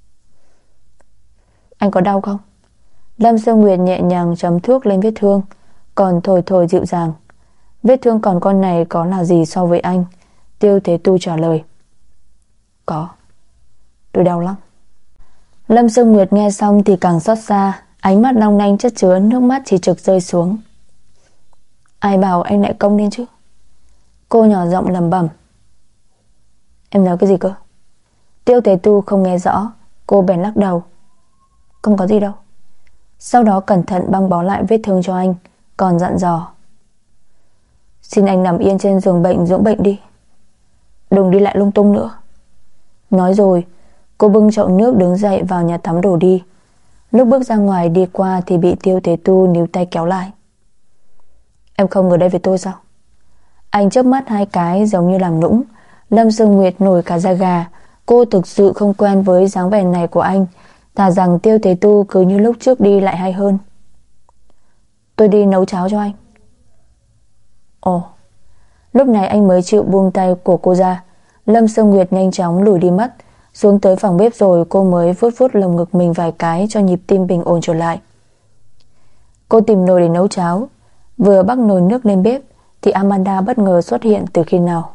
Anh có đau không? Lâm Sương Nguyệt nhẹ nhàng chấm thuốc lên vết thương, còn thổi thổi dịu dàng: Vết thương còn con này có là gì so với anh? Tiêu Thế Tu trả lời: Có, tôi đau lắm. Lâm Sương Nguyệt nghe xong thì càng xót xa, ánh mắt long lanh chất chứa nước mắt chỉ trực rơi xuống. Ai bảo anh lại công lên chứ? Cô nhỏ giọng lẩm bẩm. Em nói cái gì cơ? Tiêu Thế Tu không nghe rõ. Cô bèn lắc đầu. Không có gì đâu. Sau đó cẩn thận băng bó lại vết thương cho anh, còn dặn dò: Xin anh nằm yên trên giường bệnh dưỡng bệnh đi, đừng đi lại lung tung nữa. Nói rồi cô bưng chậu nước đứng dậy vào nhà tắm đổ đi. Lúc bước ra ngoài đi qua thì bị Tiêu Thế Tu níu tay kéo lại. Em không ở đây với tôi sao? Anh chớp mắt hai cái giống như làm nũng. Lâm Sương Nguyệt nổi cả da gà. Cô thực sự không quen với dáng vẻ này của anh. Thà rằng Tiêu Thế Tu cứ như lúc trước đi lại hay hơn. Tôi đi nấu cháo cho anh. Ồ. Lúc này anh mới chịu buông tay của cô ra. Lâm Sương Nguyệt nhanh chóng lùi đi mất. Xuống tới phòng bếp rồi cô mới vuốt vuốt lồng ngực mình vài cái cho nhịp tim bình ổn trở lại. Cô tìm nồi để nấu cháo. Vừa bắc nồi nước lên bếp thì Amanda bất ngờ xuất hiện từ khi nào.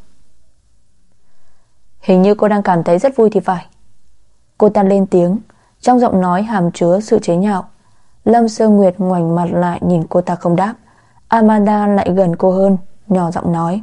Hình như cô đang cảm thấy rất vui thì phải. Cô ta lên tiếng, trong giọng nói hàm chứa sự chế nhạo. Lâm Sương Nguyệt ngoảnh mặt lại nhìn cô ta không đáp. Amanda lại gần cô hơn, nhỏ giọng nói: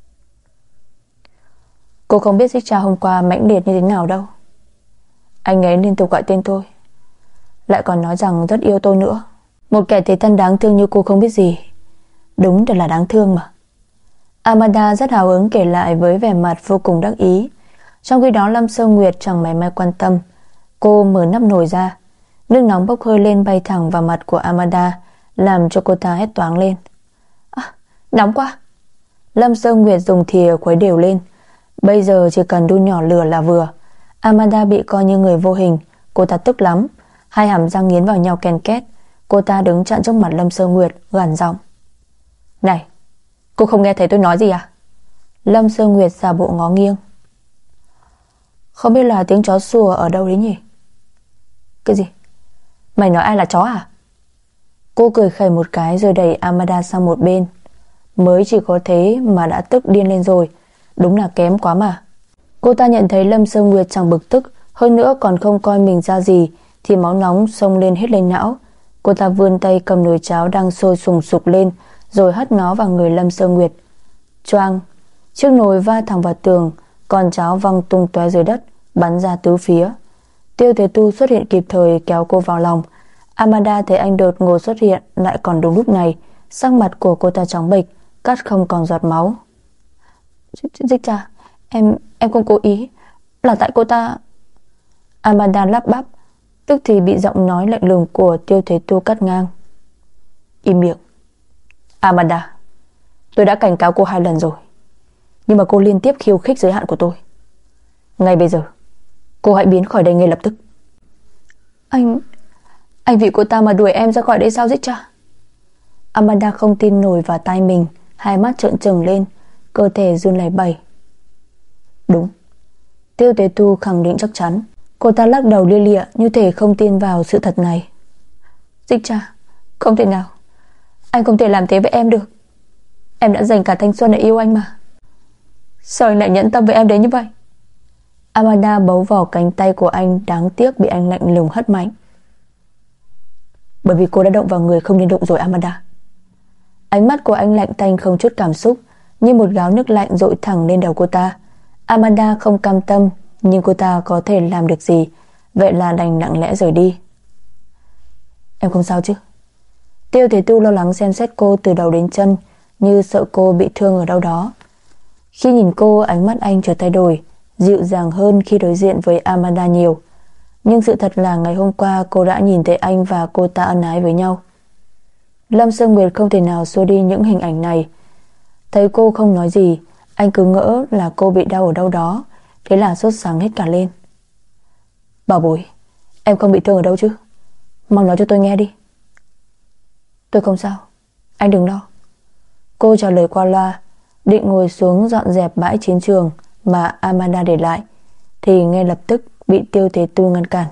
Cô không biết Xích Cha hôm qua mãnh liệt như thế nào đâu. Anh ấy liên tục gọi tên tôi, lại còn nói rằng rất yêu tôi nữa. Một kẻ thế thân đáng thương như cô không biết gì. Đúng thật là đáng thương mà. Amanda rất hào hứng kể lại với vẻ mặt vô cùng đắc ý. Trong khi đó Lâm Sương Nguyệt chẳng mảy may quan tâm. Cô mở nắp nồi ra. Nước nóng bốc hơi lên bay thẳng vào mặt của Amanda, làm cho cô ta hét toáng lên. Nóng quá. Lâm Sương Nguyệt dùng thìa khuấy đều lên. Bây giờ chỉ cần đun nhỏ lửa là vừa. Amanda bị coi như người vô hình. Cô ta tức lắm. Hai hàm răng nghiến vào nhau ken két. Cô ta đứng chặn trước mặt Lâm Sương Nguyệt, gằn giọng: Này, cô không nghe thấy tôi nói gì à? Lâm Sương Nguyệt giả bộ ngó nghiêng. Không biết là tiếng chó sủa ở đâu đấy nhỉ? Cái gì? Mày nói ai là chó à? Cô cười khẩy một cái rồi đẩy Amanda sang một bên. Mới chỉ có thế mà đã tức điên lên rồi. Đúng là kém quá mà. Cô ta nhận thấy Lâm Sương Nguyệt chẳng bực tức, hơn nữa còn không coi mình ra gì, thì máu nóng xông lên hết lên não. Cô ta vươn tay cầm nồi cháo đang sôi sùng sục lên, rồi hất nó vào người Lâm Sương Nguyệt. Choang! Chiếc nồi va thẳng vào tường, còn cháo văng tung tóe dưới đất, bắn ra tứ phía. Tiêu Thế Tu xuất hiện kịp thời kéo cô vào lòng. Amanda thấy anh đột ngột xuất hiện lại còn đúng lúc này, sắc mặt của cô ta trắng bệch, cắt không còn giọt máu. Dịch Trà, em không cố ý, là tại cô ta. Amanda lắp bắp, tức thì bị giọng nói lạnh lùng của Tiêu Thế Tu cắt ngang. Im miệng. Amanda, tôi đã cảnh cáo cô 2 lần rồi, nhưng mà cô liên tiếp khiêu khích giới hạn của tôi. Ngay bây giờ, cô hãy biến khỏi đây ngay lập tức. Anh vì cô ta mà đuổi em ra khỏi đây sao Richard? Amanda không tin nổi vào tai mình, hai mắt trợn trừng lên, cơ thể run lẩy bẩy. Đúng, Tiêu Tế Tu khẳng định chắc chắn. Cô ta lắc đầu lia lịa như thể không tin vào sự thật này. Richard, không thể nào. Anh không thể làm thế với em được. Em đã dành cả thanh xuân để yêu anh mà. Sao anh lại nhẫn tâm với em đến như vậy? Amanda bấu vào cánh tay của anh, đáng tiếc bị anh lạnh lùng hất mạnh. Bởi vì cô đã động vào người không nên động rồi Amanda. Ánh mắt của anh lạnh tanh không chút cảm xúc, như một gáo nước lạnh dội thẳng lên đầu cô ta. Amanda không cam tâm, nhưng cô ta có thể làm được gì, vậy là đành lặng lẽ rời đi. Em không sao chứ? Tiêu Thế Tu lo lắng xem xét cô từ đầu đến chân, như sợ cô bị thương ở đâu đó. Khi nhìn cô, ánh mắt anh chợt thay đổi, dịu dàng hơn khi đối diện với Amanda nhiều. Nhưng sự thật là ngày hôm qua cô đã nhìn thấy anh và cô ta ân ái với nhau. Lâm Sương Nguyệt không thể nào xua đi những hình ảnh này. Thấy cô không nói gì, anh cứ ngỡ là cô bị đau ở đâu đó, thế là sốt sắng hết cả lên. Bảo bối, em không bị thương ở đâu chứ? Mau nói cho tôi nghe đi. Tôi không sao, anh đừng lo. Cô trả lời qua loa, định ngồi xuống dọn dẹp bãi chiến trường mà Amanda để lại, thì ngay lập tức bị Tiêu Thế Tu ngăn cản.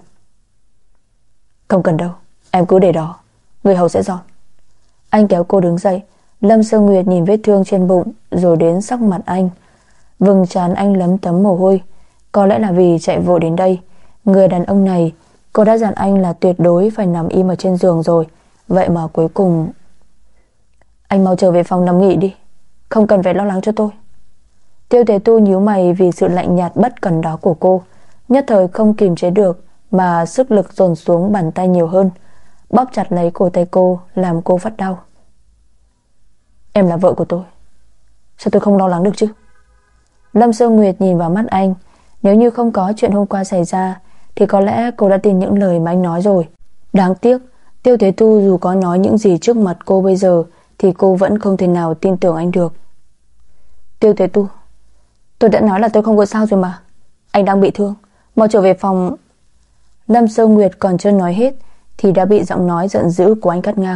Không cần đâu, em cứ để đó, người hầu sẽ dọn. Anh kéo cô đứng dậy. Lâm Sương Nguyệt nhìn vết thương trên bụng, rồi đến sắc mặt anh. Vầng trán anh lấm tấm mồ hôi. Có lẽ là vì chạy vội đến đây. Người đàn ông này, cô đã dặn anh là tuyệt đối phải nằm im ở trên giường rồi, vậy mà cuối cùng... Anh mau trở về phòng nằm nghỉ đi, không cần phải lo lắng cho tôi. Tiêu Thế Tu nhíu mày vì sự lạnh nhạt bất cần đó của cô, nhất thời không kiềm chế được mà sức lực dồn xuống bàn tay nhiều hơn, bóp chặt lấy cổ tay cô, làm cô phát đau. Em là vợ của tôi, sao tôi không lo lắng được chứ? Lâm Sương Nguyệt nhìn vào mắt anh. Nếu như không có chuyện hôm qua xảy ra thì có lẽ cô đã tin những lời mà anh nói rồi. Đáng tiếc Tiêu Thế Tu dù có nói những gì trước mặt cô bây giờ thì cô vẫn không thể nào tin tưởng anh được. Tiêu Thế Tu, tôi đã nói là tôi không có sao rồi mà. Anh đang bị thương, mau trở về phòng. Lâm Sương Nguyệt còn chưa nói hết thì đã bị giọng nói giận dữ của anh cắt ngang.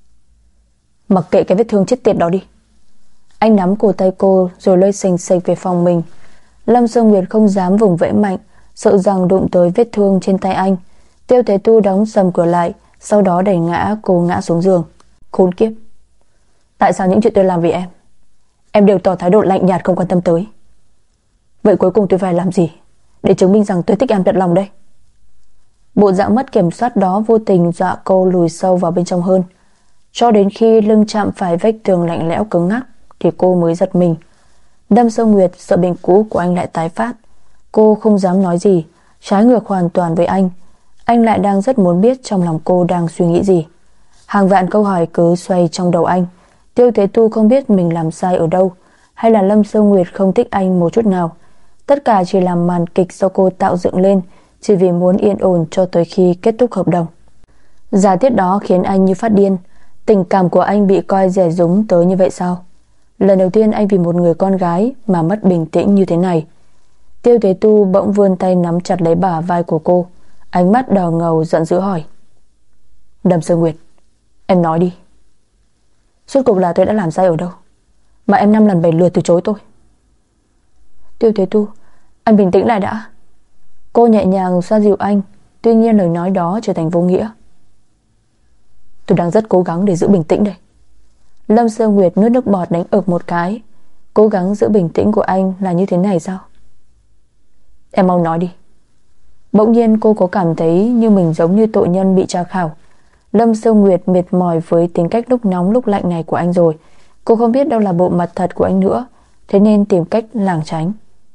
Mặc kệ cái vết thương chết tiệt đó đi. Anh nắm cổ tay cô rồi lôi xềnh xệch về phòng mình. Lâm Sương Nguyệt không dám vùng vẫy mạnh, sợ rằng đụng tới vết thương trên tay anh. Tiêu Thế Tu đóng sầm cửa lại, sau đó đẩy cô ngã xuống giường. Khốn kiếp, tại sao những chuyện tôi làm vì em đều tỏ thái độ lạnh nhạt không quan tâm tới? Vậy cuối cùng tôi phải làm gì để chứng minh rằng tôi thích em thật lòng đây? Bộ dạng mất kiểm soát đó vô tình dọa cô lùi sâu vào bên trong hơn, cho đến khi lưng chạm phải vách tường lạnh lẽo cứng ngắc thì cô mới giật mình. Lâm Sương Nguyệt sợ bệnh cũ của anh lại tái phát. Cô không dám nói gì, trái ngược hoàn toàn với anh. Anh lại đang rất muốn biết trong lòng cô đang suy nghĩ gì. Hàng vạn câu hỏi cứ xoay trong đầu anh. Tiêu Thế Tu không biết mình làm sai ở đâu, hay là Lâm Sương Nguyệt không thích anh một chút nào. Tất cả chỉ là màn kịch do cô tạo dựng lên, chỉ vì muốn yên ổn cho tới khi kết thúc hợp đồng. Giả thiết đó khiến anh như phát điên. Tình cảm của anh bị coi rẻ rúng tới như vậy sao? Lần đầu tiên anh vì một người con gái mà mất bình tĩnh như thế này. Tiêu Thế Tu bỗng vươn tay nắm chặt lấy bả vai của cô, ánh mắt đỏ ngầu giận dữ hỏi. Lâm Sương Nguyệt, em nói đi. Suốt cuộc là tôi đã làm sai ở đâu mà em 5 lần 7 lượt từ chối tôi? Tiêu Thế Tu, anh bình tĩnh lại đã. Cô nhẹ nhàng xoa dịu anh, tuy nhiên lời nói đó trở thành vô nghĩa. Tôi đang rất cố gắng để giữ bình tĩnh đây. Lâm Sương Nguyệt nuốt nước bọt đánh ực một cái. Cố gắng giữ bình tĩnh của anh là như thế này sao? Em mau nói đi. Bỗng nhiên cô có cảm thấy như mình giống như tội nhân bị tra khảo. Lâm Sương Nguyệt mệt mỏi với tính cách lúc nóng lúc lạnh này của anh rồi. Cô không biết đâu là bộ mặt thật của anh nữa, thế nên tìm cách lảng tránh.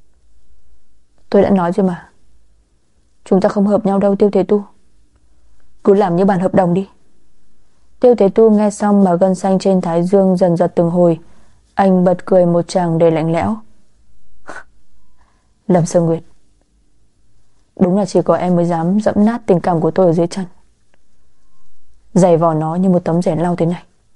Tôi đã nói rồi mà, chúng ta không hợp nhau đâu Tiêu Thế Tu. Cứ làm như bản hợp đồng đi. Tiêu Thế Tu nghe xong mà gân xanh trên thái dương dần giật từng hồi. Anh bật cười một tràng đầy lạnh lẽo. Lâm Sương Nguyệt, đúng là chỉ có em mới dám dẫm nát tình cảm của tôi ở dưới chân, giày vò nó như một tấm rèn lau thế này.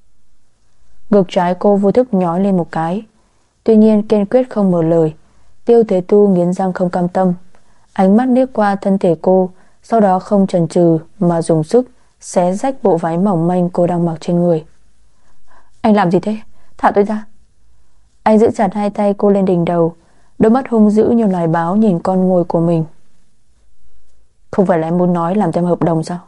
Ngực trái cô vô thức nhói lên một cái. Tuy nhiên kiên quyết không mở lời. Tiêu Thế Tu nghiến răng không cam tâm. Ánh mắt liếc qua thân thể cô, sau đó không chần chừ mà dùng sức xé rách bộ váy mỏng manh cô đang mặc trên người. Anh làm gì thế? Thả tôi ra. Anh giữ chặt hai tay cô lên đỉnh đầu, đôi mắt hung dữ như loài báo nhìn con mồi của mình. Không phải là em muốn nói làm theo hợp đồng sao?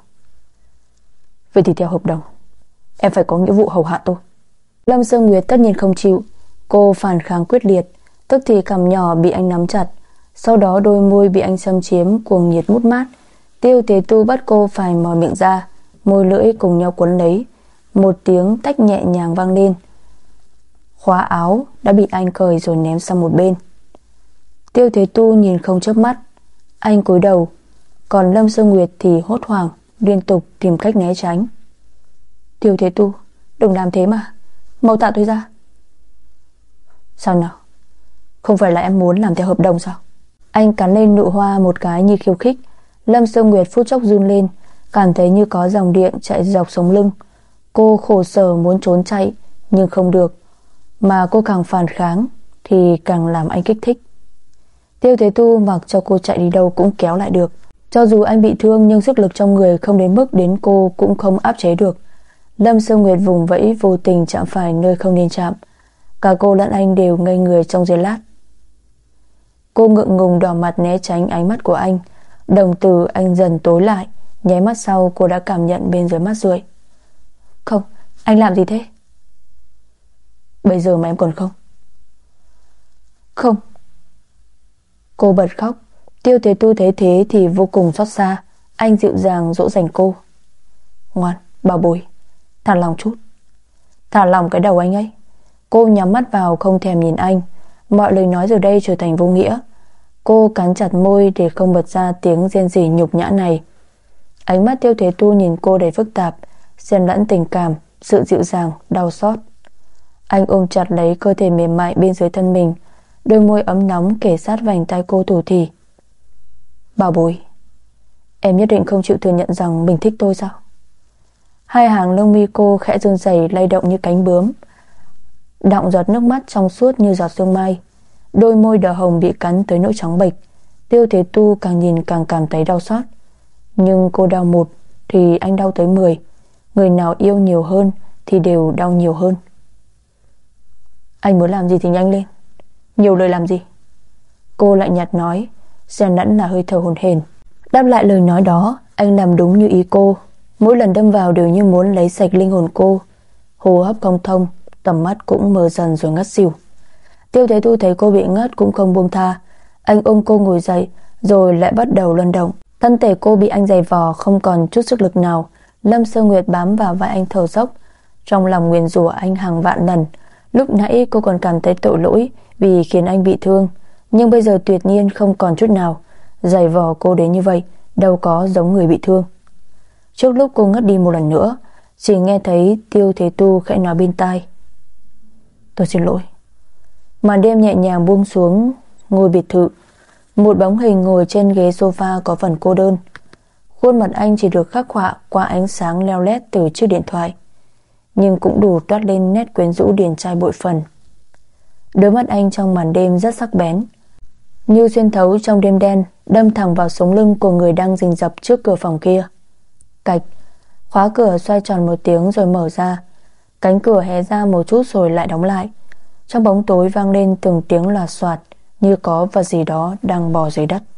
Vậy thì theo hợp đồng em phải có nghĩa vụ hầu hạ tôi. Lâm Sương Nguyệt tất nhiên không chịu. Cô phản kháng quyết liệt, tức thì cằm nhỏ bị anh nắm chặt, sau đó đôi môi bị anh xâm chiếm cuồng nhiệt mút mát. Tiêu Thế Tu bắt cô phải mở miệng ra, môi lưỡi cùng nhau quấn lấy. Một tiếng tách nhẹ nhàng vang lên. Khóa áo đã bị anh cởi rồi ném sang một bên. Tiêu Thế Tu nhìn không chớp mắt. Anh cúi đầu, còn Lâm Sương Nguyệt thì hốt hoảng, liên tục tìm cách né tránh. Tiêu Thế Tu, đừng làm thế mà, mau thả tôi ra. Sao nào? Không phải là em muốn làm theo hợp đồng sao? Anh cắn lên nụ hoa một cái như khiêu khích. Lâm Sương Nguyệt phút chốc run lên, cảm thấy như có dòng điện chạy dọc sống lưng. Cô khổ sở muốn trốn chạy nhưng không được, mà cô càng phản kháng thì càng làm anh kích thích. Tiêu Thế Tu mặc cho cô chạy đi đâu cũng kéo lại được. Cho dù anh bị thương nhưng sức lực trong người không đến mức đến cô cũng không áp chế được. Lâm Sương Nguyệt vùng vẫy vô tình chạm phải nơi không nên chạm. Cả cô lẫn anh đều ngây người trong giây lát. Cô ngượng ngùng đỏ mặt né tránh ánh mắt của anh. Đồng tử anh dần tối lại. Nháy mắt sau cô đã cảm nhận bên dưới mắt rượi. Không, anh làm gì thế? Bây giờ mà em còn không? Không. Cô bật khóc. Tiêu Thế Tu thấy thế thì vô cùng xót xa. Anh dịu dàng dỗ dành cô. Ngoan, bảo bối, thả lòng chút. Thả lòng cái đầu anh ấy. Cô nhắm mắt vào không thèm nhìn anh. Mọi lời nói giờ đây trở thành vô nghĩa. Cô cắn chặt môi để không bật ra tiếng rên rỉ nhục nhã này. Ánh mắt Tiêu Thế Tu nhìn cô đầy phức tạp, xen lẫn tình cảm, sự dịu dàng, đau xót. Anh ôm chặt lấy cơ thể mềm mại bên dưới thân mình, đôi môi ấm nóng kề sát vành tai cô thủ thỉ. Bảo bối, em nhất định không chịu thừa nhận rằng mình thích tôi sao? Hai hàng lông mi cô khẽ run rẩy lay động như cánh bướm, đọng giọt nước mắt trong suốt như giọt sương mai. Đôi môi đỏ hồng bị cắn tới nỗi trắng bệch. Tiêu Thế Tu càng nhìn càng cảm thấy đau xót. Nhưng cô đau một thì anh đau tới 10. Người nào yêu nhiều hơn thì đều đau nhiều hơn. Anh muốn làm gì thì nhanh lên, nhiều lời làm gì? Cô lạnh nhạt nói, xen lẫn là hơi thở hổn hển. Đáp lại lời nói đó, anh làm đúng như ý cô. Mỗi lần đâm vào đều như muốn lấy sạch linh hồn cô. Hô hấp không thông, tầm mắt cũng mờ dần rồi ngất xỉu. Tiêu Thế Tu thấy cô bị ngất cũng không buông tha. Anh ôm cô ngồi dậy rồi lại bắt đầu luân động. Thân thể cô bị anh giày vò không còn chút sức lực nào. Lâm Sương Nguyệt bám vào vai anh thở dốc, trong lòng nguyền rủa anh hàng vạn lần. Lúc nãy cô còn cảm thấy tội lỗi vì khiến anh bị thương, nhưng bây giờ tuyệt nhiên không còn chút nào. Giày vò cô đến như vậy đâu có giống người bị thương. Trước lúc cô ngất đi một lần nữa, chỉ nghe thấy Tiêu Thế Tu khẽ nói bên tai, tôi xin lỗi. Màn đêm nhẹ nhàng buông xuống ngôi biệt thự. Một bóng hình ngồi trên ghế sofa có phần cô đơn. Khuôn mặt anh chỉ được khắc họa qua ánh sáng leo lét từ chiếc điện thoại, nhưng cũng đủ toát lên nét quyến rũ điển trai bội phần. Đôi mắt anh trong màn đêm rất sắc bén, như xuyên thấu trong đêm đen, đâm thẳng vào sống lưng của người đang rình rập trước cửa phòng kia. Cạch, khóa cửa xoay tròn một tiếng rồi mở ra. Cánh cửa hé ra một chút rồi lại đóng lại. Trong bóng tối vang lên từng tiếng loạt soạt, như có vật gì đó đang bò dưới đất.